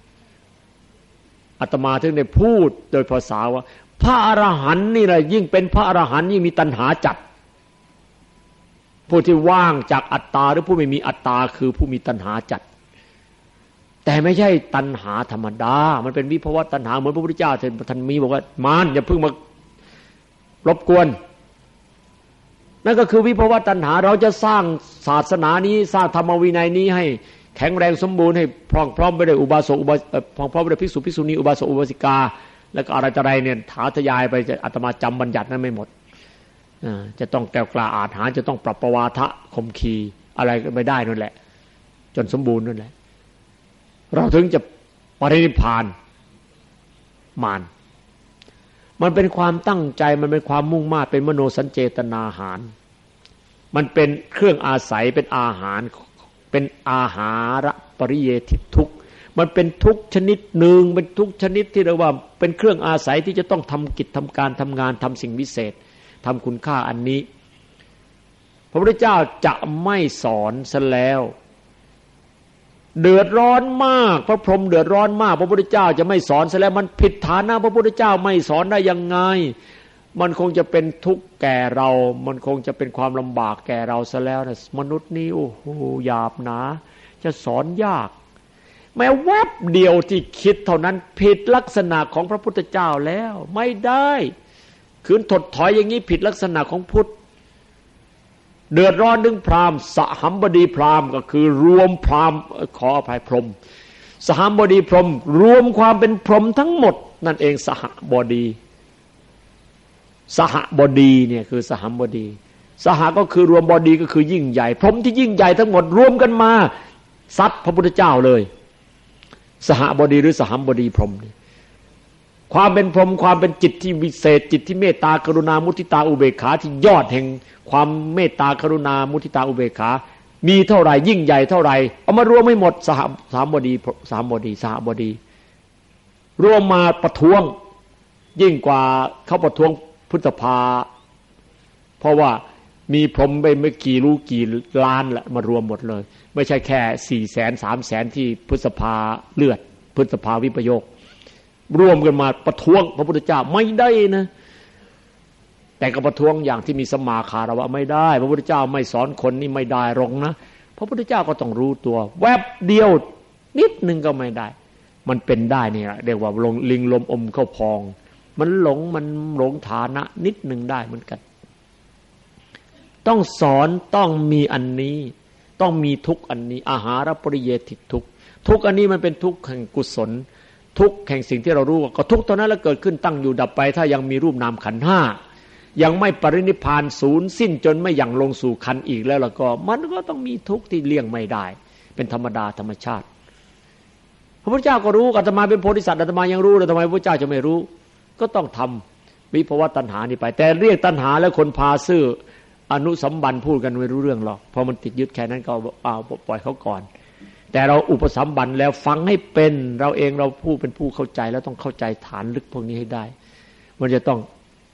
อาตมาถึงได้พูดโดยภาษาว่าพระอรหันต์นี่แหละยิ่งเป็นพระอรหันต์ยิ่งมีตัณหาจัดผู้ที่ว่างจากอัตตาหรือผู้ไม่มีอัตตาคือผู้มีตัณหาจัดแต่ไม่ใช่ตัณหาธรรมดามันเป็นวิภวตัณหาเหมือนพระพุทธเจ้าท่านมีบอกว่ามารอย่าเพิ่งมารบกวนนั่นก็คือวิภวตัณหาเราจะสร้างศาสนานี้สร้างธรรมวินัยนี้ให้แข็งแรงสมบูรณ์ให้พร้อมพร้อมไปด้วยอุบาสกอุบาพร้อมพร้อมไปด้วยภิกษุภิกษุณีอุบาสกอุบาสิกาแล้วก็อะไรต่ออะไรเนี่ยถาทยายไปจะอาตมาจำบัญญัตินั้นไม่หมดจะต้องแก้วกล้าอาถรรพ์จะต้องปรับประวาทะคมขีอะไรก็ไม่ได้นั่นแหละจนสมบูรณ์นั่นแหละเราถึงจะปรินิพพานมารมันเป็นความตั้งใจมันเป็นความมุ่งมา่เป็นมโนสัญเจตนาหารมันเป็นเครื่องอาศัยเป็นอาหารเป็นอาหารปริเยทิทุกข์มันเป็นทุกข์ชนิดหนึ่งเป็นทุกข์ชนิดที่เรียกว่าเป็นเครื่องอาศัยที่จะต้องทำกิจทำการทำงานทำสิ่งวิเศษทำคุณค่าอันนี้พระพุทธเจ้าจะไม่สอนซะแล้วเดือดร้อนมากพระพรหมเดือดร้อนมากพระพุทธเจ้าจะไม่สอนซะแล้วมันผิดฐานะพระพุทธเจ้าไม่สอนได้ยังไงมันคงจะเป็นทุกข์แก่เรามันคงจะเป็นความลำบากแก่เราซะแล้วนะมนุษย์นี้โอ้โหหยาบหนาจะสอนยากแม้แวบเดียวที่คิดเท่านั้นผิดลักษณะของพระพุทธเจ้าแล้วไม่ได้คืนถดถอยอย่างนี้ผิดลักษณะของพุทธเดือดร้อนดึงพราหมณ์สหัมบดีพราหมณ์ก็คือรวมพราหมณ์ขออภัยพรหมสหัมบดีพรหมรวมความเป็นพรหมทั้งหมดนั่นเองสหบดีสหบดีเนี่ยคือสหัมบดีสหก็คือรวมบดีก็คือยิ่งใหญ่พรหมที่ยิ่งใหญ่ทั้งหมดรวมกันมาซัดพระพุทธเจ้าเลยสหบดีหรือสหัมบดีพรหมความเป็นพรหมความเป็นจิตที่วิเศษจิตที่เมตตากรุณามุทิตาอุเบกขาที่ยอดแห่งความเมตตากรุณามุทิตาอุเบกขามีเท่าไหร่ยิ่งใหญ่เท่าไหร่เอามารวมให้หมดสหสามบดีสามบดีสหบดีรวมมาประท้วงยิ่งกว่าเขาประท้วงพุทธภาเพราะว่ามีพรหมไปไม่กี่รู้กี่ล้านละมารวมหมดเลยไม่ใช่แค่สี่แสนสามแสนที่พุทธภาเลือดพุทธภาวิปโยครวมกันมาประท้วงพระพุทธเจ้าไม่ได้นะแต่ก็ประท้วงอย่างที่มีสมาคารวะไม่ได้พระพุทธเจ้าไม่สอนคนนี่ไม่ได้หรอกนะพระพุทธเจ้าก็ต้องรู้ตัวแวบเดียวนิดนึงก็ไม่ได้มันเป็นได้นี่แหละเรียกว่าลงลิงลมอมเข้าพองมันหลงมันหลงฐานะนิดนึงได้เหมือนกันต้องสอนต้องมีอันนี้ต้องมีทุกอันนี้อาหารปริเยติทุกทุกอันนี้มันเป็นทุกแห่งกุศลทุกแห่งสิ่งที่เรารู้ก็ทุกตอนนั้นแล้วเกิดขึ้นตั้งอยู่ดับไปถ้ายังมีรูปนามขันธ์ห้ายังไม่ปรินิพพานศูนย์สิ้นจนไม่ยังลงสู่ขันธ์อีกแล้วแล้วก็มันก็ต้องมีทุกข์ที่เลี่ยงไม่ได้เป็นธรรมดาธรรมชาติพระพุทธเจ้าก็รู้อาตมาเป็นโพธิสัตว์อาตมายังรู้เลยทำไมพระพุทธเจ้าจะไม่รู้ก็ต้องทำวิภวตัณหานี่ไปแต่เรียกตัณหาแล้วคนพาซื่ออนุสัมบันพูดกันไม่รู้เรื่องหรอกพอมันติดยึดแค่นั้นก็เอาปล่อยเขาก่อนแต่เราอุปสัมบันแล้วฟังให้เป็นเราเองเราผู้เป็นผู้เข้าใจแล้วต้องเข้าใจฐานลึกพวกนี้ให้ได้มันจะต้อง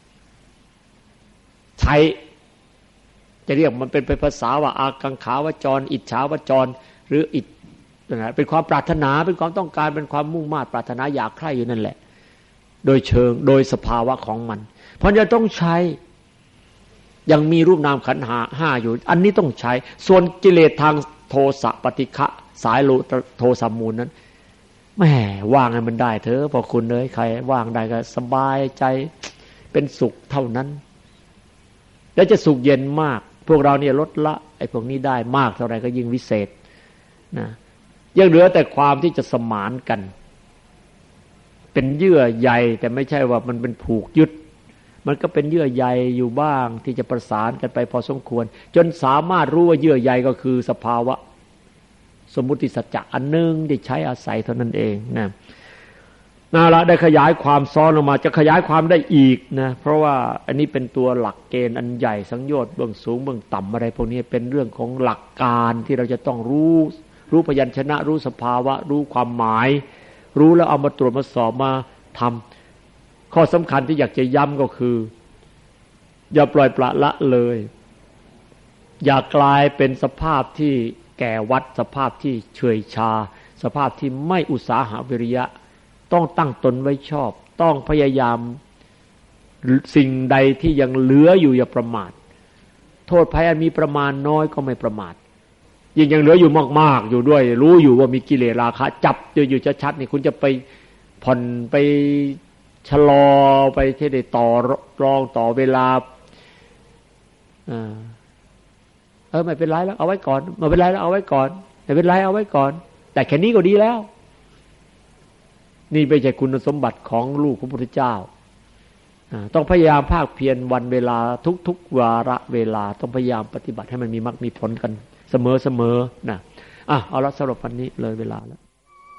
ใช้จะเรียกมันเป็นภาษาว่าอากังขาวจรอิจฉาวจรหรืออินะเป็นความปรารถนาเป็นความต้องการเป็นความมุ่งมา่ปรารถนาอยากใคร่อยู่นั่นแหละโดยเชิงโดยสภาวะของมันเพราะจะต้องใช้ยังมีรูปนามขันธ์ห้าอยู่อันนี้ต้องใช้ส่วนกิเลสทางโทสะปฏิฆะสายโลโทสะมูลนั้นแหมว่างให้มันได้เถอะพอคุณเอ้ยใครว่างได้ก็สบายใจเป็นสุขเท่านั้นแล้วจะสุขเย็นมากพวกเราเนี่ยลดละไอ้พวกนี้ได้มากเท่าไหร่ก็ยิ่งวิเศษนะยังเหลือแต่ความที่จะสมานกันเป็นเยื่อใยแต่ไม่ใช่ว่ามันเป็นผูกยึดมันก็เป็นเยื่อใยอยู่บ้างที่จะประสานกันไปพอสมควรจนสามารถรู้ว่าเยื่อใยก็คือสภาวะสมมุติสัจจะอันหนึ่งที่ใช้อาศัยเท่านั้นเองนะน่าละได้ขยายความซ้อนลงมาจะขยายความได้อีกนะเพราะว่าอันนี้เป็นตัวหลักเกณฑ์อันใหญ่สังโยชน์เบื้องสูงเบื้องต่ำอะไรพวกนี้เป็นเรื่องของหลักการที่เราจะต้องรู้รู้พยัญชนะรู้สภาวะรู้ความหมายรู้แล้วเอามาตรวจมาสอบมาทำข้อสำคัญที่อยากจะย้ำก็คืออย่าปล่อยปละละเลยอย่ากลายเป็นสภาพที่แก่วัดสภาพที่เฉยชาสภาพที่ไม่อุตสาหะวิริยะต้องตั้งตนไว้ชอบต้องพยายามสิ่งใดที่ยังเหลืออยู่อย่าประมาทโทษภัยอันมีประมาณน้อยก็ไม่ประมาทยิ่งยังเหลืออยู่มากๆอยู่ด้วยรู้อยู่ว่ามีกิเลสราคะจับอยู่ชัดๆนี่คุณจะไปผ่อนไปชะลอไปที่ได้ต่อรองต่อเวลาเออเออไม่เป็นไรแล้วเอาไว้ก่อนไม่เป็นไรแล้วเอาไว้ก่อนไม่เป็นไรเอาไว้ก่อนแต่แค่นี้ก็ดีแล้วนี่ไม่ใช่คุณสมบัติของลูกพระพุทธเจ้าต้องพยายามภาคเพียรวันเวลาทุกๆวาระเวลาต้องพยายามปฏิบัติให้มันมีมรรคมีผลกันเสมอๆนะอ่ะเอาละสำหรับวันนี้เลยเวลาแล้ว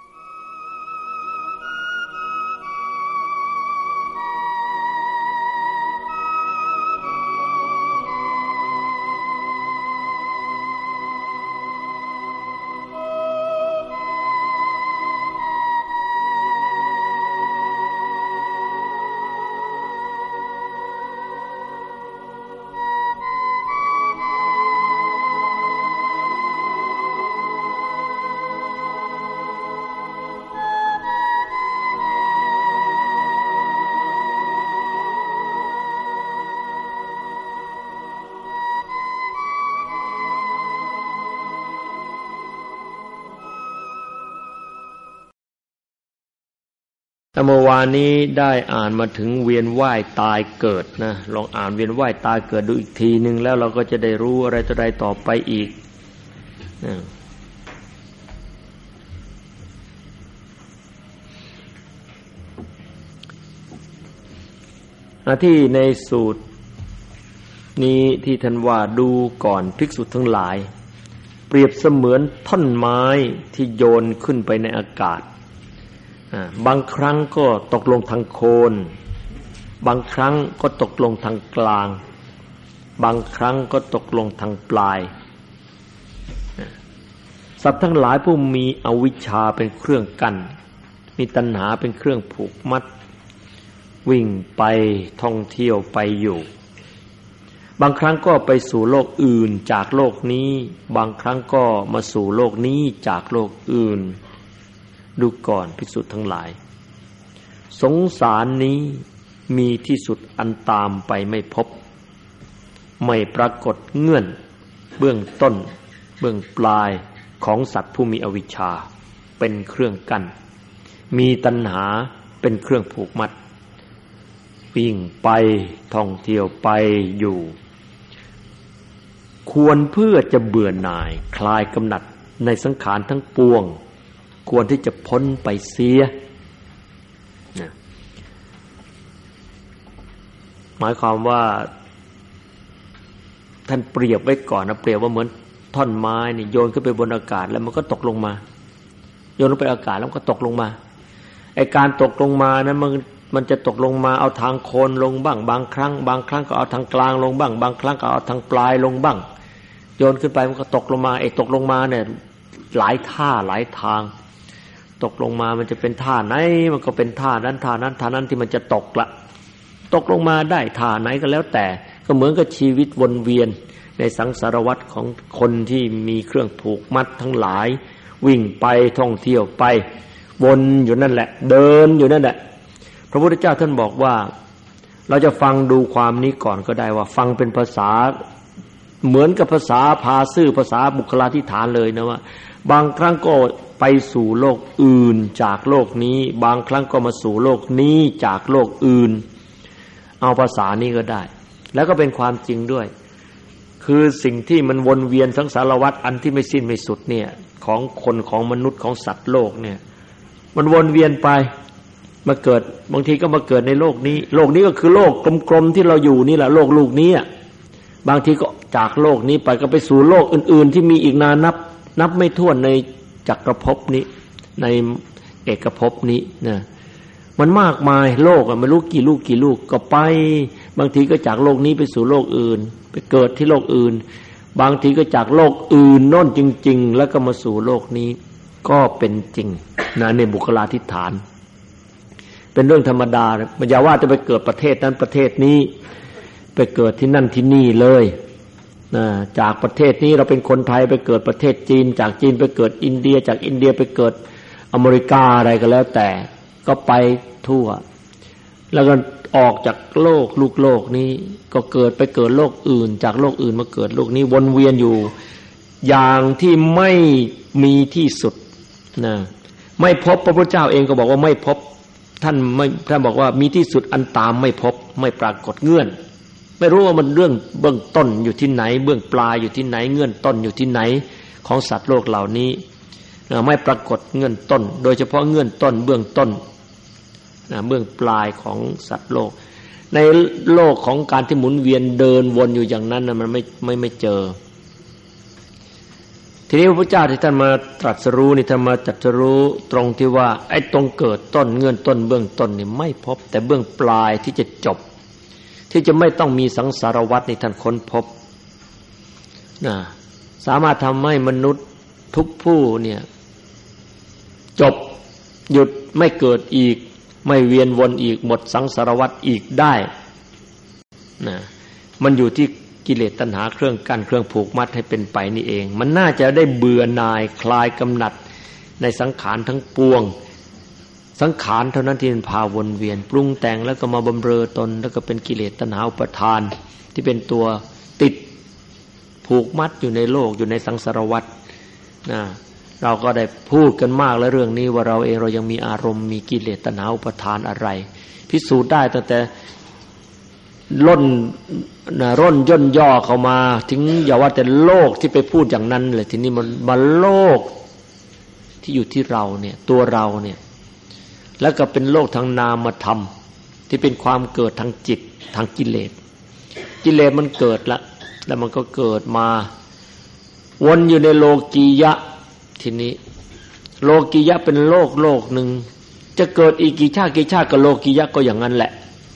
เมื่อวานนี้ได้อ่านมาถึงเวียนว่ายตายเกิดนะลองอ่านเวียนว่ายตายเกิดดูอีกทีนึงแล้วเราก็จะได้รู้อะไรต่อใดต่อไปอีกนะที่ในสูตรนี้ที่ท่านว่าดูก่อนภิกษุทั้งหลายเปรียบเสมือนท่อนไม้ที่โยนขึ้นไปในอากาศบางครั้งก็ตกลงทางโคนบางครั้งก็ตกลงทางกลางบางครั้งก็ตกลงทางปลายสัตว์ทั้งหลายผู้มีอวิชชาเป็นเครื่องกั้นมีตัณหาเป็นเครื่องผูกมัดวิ่งไปท่องเที่ยวไปอยู่บางครั้งก็ไปสู่โลกอื่นจากโลกนี้บางครั้งก็มาสู่โลกนี้จากโลกอื่นดูก่อนภิกษุทั้งหลายสงสารนี้มีที่สุดอันตามไปไม่พบไม่ปรากฏเงื่อนเบื้องต้นเบื้องปลายของสัตว์ผู้มีอวิชชาเป็นเครื่องกั้นมีตัณหาเป็นเครื่องผูกมัดวิ่งไปท่องเที่ยวไปอยู่ควรเพื่อจะเบื่อหน่ายคลายกำหนัดในสังขารทั้งปวงควรที่จะพ้นไปเสียนะหมายความว่าท่านเปรียบไว้ก่อนนะเปรียบว่าเหมือนท่อนไม้นี่โยนขึ้นไปบนอากาศแล้วมันก็ตกลงมาโยนลงไปอากาศแล้วมันก็ตกลงมาไอ้การตกลงมานั้นมันมันจะตกลงมาเอาทางโคนลงบ้างบางครั้งบางครั้งก็เอาทางกลางลงบ้างบางครั้งก็เอาทางปลายลงบ้างโยนขึ้นไปมันก็ตกลงมาไอ้ตกลงมาเนี่ยหลายท่าหลายทางตกลงมามันจะเป็นท่าไหนมันก็เป็นท่านั้นท่านั้นท่านั้นที่มันจะตกละตกลงมาได้ท่าไหนก็แล้วแต่ก็เหมือนกับชีวิตวนเวียนในสังสารวัฏของคนที่มีเครื่องผูกมัดทั้งหลายวิ่งไปท่องเที่ยวไปวนอยู่นั่นแหละเดินอยู่นั่นแหละพระพุทธเจ้าท่านบอกว่าเราจะฟังดูความนี้ก่อนก็ได้ว่าฟังเป็นภาษาเหมือนกับภาษาภาษาภาษาบุคลาธิฐานเลยนะว่าบางครั้งก็ไปสู่โลกอื่นจากโลกนี้บางครั้งก็มาสู่โลกนี้จากโลกอื่นเอาภาษานี้ก็ได้แล้วก็เป็นความจริงด้วยคือสิ่งที่มันวนเวียนสังสารวัฏอันที่ไม่สิ้นไม่สุดเนี่ยของคนของมนุษย์ของสัตว์โลกเนี่ยมันวนเวียนไปมาเกิดบางทีก็มาเกิดในโลกนี้โลกนี้ก็คือโลกกลมๆที่เราอยู่นี่แหละโลกลูกนี้บางทีก็จากโลกนี้ไปก็ไปสู่โลกอื่นๆที่มีอีกนานับนับไม่ถ้วนในจักรภพนี้ในเอกภพนี้นะมันมากมายโลกอ่ะไม่รู้กี่ลูกกี่ลูกก็ไปบางทีก็จากโลกนี้ไปสู่โลกอื่นไปเกิดที่โลกอื่นบางทีก็จากโลกอื่นโน่นจริงๆแล้วก็มาสู่โลกนี้ก็เป็นจริงนะในบุคลาธิฐานเป็นเรื่องธรรมดาไม่อย่าว่าจะไปเกิดประเทศนั้นประเทศนี้ไปเกิดที่นั่นที่นี่เลยนะจากประเทศนี้เราเป็นคนไทยไปเกิดประเทศจีนจากจีนไปเกิดอินเดียจากอินเดียไปเกิดอเมริกาอะไรก็แล้วแต่ก็ไปทั่วแล้วก็ออกจากโลกลูกโลกนี้ก็เกิดไปเกิดโลกอื่นจากโลกอื่นมาเกิดโลกนี้วนเวียนอยู่อย่างที่ไม่มีที่สุดนะไม่พบพระพุทธเจ้าเองก็บอกว่าไม่พบท่านไม่ท่านบอกว่ามีที่สุดอันตามไม่พบไม่ปรากฏเงื่อนไม่รู้ว่ามันเรื่องเบื้องต้นอยู่ที่ไหนเบื้องปลายอยู่ที่ไหนเงื่อนต้นอยู่ที่ไหนของสัตว์โลกเหล่านี้ไม่ปรากฏเงื่อนต้นโดยเฉพาะเงื่อนต้นเบื้องต้นเบื้องปลายของสัตว์โลกในโลกของการที่หมุนเวียนเดินวนอยู่อย่างนั้นมันไม่ไม่ไม่เจอทีนี้พระพุทธเจ้าที่ท่านมาตรัสรู้นี่ท่านมาตรัสรู้ตรงที่ว่าไอ้ตรงเกิดต้นเงื่อนต้นเบื้องต้นนี่ไม่พบแต่เบื้องปลายที่จะจบที่จะไม่ต้องมีสังสารวัฏนี่ท่านค้นพบนะสามารถทำให้มนุษย์ทุกผู้เนี่ยจบหยุดไม่เกิดอีกไม่เวียนวนอีกหมดสังสารวัฏอีกได้นะมันอยู่ที่กิเลสตัณหาเครื่องกั้นเครื่องผูกมัดให้เป็นไปนี่เองมันน่าจะได้เบื่อหน่ายคลายกำหนัดในสังขารทั้งปวงสังขารเท่านั้นที่มันพาวนเวียนปรุงแต่งแล้วก็มาบำเรอตนแล้วก็เป็นกิเลสตัณหาอุปทานที่เป็นตัวติดผูกมัดอยู่ในโลกอยู่ในสังสารวัฏนะเราก็ได้พูดกันมากแล้วเรื่องนี้ว่าเราเองเรายังมีอารมณ์มีกิเลสตัณหาอุปทานอะไรพิสูจน์ได้ตั้งแต่ล่นนะร่นย่นย่อเข้ามาถึงอย่าว่าแต่โลกที่ไปพูดอย่างนั้นเลยทีนี้มันมาโลกที่อยู่ที่เราเนี่ยตัวเราเนี่ยแล้วก็เป็นโลกทางนามธรรมที่เป็นความเกิดทางจิตทางกิเลสกิเลสมันเกิดละแล้วมันก็เกิดมาวนอยู่ในโลกียะทีนี้โลกียะเป็นโลกโลกหนึ่งจะเกิดอีกกี่ชาติกี่ชาติก็โลกียะก็อย่างนั้นแหละ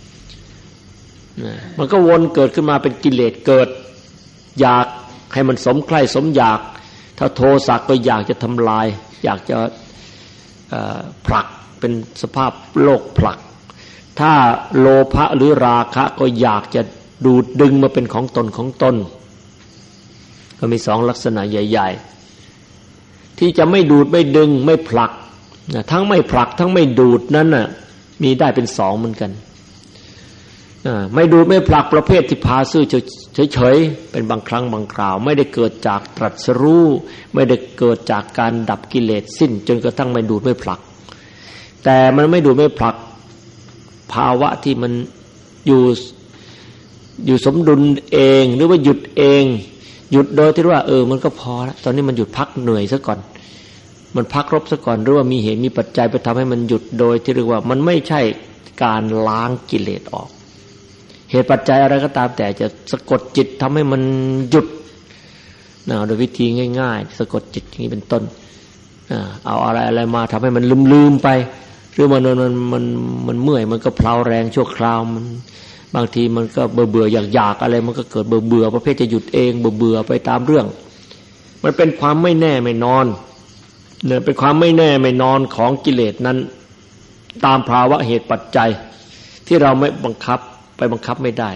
มันก็วนเกิดขึ้นมาเป็นกิเลสเกิดอยากให้มันสมใคร่สมอยากถ้าโทสะก็อยากจะทำลายอยากจะผลักเป็นสภาพโลกผลักถ้าโลภะหรือราคะก็อยากจะดูดดึงมาเป็นของตนของตนก็มีสองลักษณะใหญ่ๆที่จะไม่ดูดไม่ดึงไม่ผลักทั้งไม่ผลักทั้งไม่ดูดนั้นน่ะมีได้เป็นสองเหมือนกันไม่ดูดไม่ผลักประเภทที่พาซื่อเฉยๆเป็นบางครั้งบางคราวไม่ได้เกิดจากตรัสรู้ไม่ได้เกิดจากการดับกิเลสสิ้นจนกระทั่งไม่ดูดไม่ผลักแต่มันไม่ดูดไม่ผลักภาวะที่มันอยู่อยู่สมดุลเองหรือว่าหยุดเองหยุดโดยที่ว่าเออมันก็พอแล้วตอนนี้มันหยุดพักเหนื่อยซะก่อนมันพักรบซะก่อนหรือว่ามีเหตุมีปัจจัยไปทำให้มันหยุดโดยที่เรียกว่ามันไม่ใช่การล้างกิเลสออกเหตุปัจจัยอะไรก็ตามแต่จะสะกดจิตทำให้มันหยุดนะโดยวิธีง่ายๆสะกดจิตอย่างนี้เป็นต้นเอาอะไรอะไรมาทำให้มันลืมๆไปหรือมันมันมันมันเมื่อยมันก็เพลาแรงชั่วคราวมันบางทีมันก็เบื่อเบื่ออยากๆอะไรมันก็เกิดเบื่อเบื่อประเภทจะหยุดเองเบื่อเบื่อไปตามเรื่องมันเป็นความไม่แน่ไม่นอนเนี่ยเป็นความไม่แน่ไม่นอนของกิเลสนั้นตามภาวะเหตุปัจจัยที่เราไม่บังคับไปบังคับไม่ได้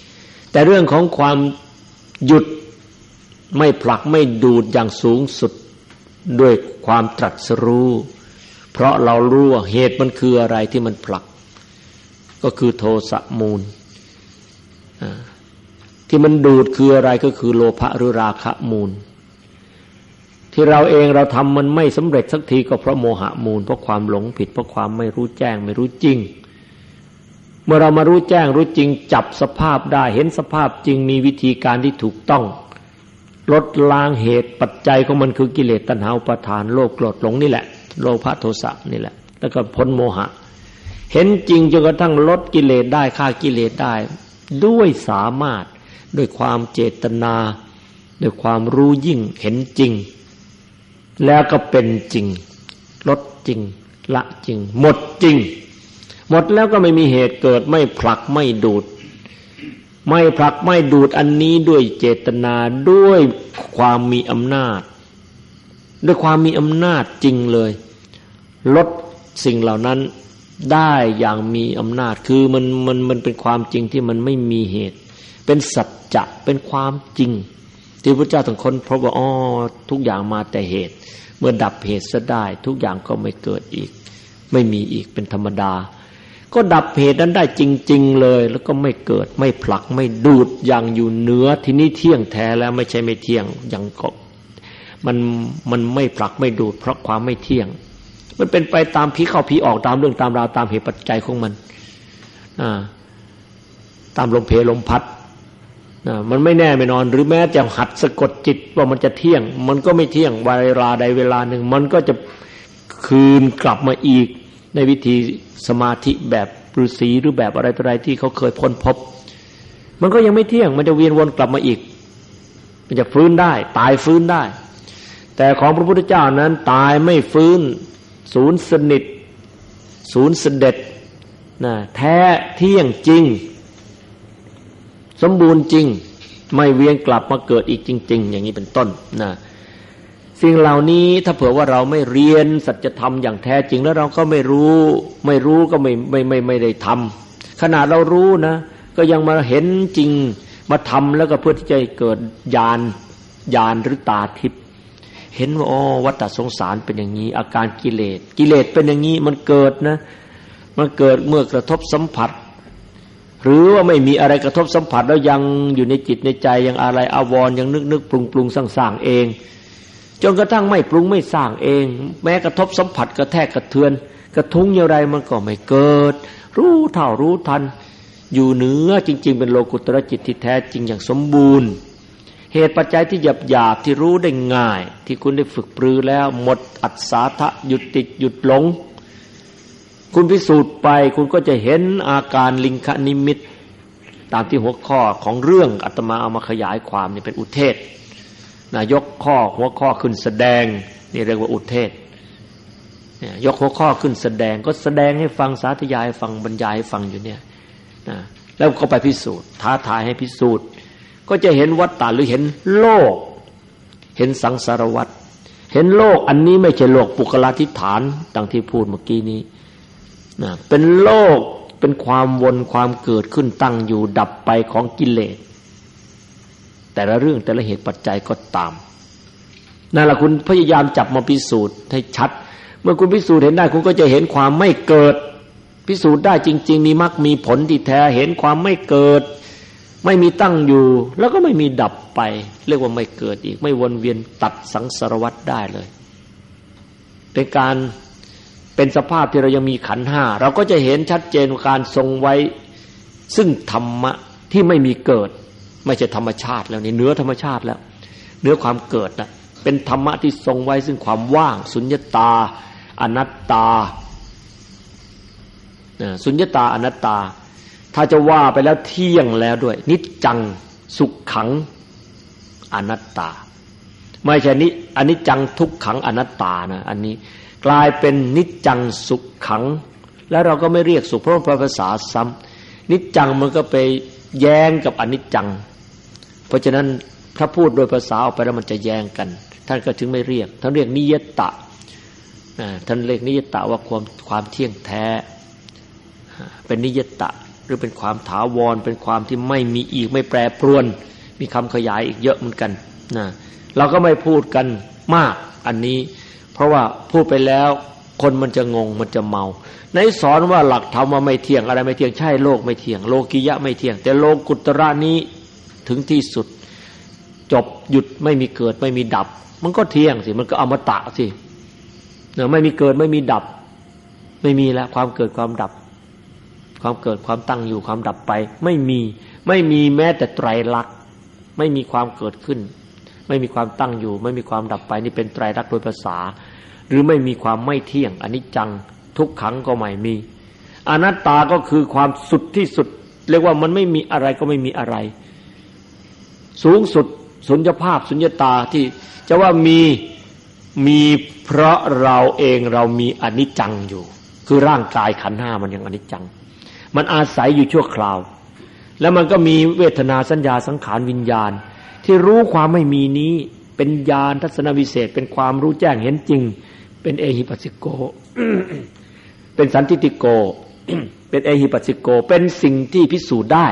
แต่เรื่องของความหยุดไม่ผลักไม่ดูดอย่างสูงสุดด้วยความตรัสรู้เพราะเรารู้ว่าเหตุมันคืออะไรที่มันผลักก็คือโทสะมูลที่มันดูดคืออะไรก็คือโลภะหรือราคะมูลที่เราเองเราทำมันไม่สำเร็จสักทีก็เพราะโมหะมูลเพราะความหลงผิดเพราะความไม่รู้แจ้งไม่รู้จริงเมื่อเรามารู้แจ้งรู้จริงจับสภาพได้เห็นสภาพจริงมีวิธีการที่ถูกต้องลดล้างเหตุปัจจัยของมันคือกิเลสตัณหาอุปาทานโลภโกรธหลงนี่แหละโลภะโทสะนี่แหละแล้วก็พ้นโมหะเห็นจริงจนกระทั่งลดกิเลสได้ฆ่ากิเลสได้ด้วยสามารถด้วยความเจตนาด้วยความรู้ยิ่งเห็นจริงแล้วก็เป็นจริงลดจริงละจริงหมดจริงหมดแล้วก็ไม่มีเหตุเกิดไม่ผลักไม่ดูดไม่ผลักไม่ดูดอันนี้ด้วยเจตนาด้วยความมีอำนาจด้วยความมีอำนาจจริงเลยลดสิ่งเหล่านั้นได้อย่างมีอำนาจคือมันมันมันเป็นความจริงที่มันไม่มีเหตุเป็นสัจจะเป็นความจริงที่พระเจ้าทั้งคนพบว่าอ๋อทุกอย่างมาแต่เหตุเมื่อดับเหตุซะได้ทุกอย่างก็ไม่เกิดอีกไม่มีอีกเป็นธรรมดาก็ดับเหตุนั้นได้จริงๆเลยแล้วก็ไม่เกิดไม่ผลักไม่ดูดอย่างอยู่เหนือที่นี่เที่ยงแท้แล้วไม่ใช่ไม่เที่ยงยังก็มันมันไม่ผลักไม่ดูดเพราะความไม่เที่ยงมันเป็นไปตามผีเข้าผีออกตามเรื่องตามราวตามเหตุปัจจัยของมันอ่าตามลมเพลลมพัดอ่ามันไม่แน่ไม่นอนหรือแม้จะหัดสะกดจิตว่ามันจะเที่ยงมันก็ไม่เที่ยงเวลาใดเวลาหนึ่งมันก็จะคืนกลับมาอีกในวิธีสมาธิแบบฤาษีหรือแบบอะไรต่ออะไรที่เขาเคยพ้นพบมันก็ยังไม่เที่ยงมันจะเวียนวนกลับมาอีกมันจะฟื้นได้ตายฟื้นได้แต่ของพระพุทธเจ้านั้นตายไม่ฟื้นศูนย์สนิทศูนย์เสด็จนะแท้เที่ยงจริงสมบูรณ์จริงไม่เวียนกลับมาเกิดอีกจริงๆอย่างนี้เป็นต้นนะสิ่งเหล่านี้ถ้าเผื่อว่าเราไม่เรียนสัจธรรมอย่างแท้จริงแล้วเราก็ไม่รู้ไม่รู้ก็ไม่ไม่ไม่ไม่ได้ทำขนาดเรารู้นะก็ยังมาเห็นจริงมาทำแล้วก็เพื่อที่จะเกิดญาณญาณหรือตาทิพย์เห็นว่าอ๋อวัฏสงสารเป็นอย่างนี้อาการกิเลสกิเลสเป็นอย่างนี้มันเกิดนะมันเกิดเมื่อกระทบสัมผัสหรือว่าไม่มีอะไรกระทบสัมผัสแล้วยังอยู่ในจิตในใจยังอะไรอาวรณ์ยังนึกนึกปรุงปรุงสร้างสร้างเองจนกระทั่งไม่ปรุงไม่สร้างเองแม้กระทบสัมผัสกระแทกกระเทือนกระทุ้งอย่างไรมันก็ไม่เกิดรู้เท่ารู้ทันอยู่เหนือจริงๆเป็นโลกุตตรจิตที่แท้จริงอย่างสมบูรณ์เหตุปัจจัยที่หยาบหยาบที่รู้ได้ง่ายที่คุณได้ฝึกปรือแล้วหมดอัศทะหยุดติดหยุดหลงคุณพิสูจน์ไปคุณก็จะเห็นอาการลิงคนิมิตตามที่หัวข้อของเรื่องอาตมาเอามาขยายความนี่เป็นอุเทศนะยกข้อหัวข้อขึ้นแสดงนี่เรียกว่าอุเทศเนี่ยยกหัวข้อขึ้นแสดงก็แสดงให้ฟังสาธยายฟังบรรยายให้ฟังอยู่เนี่ยนะแล้วก็ไปพิสูจน์ท้าทายให้พิสูจน์ก็จะเห็นวัฏฏะหรือเห็นโลกเห็นสังสารวัฏเห็นโลกอันนี้ไม่ใช่โลกปุคลาธิฐานดังที่พูดเมื่อกี้นี้นะเป็นโลกเป็นความวนความเกิดขึ้นตั้งอยู่ดับไปของกิเลสแต่ละเรื่องแต่ละเหตุปัจจัยก็ตามนั่นแหละคุณพยายามจับมาพิสูจน์ให้ชัดเมื่อคุณพิสูจน์เห็นได้คุณก็จะเห็นความไม่เกิดพิสูจน์ได้จริงๆมีมรรคมีผลที่แท้เห็นความไม่เกิดไม่มีตั้งอยู่แล้วก็ไม่มีดับไปเรียกว่าไม่เกิดอีกไม่วนเวียนตัดสังสารวัฏได้เลยเป็นการเป็นสภาพที่เรายังมีขันธ์ห้าเราก็จะเห็นชัดเจนการทรงไว้ซึ่งธรรมะที่ไม่มีเกิดไม่ใช่ธรรมชาติแล้วนี่เหนือธรรมชาติแล้วเหนือความเกิดนะเป็นธรรมะที่ทรงไว้ซึ่งความว่างสุญญตาอนัตตาสุญญตาอนัตตาถ้าจะว่าไปแล้วเที่ยงแล้วด้วยนิจจังสุขขังอนัตตาไม่ใช่นิอนิจจังทุกขังอนัตตานะอันนี้กลายเป็นนิจจังสุขขังแล้วเราก็ไม่เรียกสุขเพราะภาษาซ้ำนิจจังมันก็ไปแย้งกับอนิจจังเพราะฉะนั้นถ้าพูดโดยภาษาออกไปแล้วมันจะแย้งกันท่านก็ถึงไม่เรียกท่านเรียกนิยตะท่านเรียกนิยตะว่าความความเที่ยงแท้เป็นนิยตะหรือเป็นความถาวรเป็นความที่ไม่มีอีกไม่แปรปรวนมีคำขยายอีกเยอะเหมือนกันนะเราก็ไม่พูดกันมากอันนี้เพราะว่าพูดไปแล้วคนมันจะงงมันจะเมาในสอนว่าหลักธรรมว่าไม่เที่ยงอะไรไม่เที่ยงใช่โลกไม่เที่ยงโลกิยะไม่เที่ยงแต่โลกุตระนี้ถึงที่สุดจบหยุดไม่มีเกิดไม่มีดับมันก็เที่ยงสิมันก็อมตะสิเนี่ยไม่มีเกิดไม่มีดับไม่มีแล้วความเกิดความดับความเกิดความตั้งอยู่ความดับไปไม่มีไม่มีแม้แต่ไตรลักษณ์ไม่มีความเกิดขึ้นไม่มีความตั้งอยู่ไม่มีความดับไปนี่เป็นไตรลักษณ์โดยภาษาหรือไม่มีความไม่เที่ยงอนิจจังทุกขังก็ไม่มีอนัตตาก็คือความสุดที่สุดเรียกว่ามันไม่มีอะไรก็ไม่มีอะไรสูงสุดสุญญภาพสุญญตาที่จะว่ามีมีเพราะเราเองเรามีอนิจจังอยู่คือร่างกายขันธ์ห้ามันยังอนิจจังมันอาศัยอยู่ชั่วคราวแล้วมันก็มีเวทนาสัญญาสังขารวิญญาณที่รู้ความไม่มีนี้เป็นญาณทัศนวิเศษเป็นความรู้แจ้งเห็นจริงเป็นเอหิปัสสิโก เป็นสันทิฏฐิโก เป็นเอหิปัสสิโกเป็นสิ่งที่พิสูจน์ได้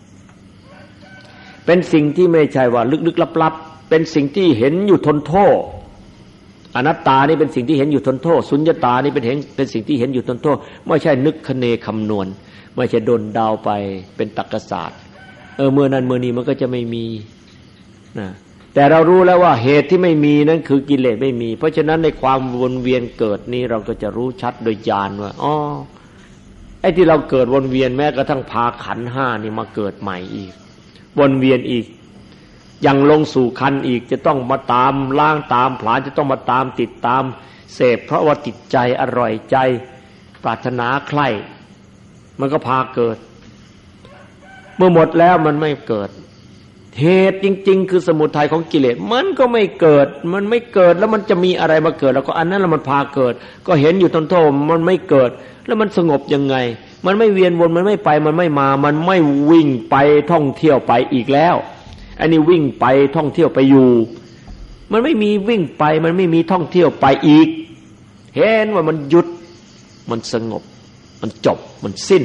เป็นสิ่งที่ไม่ใช่ว่าลึกๆลับๆเป็นสิ่งที่เห็นอยู่ทนโทษอนัตตานี่เป็นสิ่งที่เห็นอยู่ทนโทษสุญญตานี่เป็นเห็นเป็นสิ่งที่เห็นอยู่ทนโทษไม่ใช่นึกคะเนคำนวณไม่ใช่ดลเดาไปเป็นตรรกศาสตร์เออเมื่อนั้นเมื่อนี้มันก็จะไม่มีนะแต่เรารู้แล้วว่าเหตุที่ไม่มีนั้นคือกิเลสไม่มีเพราะฉะนั้นในความวนเวียนเกิดนี้เราก็จะรู้ชัดโดยญาณว่าอ๋อไอ้ที่เราเกิดวนเวียนแม้กระทั่งพาขันธ์ห้านี่มาเกิดใหม่อีกวนเวียนอีกยังลงสู่คันอีกจะต้องมาตามล้างตามผลาญจะต้องมาตามติดตามเสพเพราะว่าติดใจอร่อยใจปรารถนาใคร่มันก็พาเกิดเมื่อหมดแล้วมันไม่เกิดเหตุจริงๆคือสมุทัยของกิเลสมันก็ไม่เกิดมันไม่เกิดแล้วมันจะมีอะไรมาเกิดแล้วก็อันนั้นแล้วมันพาเกิดก็เห็นอยู่ทนโทษมันไม่เกิดแล้วมันสงบยังไงมันไม่เวียนวนมันไม่ไปมันไม่มามันไม่วิ่งไปท่องเที่ยวไปอีกแล้วอันนี้วิ่งไปท่องเที่ยวไปอยู่มันไม่มีวิ่งไปมันไม่มีท่องเที่ยวไปอีกเห็นว่ามันหยุดมันสงบมันจบมันสิ้น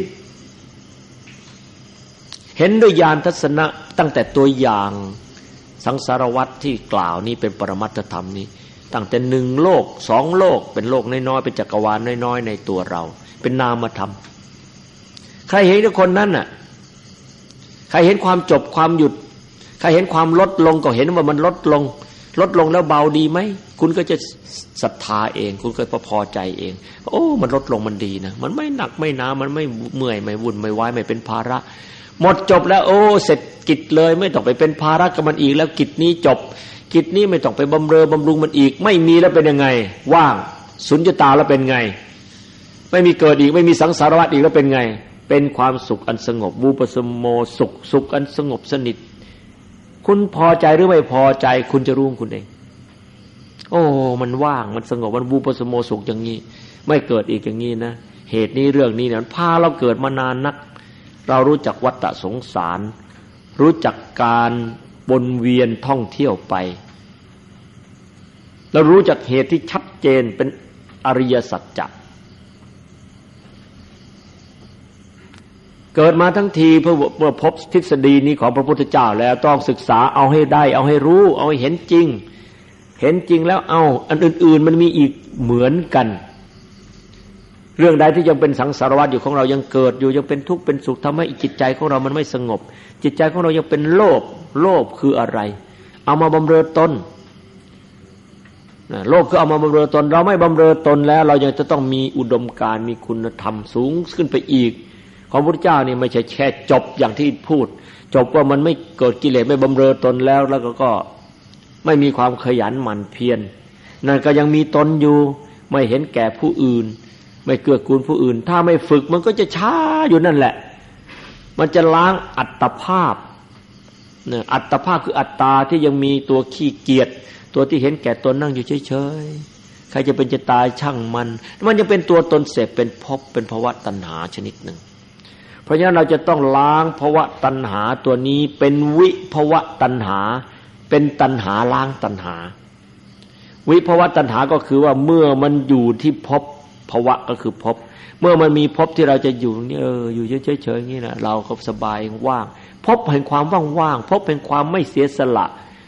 เห็นด้วยญาณทัศนะตั้งแต่ตัวอย่างสังสารวัฏที่กล่าวนี้เป็นปรมัตถธรรมนี้ตั้งแต่หนึ่งโลกสองโลกเป็นโลกน้อยๆเป็นจักรวาลน้อยๆในตัวเราเป็นนามธรรมใครเห็นทุกคนนั้นน่ะใครเห็นความจบความหยุดใครเห็นความลดลงก็เห็นว่ามันลดลงลดลงแล้วเบาดีไหมคุณก็จะศรัทธาเองคุณก็พอใจเองโอ้มันลดลงมันดีนะมันไม่หนักไม่หนามันไม่เมื่อยไม่วุ่นไม่วายไม่เป็นภาระหมดจบแล้วโอ้เสร็จกิจเลยไม่ต้องไปเป็นภาระกับมันอีกแล้วกิจนี้จบกิจนี้ไม่ต้องไปบำเรอบำรุงมันอีกไม่มีแล้วเป็นยังไงว่างสุญญตาแล้วเป็นไงไม่มีเกิดอีกไม่มีสังสารวัฏอีกแล้วเป็นไงเป็นความสุขอันสงบวูปสมโมสุขสุขอันสงบสนิทคุณพอใจหรือไม่พอใจคุณจะรู้คุณเองโอ้มันว่างมันสงบมันวูปสมโมสุขอย่างนี้ไม่เกิดอีกอย่างนี้นะเหตุนี้เรื่องนี้เนี่ยพาเราเกิดมานานนักเรารู้จักวัฏสงสารรู้จักการวนเวียนท่องเที่ยวไปเรารู้จักเหตุที่ชัดเจนเป็นอริยสัจจะเกิดมาทั้งทีเพื่อเพื่อพบทฤษฎีนี้ของพระพุทธเจ้าแล้วต้องศึกษาเอาให้ได้เอาให้รู้เอาให้เห็นจริงเห็นจริงแล้วเอาอันอื่นๆมันมีอีกเหมือนกันเรื่องใดที่ยังเป็นสังสารวัฏอยู่ของเรายังเกิดอยู่ยังเป็นทุกข์เป็นสุขทำให้จิตใจของเรามันไม่สงบจิตใจของเรายังเป็นโลภโลภคืออะไรเอามาบำเรอตนโลภคือเอามาบำเรอตนเราไม่บำเรอตนแล้วเรายังจะต้องมีอุดมการณ์มีคุณธรรมสูงขึ้นไปอีกของพระพุทธเจ้านี่ไม่ใช่แค่จบอย่างที่พูดจบว่ามันไม่เกิดกิเลสไม่บำเรอตนแล้วแล้วก็ไม่มีความขยันหมั่นเพียรนั่นก็ยังมีตนอยู่ไม่เห็นแก่ผู้อื่นไม่เกื้อกูลผู้อื่นถ้าไม่ฝึกมันก็จะช้าอยู่นั่นแหละมันจะล้างอัตภาพเนี่ยอัตภาพคืออัตตาที่ยังมีตัวขี้เกียจตัวที่เห็นแก่ตนนั่งอยู่เฉยๆใครจะเป็นจะตายช่างมันมันยังเป็นตัวตนเสพเป็นภพเป็นภวะตัณหาชนิดหนึ่งเพราะฉะนั้นเราจะต้องล้างภวะตัณหาตัวนี้เป็นวิภวะตัณหาเป็นตัณหาล้างตัณหาวิภวะตัณหาก็คือว่าเมื่อมันอยู่ที่ภพภวะก็คือภพเมื่อมันมีภพที่เราจะอยู่นี่เอออยู่เฉยๆอย่างนี้นะเราก็สบายว่างภพแห่งความว่างๆภพแห่งความไม่เสียสละ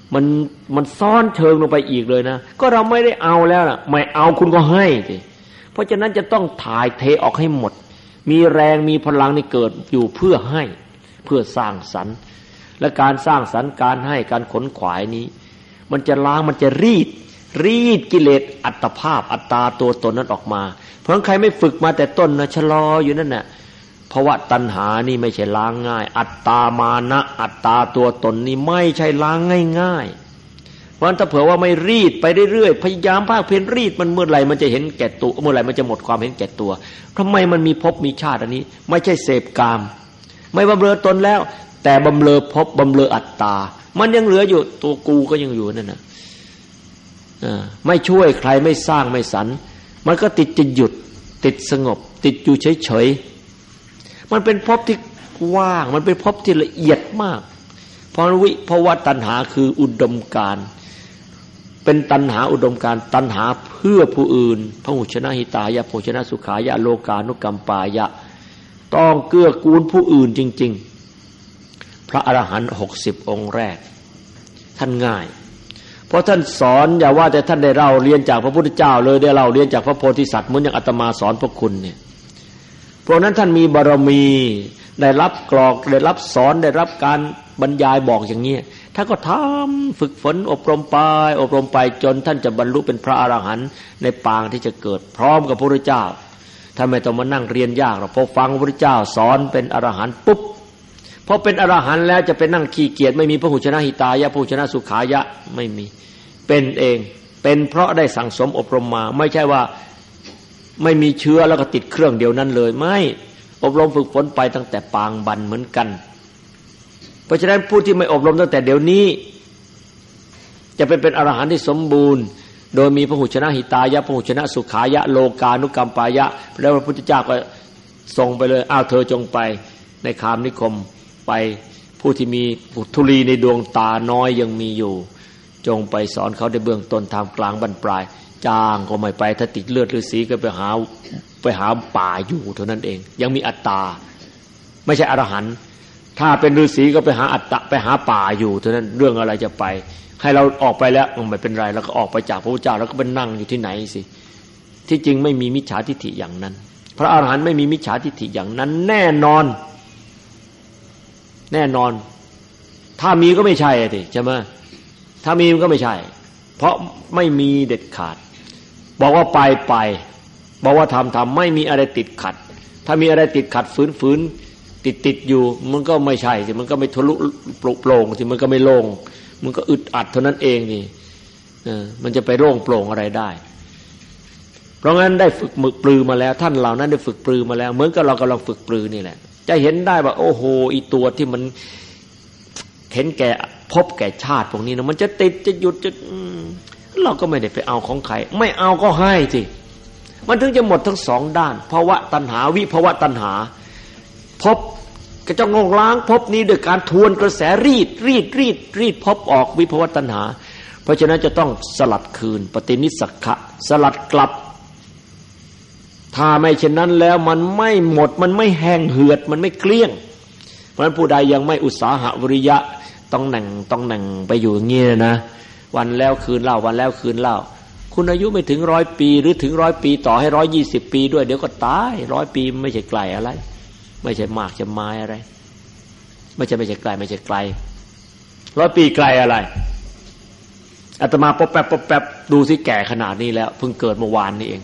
มันมันซ้อนเชิงลงไปอีกเลยนะก็เราไม่ได้เอาแล้วนะไม่เอาคุณก็ให้สิเพราะฉะนั้นจะต้องถ่ายเทออกให้หมดมีแรงมีพลังนี่เกิดอยู่เพื่อให้เพื่อสร้างสรรค์และการสร้างสรรค์การให้การขนขวายนี้มันจะล้างมันจะรีดรีดกิเลสอัตภาพอัตตาตัวตนนั้นออกมาเพราะใครไม่ฝึกมาแต่ต้นนะชะลออยู่นั่นน่ะเพราะว่าตัณหานี่ไม่ใช่ล้างง่ายอัตตามานะอัตตาตัวตนนี่ไม่ใช่ล้างง่ายๆเพราะฉะนั้นถ้าเผื่อว่าไม่รีดไปเรื่อยๆพยายามภาคเพียรรีดมันเมื่อไหร่มันจะเห็นแก่ตัวเมื่อไหร่มันจะหมดความเห็นแก่ตัวทำไมมันมีภพมีชาติอันนี้ไม่ใช่เสพกามไม่บำเรอตนแล้วแต่บำเรอภพบำเรออัตตามันยังเหลืออยู่ตัวกูก็ยังอยู่นั่นน่ะไม่ช่วยใครไม่สร้างไม่สรรมันก็ติดจะหยุดติดสงบติดอยู่เฉยๆมันเป็นภพที่ว่างมันเป็นภพที่ละเอียดมากเพราะวิเพราะว่าตัณหาคืออุดมการณ์เป็นตัณหาอุดมการณ์ตัณหาเพื่อผู้อื่นพหุชนะหิตายะโภชนะสุขายะโลกานุกัมปายะต้องเกื้อกูลผู้อื่นจริงๆพระอรหันต์หกสิบองค์แรกท่านง่ายเพราะท่านสอนอย่าว่าแต่ท่านได้เล่าเรียนจากพระพุทธเจ้าเลยได้เล่าเรียนจากพระโพธิสัตว์เหมือนอย่างอาตมาสอนพวกคุณเนี่ยเพราะนั้นท่านมีบารมีได้รับกรอกได้รับสอนได้รับการบรรยายบอกอย่างนี้ท่านก็ทำฝึกฝนอบรมไปอบรมไปจนท่านจะบรรลุเป็นพระอรหันต์ในปางที่จะเกิดพร้อมกับพระพุทธเจ้าท่านไม่ต้องมานั่งเรียนยากหรอกพอฟังพระพุทธเจ้าสอนเป็นอรหันต์ปุ๊บพอเป็นอรหันต์แล้วจะไปนั่งขี้เกียจไม่มีพหุชนะหิตายะพหุชนะสุขายะไม่มีเป็นเองเป็นเพราะได้สั่งสมอบรมมาไม่ใช่ว่าไม่มีเชื้อแล้วก็ติดเครื่องเดียวนั้นเลยไม่อบรมฝึกฝนไปตั้งแต่ปางบันเหมือนกันเพราะฉะนั้นผู้ที่ไม่อบรมตั้งแต่เดี๋ยวนี้จะเป็นเป็นอรหันต์ที่สมบูรณ์โดยมีพหุชนะหิตายะพหุชนะสุขายะโลกานุกัมปายะแล้วพระพุทธเจ้าก็ส่งไปเลยอ้าวเธอจงไปในคามนิคมไปผู้ที่มีธุลีในดวงตาน้อยยังมีอยู่จงไปสอนเขาในเบื้องต้นท่ามกลางบรรปลายจ้างก็ไม่ไปถ้าติดเลือดฤาษีก็ไปหาไปหาป่าอยู่เท่านั้นเองยังมีอัตตาไม่ใช่อรหันต์ถ้าเป็นฤาษีก็ไปหาอัตตะไปหาป่าอยู่เท่านั้นเรื่องอะไรจะไปให้เราออกไปแล้วไม่เป็นไรแล้วก็ออกไปจากพระพุทธเจ้าแล้วก็ไปนั่งอยู่ที่ไหนสิที่จริงไม่มีมิจฉาทิฏฐิอย่างนั้นพระอรหันต์ไม่มีมิจฉาทิฏฐิอย่างนั้นแน่นอนแน่นอนถ้ามีก็ไม่ใช่สิใช่ไหมถ้ามีมันก็ไม่ใช่เพราะไม่มีเด็ดขาดบอกว่าไปไปบอกว่าทำทำไม่มีอะไรติดขัดถ้ามีอะไรติดขัดฝืนฝืนติดติดอยู่มันก็ไม่ใช่สิมันก็ไม่ทะลุโปร่งสิมันก็ไม่โล่งมันก็อึดอัดเท่านั้นเองนี่เออมันจะไปโล่งโปร่งอะไรได้เพราะงั้นได้ฝึกมึกปลือมาแล้วท่านเหล่านั้นได้ฝึกปลือมาแล้วเหมือนกับเรากำลังฝึกปลือนี่แหละจะเห็นได้ว่าโอ้โหอีตัวที่มันเห็นแก่พบแก่ชาติพวกนี้นะมันจะติดจะหยุดจะเราก็ไม่ได้ไปเอาของใครไม่เอาก็ให้สิมันถึงจะหมดทั้งสองด้านภาวะตัณหาวิภาวะตัณหาพบก็จะงงล้างพบนี้ด้วยการทวนกระแสรีดรีดรีดรีดพบออกวิภาวะตัณหาเพราะฉะนั้นจะต้องสลัดคืนปฏินิสสักขะสลัดกลับถ้าไม่เช่นนั้นแล้วมันไม่หมดมันไม่แห้งเหือดมันไม่เกลี้ยงเพราะฉะนั้นผู้ใดยังไม่อุตสาหะวิริยะต้องนั่งต้องนั่งไปอยู่อย่างนี้นะวันแล้วคืนเล่าวันแล้วคืนเล่าคุณอายุไม่ถึงร้อยปีหรือถึงร้อยปีต่อให้ร้อยยี่สิบปีด้วยเดี๋ยวก็ตายร้อยปีไม่ใช่ไกลอะไรไม่ใช่มากจะไม้อะไรไม่ใช่ไม่ใช่ไกลไม่ใช่ไกลร้อยปีไกลอะไรอาตมาป๊อบแป๊บป๊อบแป๊บดูสิแก่ขนาดนี้แล้วเพิ่งเกิดเมื่อวานนี้เอง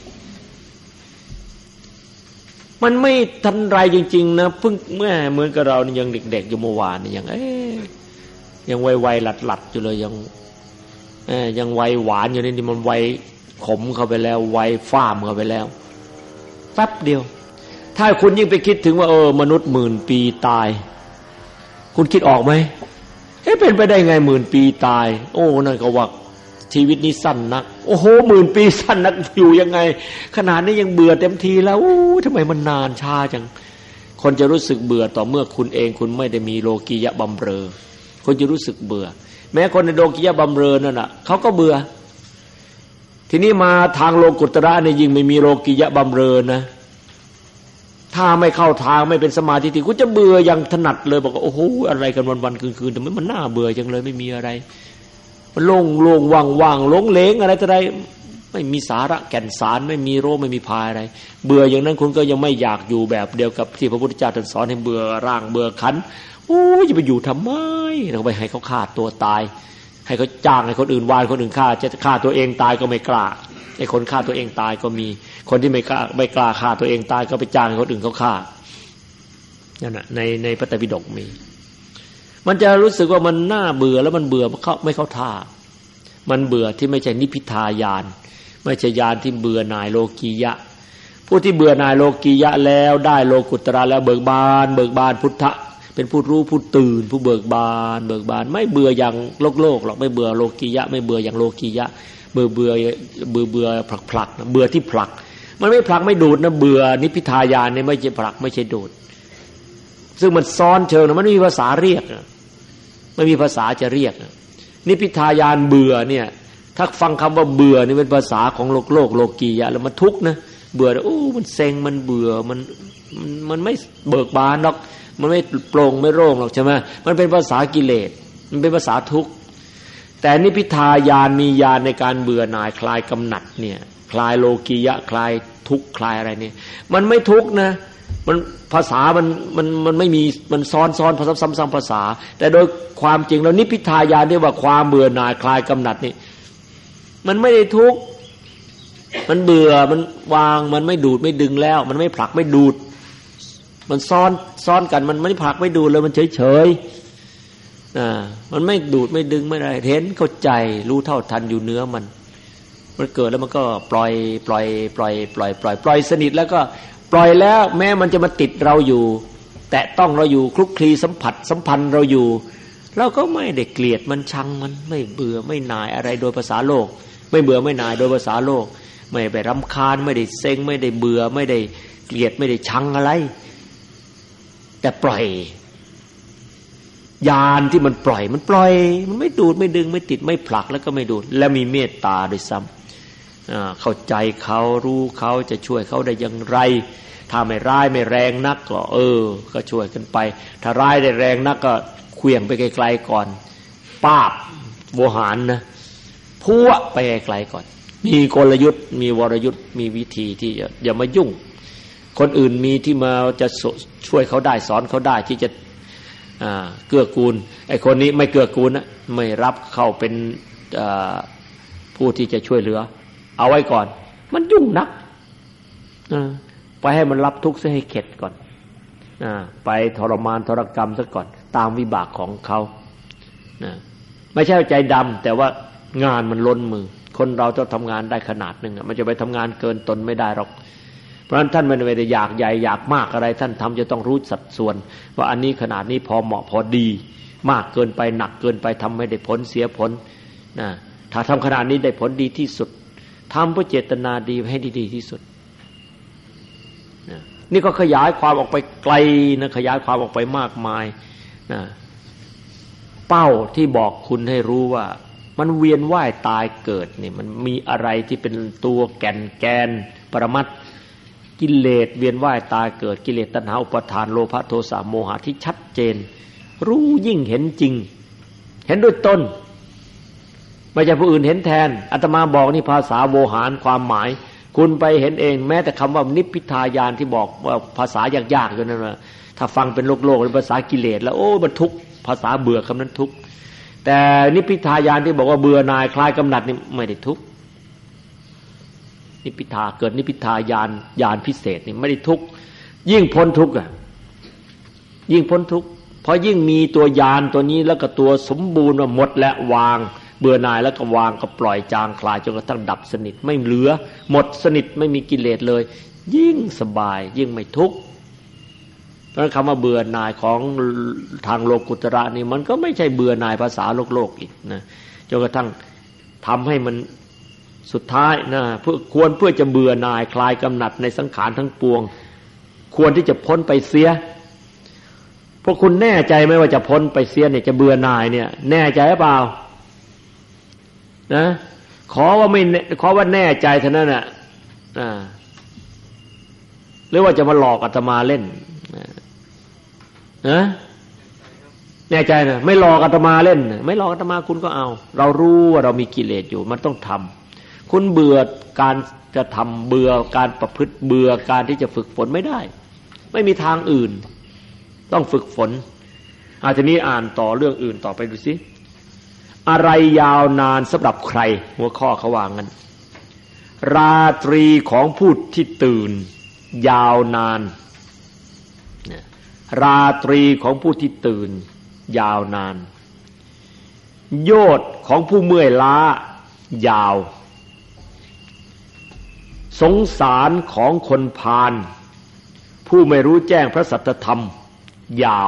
มันไม่ทันไรจริงๆนะเพิ่งเมื่อเหมือนกับเรายังเด็กๆอยู่เมื่อวานนี่ยังเอ๊ยยังวัยๆหลัดๆอยู่เลยยังเอ๊ยยังวัยหวานอยู่นี่มันวัยขมเข้าไปแล้ววัยฟ้ามเข้าไปแล้วแป๊บเดียวถ้าคุณยิ่งไปคิดถึงว่าเออมนุษย์หมื่นปีตายคุณคิดออกไหมเอ๊ะเป็นไปได้ไงหมื่นปีตายโอ้นั่นก็ว่าชีวิตนี้สั้นนักโอ้โหหมื่นปีสั้นนักอยู่ยังไงขนาดนี้ยังเบื่อเต็มทีแล้วโอ้ทำไมมันนานช้าจังคนจะรู้สึกเบื่อต่อเมื่อคุณเองคุณไม่ได้มีโลกียะบำเรอคนจะรู้สึกเบื่อแม้คนในโลกียะบำเรอนั่นน่ะเขาก็เบื่อทีนี้มาทางโลกุตระเนี่ยยิ่งไม่มีโลกียะบำเรอนะถ้าไม่เข้าทางไม่เป็นสมาธิที่กูจะเบื่ออย่างถนัดเลยบอกว่าโอ้โหอะไรกันวันๆคืนๆแต่มันน่าเบื่อจังเลยไม่มีอะไรมันโล่งโล่งว่างว่างหลงเหลงอะไรต่ออะไรไม่มีสาระแก่นสารไม่มีโรคไม่มีพายอะไรเบื่ออย่างนั้นคุณก็ยังไม่อยากอยู่แบบเดียวกับที่พระพุทธเจ้าตรัสสอนให้เบื่อร่างเบื่อขันโอ้ยจะไปอยู่ทำไมเราไปให้เขาฆ่าตัวตายให้เขาจ้างให้คนอื่นวานคนอื่นฆ่าจะฆ่าตัวเองตายก็ไม่กล้าไอ้คนฆ่าตัวเองตายก็มีคนที่ไม่กล้าไม่กล้าฆ่าตัวเองตายก็ไปจ้างให้คนอื่นเขาฆ่านั่นน่ะในในพระไตรปิฎกมีมันจะรู้สึกว่ามันน่าเบื่อแล้วมันเบื่อเข้าไม่เข้าท่ามันเบื่อที่ไม่ใช่นิพพิทายานไม่ใช่ญาณที่เบื่อหน่ายโลกียะผู้ที่เบื่อหน่ายโลกียะแล้วได้โลกุตระแล้วเบิกบานเบิกบานพุทธะเป็นผู้รู้ผู้ตื่นผู้เบิกบานเบิกบานไม่เบื่ออย่างโลกโลกหรอกไม่เบื่อโลกียะไม่เบื่ออย่างโลกียะเบื่อเบื่อเบื่อเบื่อผลักผลักเบื่อที่ผลักมันไม่ผลักไม่ดูดนะเบื่อนิพพิทายานเนี่ยไม่ใช่ผลักไม่ใช่ดูดซึ่งมันซ้อนเชิงนะมันไม่มีภาษาเรียกไม่มีภาษาจะเรียกนิพพิทายานเบื่อเนี่ยถ้าฟังคำว่าเบื่อนี่เป็นภาษาของโลกโลกโลกียะแล้วมันทุกข์นะเบื่อโอ้มันเซ็งมันเบื่อมันมันไม่เบิกบานหรอกมันไม่โปร่งไม่โล่งหรอกใช่ไหมมันเป็นภาษากิเลสมันเป็นภาษาทุกข์แต่นิพพิทายานมีญาณในการเบื่อหน่ายคลายกำหนัดเนี่ยคลายโลกียะคลายทุกข์คลายอะไรเนี่ยมันไม่ทุกข์นะมันภาษามันมันมันไม่มีมันซ้อนซ้อนซ้ำซ้ำภาษาแต่โดยความจริงแล้วนิพพิทายานเรียกว่าความเบื่อหน่ายคลายกำหนัดนี่มันไม่ได้ทุกข์มันเบื่อมันวางมันไม่ดูดไม่ดึงแล้วมันไม่ผลักไม่ดูดมันซ้อนซ้อนกันมันไม่ผลักไม่ดูดเลยมันเฉยเฉยอ่ามันไม่ดูดไม่ดึงไม่อะไรเห็นเข้าใจรู้เท่าทันอยู่เนื้อมันมันเกิดแล้วมันก็ปล่อยปล่อยปล่อยปล่อยปล่อยปล่อยสนิทแล้วก็ปล่อยแล้วแม้มันจะมาติดเราอยู่แตะต้องเราอยู่คลุกคลีสัมผัสสัมพันธ์เราอยู่เราก็ไม่ได้เกลียดมันชังมันไม่เบื่อไม่หน่ายอะไรโดยภาษาโลกไม่เบื่อไม่หน่ายโดยภาษาโลกไม่ไปรำคาญไม่ได้เซ็งไม่ได้เบื่อไม่ได้เกลียดไม่ได้ชังอะไรแต่ปล่อยญาณที่มันปล่อยมันปล่อยมันไม่ดูดไม่ดึงไม่ติดไม่ผลักแล้วก็ไม่ดูดและมีเมตตาด้วยซ้ำเข้าใจเขารู้เขาจะช่วยเขาได้อย่างไรถ้าไม่ร้ายไม่แรงนักก็เออก็ช่วยกันไปถ้าร้ายได้แรงนักก็เคลื่อนไปไกลๆก่อนป้าบโวหารนะพัวไปไกลก่อนมีกลยุทธ์มีวรยุทธ์มีวิธีที่จะอย่ามายุ่งคนอื่นมีที่มาจะช่วยเขาได้สอนเขาได้ที่จะเกื้อกูลไอ้คนนี้ไม่เกื้อกูลนะไม่รับเข้าเป็นผู้ที่จะช่วยเหลือเอาไว้ก่อนมันยุ่งนักไปให้มันรับทุกข์ซะให้เข็ดก่อนไปทรมานทรกรรมซะก่อนตามวิบากของเขาไม่ใช่ใจดำแต่ว่างานมันล้นมือคนเราจะทำงานได้ขนาดหนึ่งมันจะไปทำงานเกินตนไม่ได้หรอกเพราะฉะนั้นท่านไม่ได้อยากใหญ่อยากมากอะไรท่านทำจะต้องรู้สัดส่วนว่าอันนี้ขนาดนี้พอเหมาะพอดีมากเกินไปหนักเกินไปทำไม่ได้ผลเสียผลนะถ้าทำขนาดนี้ได้ผลดีที่สุดทำเพื่อเจตนาดีให้ดีที่สุดนะนี่ก็ขยายความออกไปไกลนะขยายความออกไปมากมายนะเป้าที่บอกคุณให้รู้ว่ามันเวียนว่ายตายเกิดนี่มันมีอะไรที่เป็นตัวแก่นแกนปรมัตถ์กิเลสเวียนว่ายตายเกิดกิเลสตัณหาอุปาทานโลภะโทสะโมหะที่ชัดเจนรู้ยิ่งเห็นจริงเห็นด้วยตนไม่ใช่ผู้อื่นเห็นแทนอาตมาบอกนี่ภาษาโวหารความหมายคุณไปเห็นเองแม้แต่คำว่านิพพิทายานที่บอกว่าภาษายากๆอยู่นั่นนะถ้าฟังเป็นโลกโลกเป็นภาษากิเลสแล้วโอ้มันทุกข์ภาษาเบื่อคำนั้นทุกข์แต่นิพพิทายานที่บอกว่าเบื่อหน่ายคลายกำหนัดนี่ไม่ได้ทุกข์นิพพิทาเกิดนิพพิทายานญาณพิเศษนี่ไม่ได้ทุกข์ยิ่งพ้นทุกข์อ่ะยิ่งพ้นทุกข์เพราะยิ่งมีตัวญาณตัวนี้แล้วก็ตัวสมบูรณ์ว่าหมดและวางเบื่อหน่ายแล้วก็วางก็ปล่อยจางคลายจนกระทั่งดับสนิทไม่เหลือหมดสนิทไม่มีกิเลสเลยยิ่งสบายยิ่งไม่ทุกข์เพราะคำว่าเบื่อหน่ายของทางโลกุตระนี่มันก็ไม่ใช่เบื่อหน่ายภาษาโลกโลกอีกนะจนกระทั่งทำให้มันสุดท้ายนะเพื่อควรเพื่อจะเบื่อหน่ายคลายกำหนัดในสังขารทั้งปวงควรที่จะพ้นไปเสียพวกคุณแน่ใจไหมว่าจะพ้นไปเสียเนี่ยจะเบื่อหน่ายเนี่ยแน่ใจหรือเปล่านะขอว่าไม่ขอว่าแน่ใจเท่านั้นน่ะอ่ารือว่าจะมาหลอกอาตมาเล่นนะแน่ใจนะไม่หลอกอาตมาเล่นไม่หลอกอาตมาคุณก็เอาเรารู้ว่าเรามีกิเลสอยู่มันต้องทำคุณเบื่อการจะทำเบื่อการประพฤติเบื่อการที่จะฝึกฝนไม่ได้ไม่มีทางอื่นต้องฝึกฝนอาทีนี้อ่านต่อเรื่องอื่นต่อไปดูสิอะไรยาวนานสำหรับใครหัวข้อเขาว่างั้นราตรีของผู้ที่ตื่นยาวนานราตรีของผู้ที่ตื่นยาวนานโยชน์ของผู้เมื่อยล้ายาวสงสารของคนพาลผู้ไม่รู้แจ้งพระสัจธรรมยาว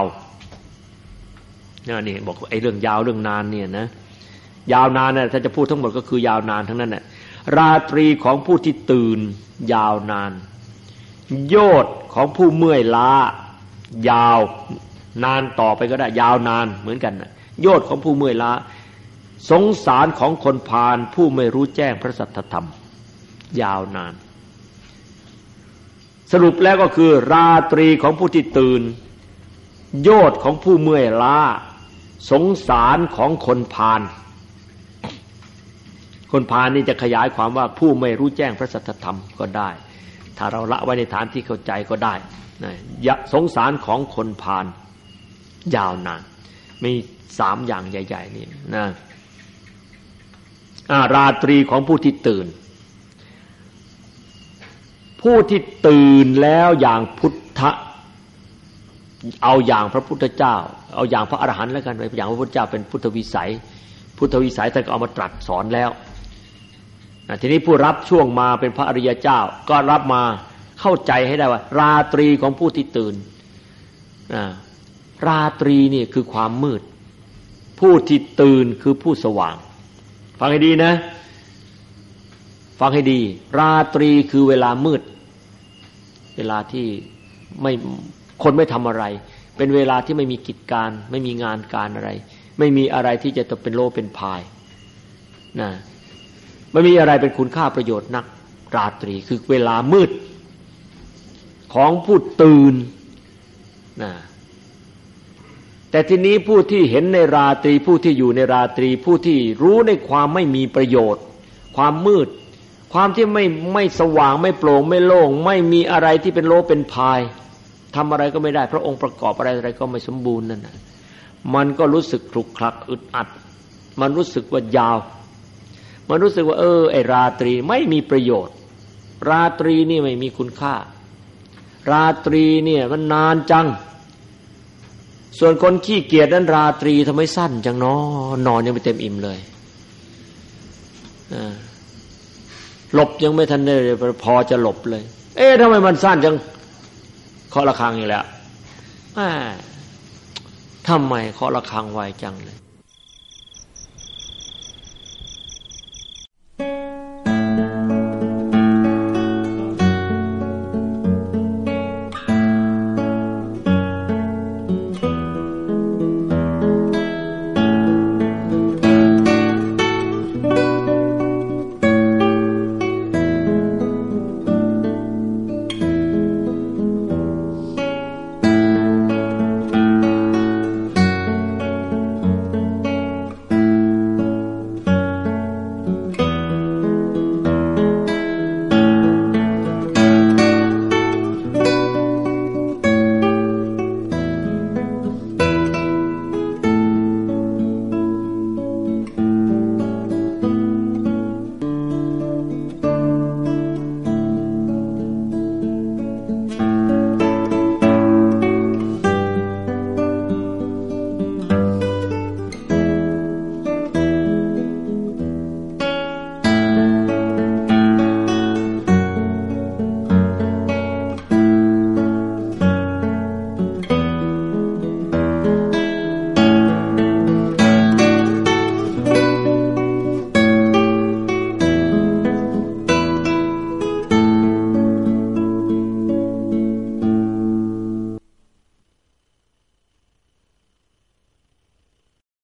นี่บอกไอ้เรื่องยาวเรื่องนานเนี่ยนะยาวนานนะถ้าจะพูดทั้งหมดก็คือยาวนานทั้งนั้นแหละราตรีของผู้ที่ตื่นยาวนานโยชน์ของผู้เมื่อยล้ายาวนานต่อไปก็ได้ยาวนานเหมือนกันนะโยชน์ของผู้เมื่อยล้าสงสารของคนพาลผู้ไม่รู้แจ้งพระสัจธรรมยาวนานสรุปแล้วก็คือราตรีของผู้ที่ตื่นโยชน์ของผู้เมื่อยล้าสงสารของคนพาลคนพาลนี่จะขยายความว่าผู้ไม่รู้แจ้งพระสัจธรรมก็ได้ถ้าเราละไว้ในฐานที่เข้าใจก็ได้นะสงสารของคนพาลยาวนานมีสามอย่างใหญ่ๆนี่นะอ่าราตรีของผู้ที่ตื่นผู้ที่ตื่นแล้วอย่างพุทธะเอาอย่างพระพุทธเจ้าเอาอย่างพระอรหันต์แล้วกันอย่างพระพุทธเจ้าเป็นพุทธวิสัยพุทธวิสัยท่านก็เอามาตรัสสอนแล้วทีนี้ผู้รับช่วงมาเป็นพระอริยเจ้าก็รับมาเข้าใจให้ได้ว่าราตรีของผู้ที่ตื่นราตรีนี่คือความมืดผู้ที่ตื่นคือผู้สว่างฟังให้ดีนะฟังให้ดีราตรีคือเวลามืดเวลาที่ไม่คนไม่ทำอะไรเป็นเวลาที่ไม่มีกิจการไม่มีงานการอะไรไม่มีอะไรที่จะต้องเป็นโลเป็นพายนะไม่มีอะไรเป็นคุณค่าประโยชน์นักราตรีคือเวลามืดของผู้ตื่นนะแต่ทีนี้ผู้ที่เห็นในราตรีผู้ที่อยู่ในราตรีผู้ที่รู้ในความไม่มีประโยชน์ความมืดความที่ไม่ไม่สว่างไม่โปร่งไม่โล่งไม่มีอะไรที่เป็นโลเป็นพายทำอะไรก็ไม่ได้พระองค์ประกอบอะไรอะไรก็ไม่สมบูรณ์นั่นน่ะมันก็รู้สึกคลุกคลักอึดอัดมันรู้สึกว่ายาวมันรู้สึกว่าเออไอ้ราตรีไม่มีประโยชน์ราตรีนี่ไม่มีคุณค่าราตรีเนี่ยมันนานจังส่วนคนขี้เกียจนั้นราตรีทำไมสั้นจังเนาะนอนยังไม่เต็มอิ่มเลยอ่าหลบยังไม่ทันได้พอจะหลบเลยเอ๊ะทำไมมันสั้นจังเคาะระฆังอีกแล้วทำไมเคาะระฆังไวจังเลย